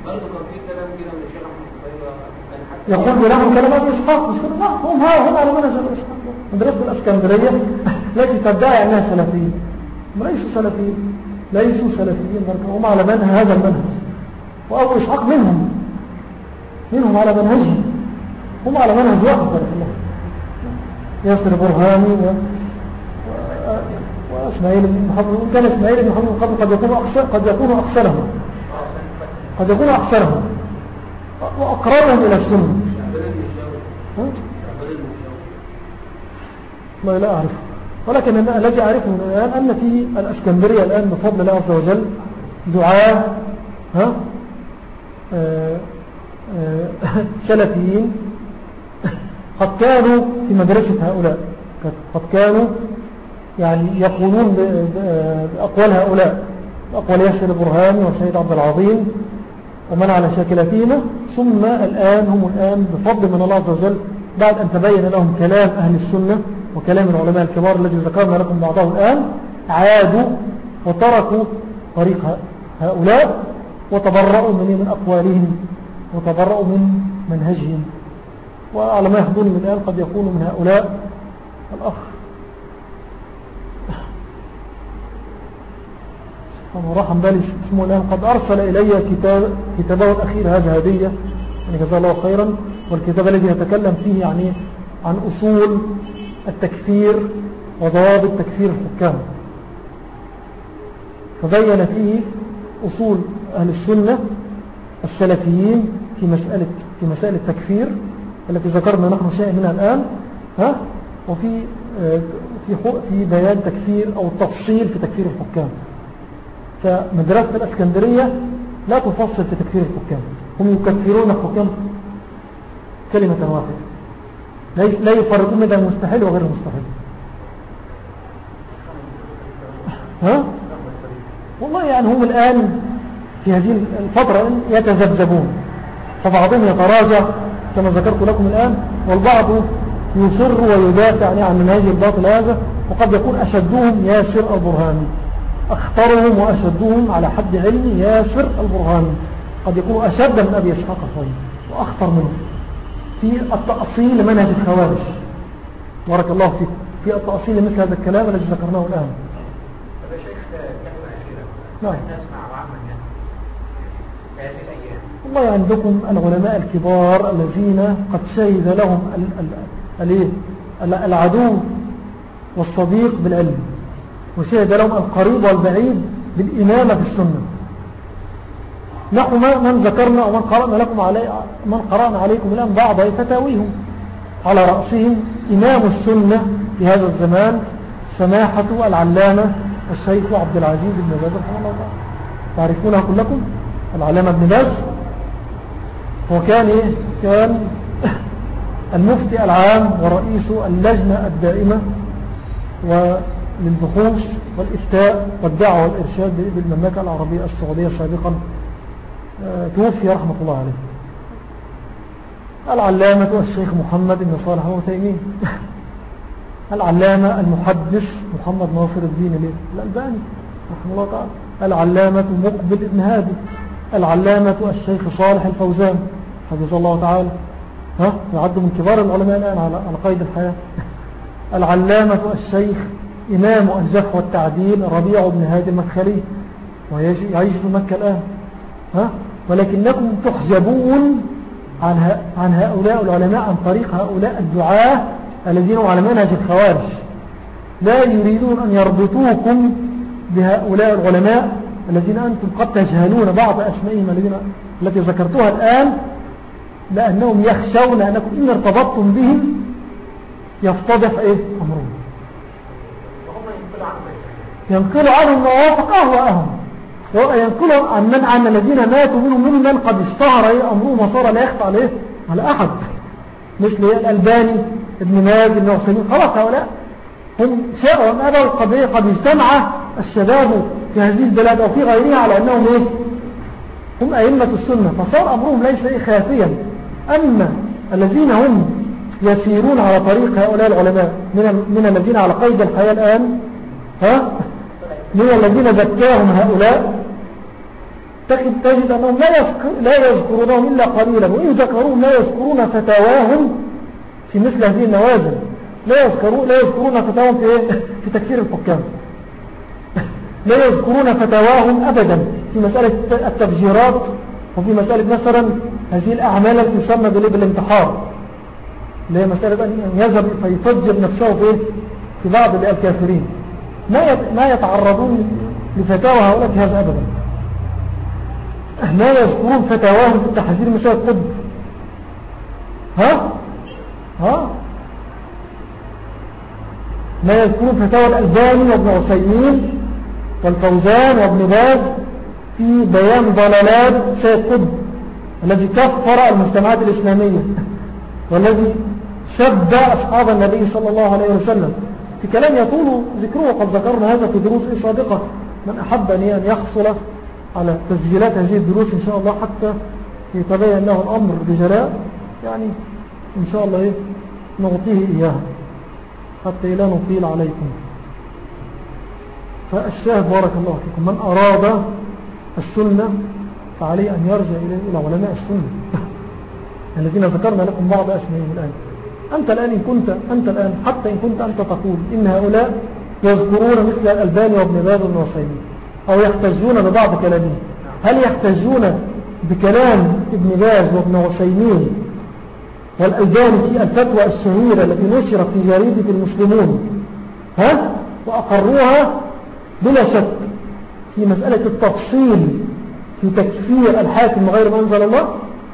A: يقول لهم كلمات إسحاق مش كده، لا هم ها هم على منهج الإسحاق مدرسة الإسكندرية التي تدعي أنها سلفيين، ليسوا سلفيين ليسوا سلفيين هم على منهج هذا المنهج، وأبو إسحاق منهم منهم على منهجهم، هم على منهج واحد بارك الله. ياسر برهاني و... وإسماعيل بن محمد، كان إسماعيل بن محمد قبل قد يكون أكثر قد يكون أكثرهم قد يكون أكثرهم وأقربهم إلى السنة. ما لا أعرف، ولكن الذي أعرفه الآن أن في الإسكندرية الآن بفضل الله عز وجل دعاء ها آآ آآ سلفيين قد كانوا في مدرسة هؤلاء، قد كانوا يعني يقولون بأقوال هؤلاء، أقوال ياسر البرهاني والسيد عبد العظيم ومن على شاكلتهما. ثم الآن هم الآن بفضل من الله عز وجل بعد أن تبين لهم كلام أهل السنة وكلام العلماء الكبار الذي ذكرنا لكم بعضه الآن عادوا وتركوا طريق هؤلاء وتبرأوا من من أقوالهم وتبرأوا من منهجهم. وعلى ما يحضرني من الآن قد يكون من هؤلاء الأخ سبحانه رحم بالي اسمه الآن قد أرسل إلي كتاب كتابه الأخير هذا هدية يعني جزاه الله خيرا. والكتاب الذي يتكلم فيه يعني عن أصول التكفير وضوابط تكفير الحكام، فبين فيه أصول أهل السنة السلفيين في مسألة في مسائل التكفير التي ذكرنا نحن شيء منها الآن، ها وفي في في بيان تكفير أو التفصيل في تكفير الحكام. فمدرسة الإسكندرية لا تفصل في تكفير الحكام، هم يكفرون الحكام كلمة واحدة، لا يفرقون بين المستحيل وغير المستحيل. ها والله يعني هم الآن في هذه الفترة يتذبذبون، فبعضهم يتراجع كما ذكرت لكم الآن، والبعض يصر ويدافع عن منهج الباطل هذا، وقد يكون أشدهم ياسر البرهاني، أخطرهم وأشدهم على حد علمي ياسر البرهاني، قد يكون أشد من أبي إسحاق الحويني وأخطر منه في التأصيل لمنهج الخوارج. بارك الله فيك في التأصيل لمثل هذا الكلام الذي ذكرناه الآن.
D: طب يا شيخ كلمة أخيرة
A: نعم
D: نسمع عامة الناس في هذه الأيام.
A: والله عندكم العلماء الكبار الذين قد شهد لهم ال ال ال العدو والصديق بالعلم، وشهد لهم القريب والبعيد بالإمامة في السنة. نحن من ذكرنا ومن قرأنا لكم علي من قرأنا عليكم الآن بعض فتاويهم، على رأسهم إمام السنة في هذا الزمان سماحة العلامة الشيخ عبد العزيز بن باز رحمه الله تعالى، تعرفونها كلكم العلامة ابن باز. هو كان إيه؟ كان المفتي العام ورئيس اللجنة الدائمة وللبحوث والإفتاء والدعوة والإرشاد بالمملكة العربية السعودية سابقا، توفي رحمة الله عليه. العلامة الشيخ محمد بن صالح العثيمين، العلامة المحدث محمد ناصر الدين الألباني رحمه الله تعالى، العلامة مقبل بن هادي، العلامة الشيخ صالح الفوزان حفظه الله تعالى، ها يعد من كبار العلماء الآن على قيد الحياة. العلامة الشيخ إمام الجرح والتعديل ربيع بن هادي المدخلي ويعيش في مكة الآن، ها ولكنكم تحجبون عن, عن هؤلاء العلماء عن طريق هؤلاء الدعاة الذين على منهج الخوارج، لا يريدون أن يربطوكم بهؤلاء العلماء الذين أنتم قد تجهلون بعض أسمائهم الذين التي ذكرتها الآن، لأنهم يخشون أنكم إن ارتبطتم بهم يفتضح إيه أمرهم، ينقلوا عنهم ما وافق أهواءهم، ينقلوا عن من عن الذين ماتوا منهم ممن قد اشتهر إيه أمرهم وصار لا يخفى عليه على أحد، مثل الألباني ابن ماز ابن عثيمين. خلاص هؤلاء هم شاءوا أن أبوا القضية قد اجتمع الشباب في هذه البلاد أو في غيرها على أنهم إيه هم أئمة السنة، فصار أمرهم ليس إيه خافيا. أما الذين هم يسيرون على طريق هؤلاء العلماء من, من الذين على قيد الحياة الآن، ها من الذين ذكاهم هؤلاء، تجد أنهم لا, يذكر لا يذكرونهم إلا قليلا، وإن ذكرون لا يذكرون فتاواهم في مثل هذه النوازل، لا يذكرون لا يذكرون فتاواهم في, في تكفير الحكام، لا يذكرون فتاواهم أبدا في مسألة التفجيرات، وفي مسألة مثلا هذه الأعمال التي تسمى بالانتحار، اللي هي مسألة أن يذهب فيفجر نفسه في في بعض الكافرين. ما يتعرضون لفتاوى هؤلاء في هذا أبدا، لا يذكرون فتاواهم في التحذير مسألة القطب، ها ها لا يذكرون فتاوى الألباني وابن عثيمين والفوزان وابن باز في بيان ضلالات سيد قطب الذي كفر المجتمعات الإسلامية والذي شد أصحاب النبي صلى الله عليه وسلم، في كلام يطول ذكره، وقد ذكرنا هذا في دروس سابقة. من أحب أن يحصل على تسجيلات هذه الدروس إن شاء الله حتى يتبين له الأمر بجلاء، يعني إن شاء الله نعطيه إياها. حتى لا نطيل عليكم. فالشاهد بارك الله فيكم، من أراد السنة فعليه أن يرجع إلى علماء السنة الذين ذكرنا لكم بعض أسمائهم الآن. أنت الآن إن كنت أنت الآن حتى إن كنت أنت تقول إن هؤلاء يذكرون مثل الألباني وابن باز وابن عثيمين أو يحتجون ببعض كلامه، هل يحتجون بكلام ابن باز وابن عثيمين والألباني في الفتوى الشهيرة التي نشرت في جريدة المسلمون ها وأقروها بلا شك في مسألة التفصيل في تكفير الحاكم غير ما أنزل الله؟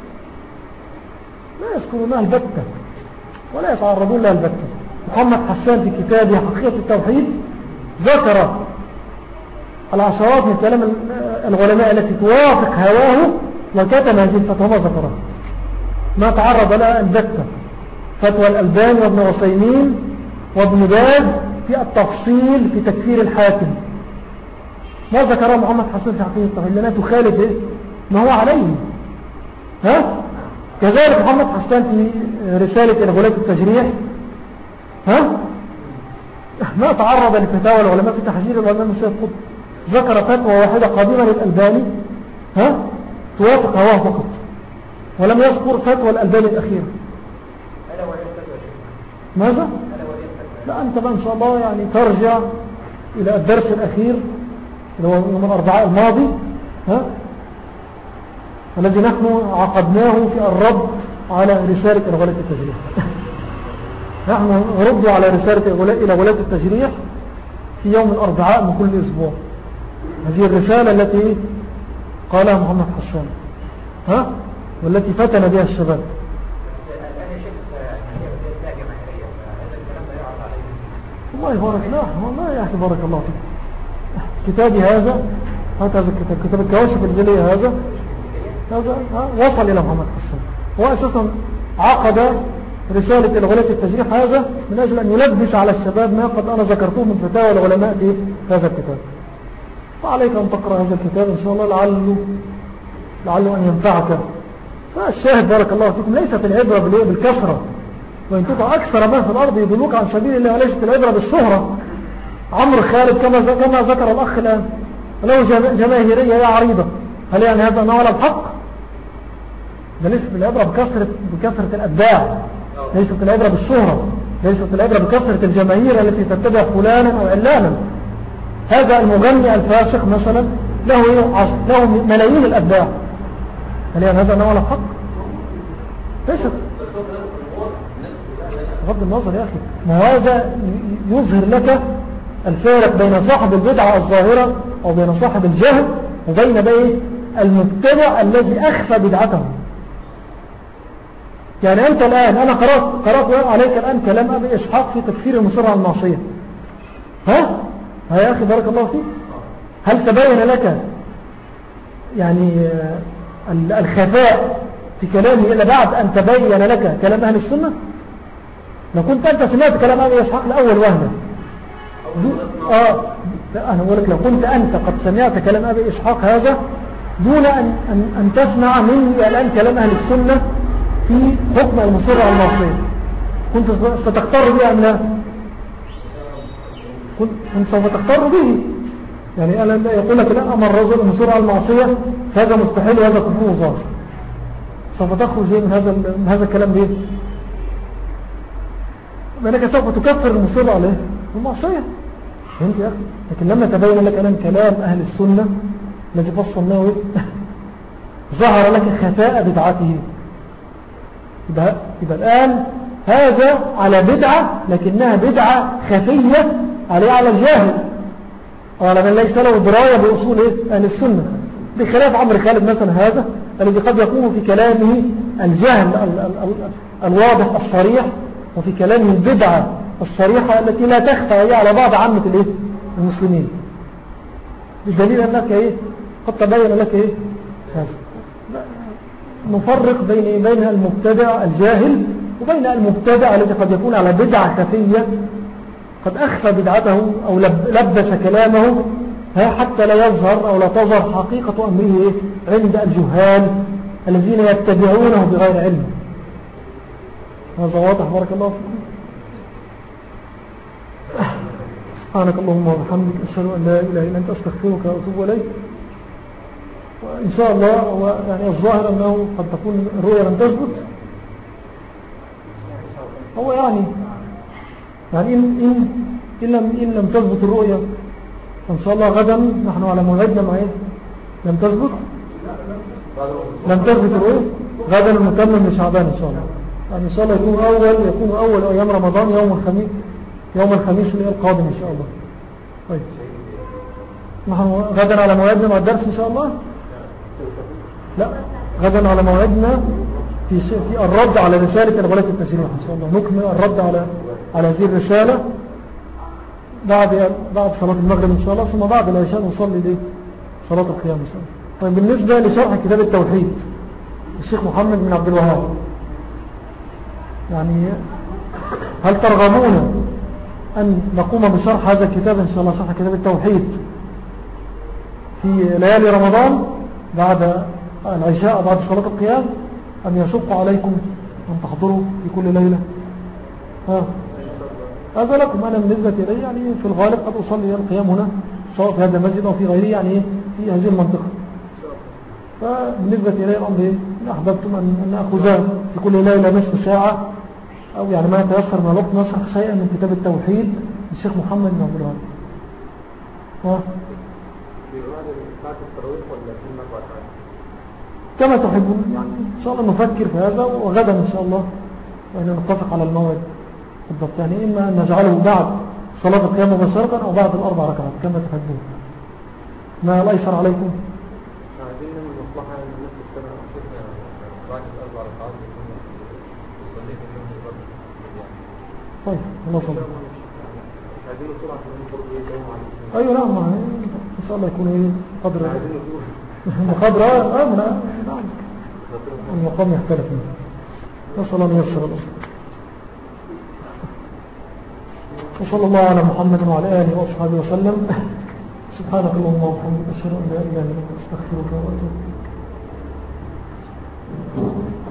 A: لا يذكرونها البتة ولا يتعرضون لها البتة. محمد حسان في كتابه حقيقة التوحيد ذكر العشرات من كلام العلماء التي توافق هواه وكتم هذه الفتوى ما ذكرها، ما تعرض لها البتة. فتوى الألباني وابن عثيمين وابن باز في التفصيل في تكفير الحاكم ما ذكره محمد حسان في حقيقة التوحيد لأنها تخالف إيه؟ ما هو عليه. ها؟ كذلك محمد حسان في رسالة إلى غلاة التجريح ها؟ ما تعرض لفتاوى العلماء في تحذير الإمام السيد قطب، ذكر فتوى واحدة قديمة للألباني ها؟ توافق هواه فقط، ولم يذكر فتوى الألباني الأخيرة. ماذا؟ لا أنت بقى إن شاء الله يعني ترجع إلى الدرس الأخير اللي هو يوم الأربعاء الماضي ها؟ الذي نحن عقدناه في الرد على رسالة إلى غلاة التجريح. نحن نرد على رسالة إلى غلاة التجريح في يوم الأربعاء من كل أسبوع. هذه الرسالة التي قالها محمد حسان ها؟ والتي فتن بها الشباب. والله بارك الله والله يا أخي بارك الله فيك. كتابي هذا هذا الكتاب كتاب الكواشف الجلية هذا هذا وصل إلى محمد حسان. هو أساسا عقد رسالة الغلاة التجريح هذا من أجل أن يلبس على الشباب ما قد أنا ذكرته من فتاوى العلماء في هذا الكتاب. فعليك أن تقرأ هذا الكتاب إن شاء الله لعله لعله أن ينفعك. فالشاهد بارك الله فيكم ليست العبرة بالكثرة، وإن تطع أكثر من في الأرض يدلوك عن سبيل الله، وليست العبرة بالشهرة. عمرو خالد كما كما ذكر الأخ الآن له جماهيرية يا عريضة، هل يعني هذا نوع الحق؟ ده ليست العبرة بكثرة بكثرة الأتباع، ليست العبرة بالشهرة، ليست العبرة بكثرة الجماهير التي تتبع فلانا أو علانا. هذا المغني الفاسق مثلا له له ملايين الأتباع، هل يعني هذا نوع الحق؟ ليست. بغض النظر يا أخي، ما هذا يظهر لك الفارق بين صاحب البدعة الظاهرة أو بين صاحب الجهل وبين بين المبتدع الذي أخفى بدعته. يعني أنت الآن أنا قرأت, قرأت عليك الآن كلام أبي إسحاق في تكفير المصر على المعصية. ها؟ ها يا أخي بارك الله فيك، هل تبين لك يعني الخفاء في كلامي إلا بعد أن تبين لك كلام أهل السنة؟ لو كنت أنت سمعت كلام أبي إسحاق لأول وهلة آه لا أنا أقول لك لو كنت أنت قد سمعت كلام أبي إسحاق هذا دون أن, أن, أن تسمع مني الآن كلام أهل السنة في حكم المصر على المعصية، كنت ستختار به أم لا؟ كنت سوف تختار به. يعني أنا يقول لك لا أمر الرجل المصر على المعصية هذا مستحيل وهذا كفر وظاهر، سوف تخرج من هذا من هذا الكلام به، لأنك سوف تكفر المصر عليه المعصية. فهمت يا أخي؟ لكن لما تبين لك الآن كلام أهل السنة الذي فصلناه ظهر لك خفاء بدعته، يبقى, يبقى الآن هذا على بدعة لكنها بدعة خفية عليه على الجاهل أو على من ليس له دراية بأصول أهل السنة، بخلاف عمرو خالد مثلا هذا الذي قد يكون في كلامه الجهل ال ال ال الواضح الصريح، وفي كلامه البدعة الصريحة التي لا تخفى على بعض عامة الايه المسلمين، بالدليل أنك إيه قد تبين لك إيه هذا. نفرق بين بين المبتدع الجاهل وبين المبتدع الذي قد يكون على بدعة خفية قد أخفى بدعته أو لبس كلامه حتى لا يظهر أو لا تظهر حقيقة أمره عند الجهال الذين يتبعونه بغير علم. هذا واضح بارك الله فيكم. سبحانك اللهم وبحمدك أشهد أن لا إله إلا أنت أستغفرك وأتوب إليك. وإن شاء الله هو يعني الظاهر أنه قد تكون الرؤية لم تثبت. هو يعني يعني إن, إن, إن, لم, إن لم تثبت الرؤية إن شاء الله غدا نحن على موعدنا معه. لم تثبت لم تثبت الرؤية غدا المتمم لشعبان إن شاء الله. يعني إن شاء الله يكون أول يكون أول أيام رمضان يوم الخميس يوم الخميس القادم إن شاء الله. طيب نحن غدا على موعدنا مع الدرس إن شاء الله. لا غدا على موعدنا في في الرد على رسالة الغلاف التسريح إن شاء الله. نكمل الرد على على هذه الرسالة بعد بعد صلاة المغرب إن شاء الله، ثم بعد العشاء نصلي دي صلاة القيام إن شاء الله. طيب بالنسبة لشرح كتاب التوحيد الشيخ محمد بن عبد الوهاب، يعني هل ترغبون أن نقوم بشرح هذا الكتاب إن شاء الله، شرح كتاب التوحيد في ليالي رمضان بعد العشاء أو بعد صلاة القيام، أم يشق عليكم أن تحضروا في كل ليلة؟ ها هذا لكم. أنا بالنسبة إلي يعني في الغالب قد أصلي القيام هنا سواء في هذا المسجد أو في غيره، يعني في هذه المنطقة. فبالنسبة إلي الأمر إن أحببتم أن نأخذ في كل ليلة نصف ساعة أو يعني ما يتيسر من الوقت نشرح شيئا من كتاب التوحيد للشيخ محمد بن عبد الوهاب. ها كما تحبون، يعني إن شاء الله نفكر في هذا، وغدا إن شاء الله يعني نتفق على الموعد بالضبط. يعني إما أن نجعله بعد صلاة القيام مباشرة أو بعد الأربع ركعات كما تحبون. ما الأيسر عليكم؟
B: عايزين من المصلحة أن نفس كما أخذنا بعد الأربع ركعات نصلي في اليوم الرابع يعني.
A: طيب الله صلى.
B: عايزين نطول عشان نطول يوم عليكم.
A: أيوة نعم إن شاء الله يكون إيه قدر
B: عايزين نطول
A: مقدر آه نعم المقام يختلف منه. نسأل الله ييسر له. وصلى الله على محمد وعلى آله وأصحابه وسلم. سبحانك اللهم وبحمدك أشهد أن لا إله إلا أنت أستغفرك وأتوب إليك.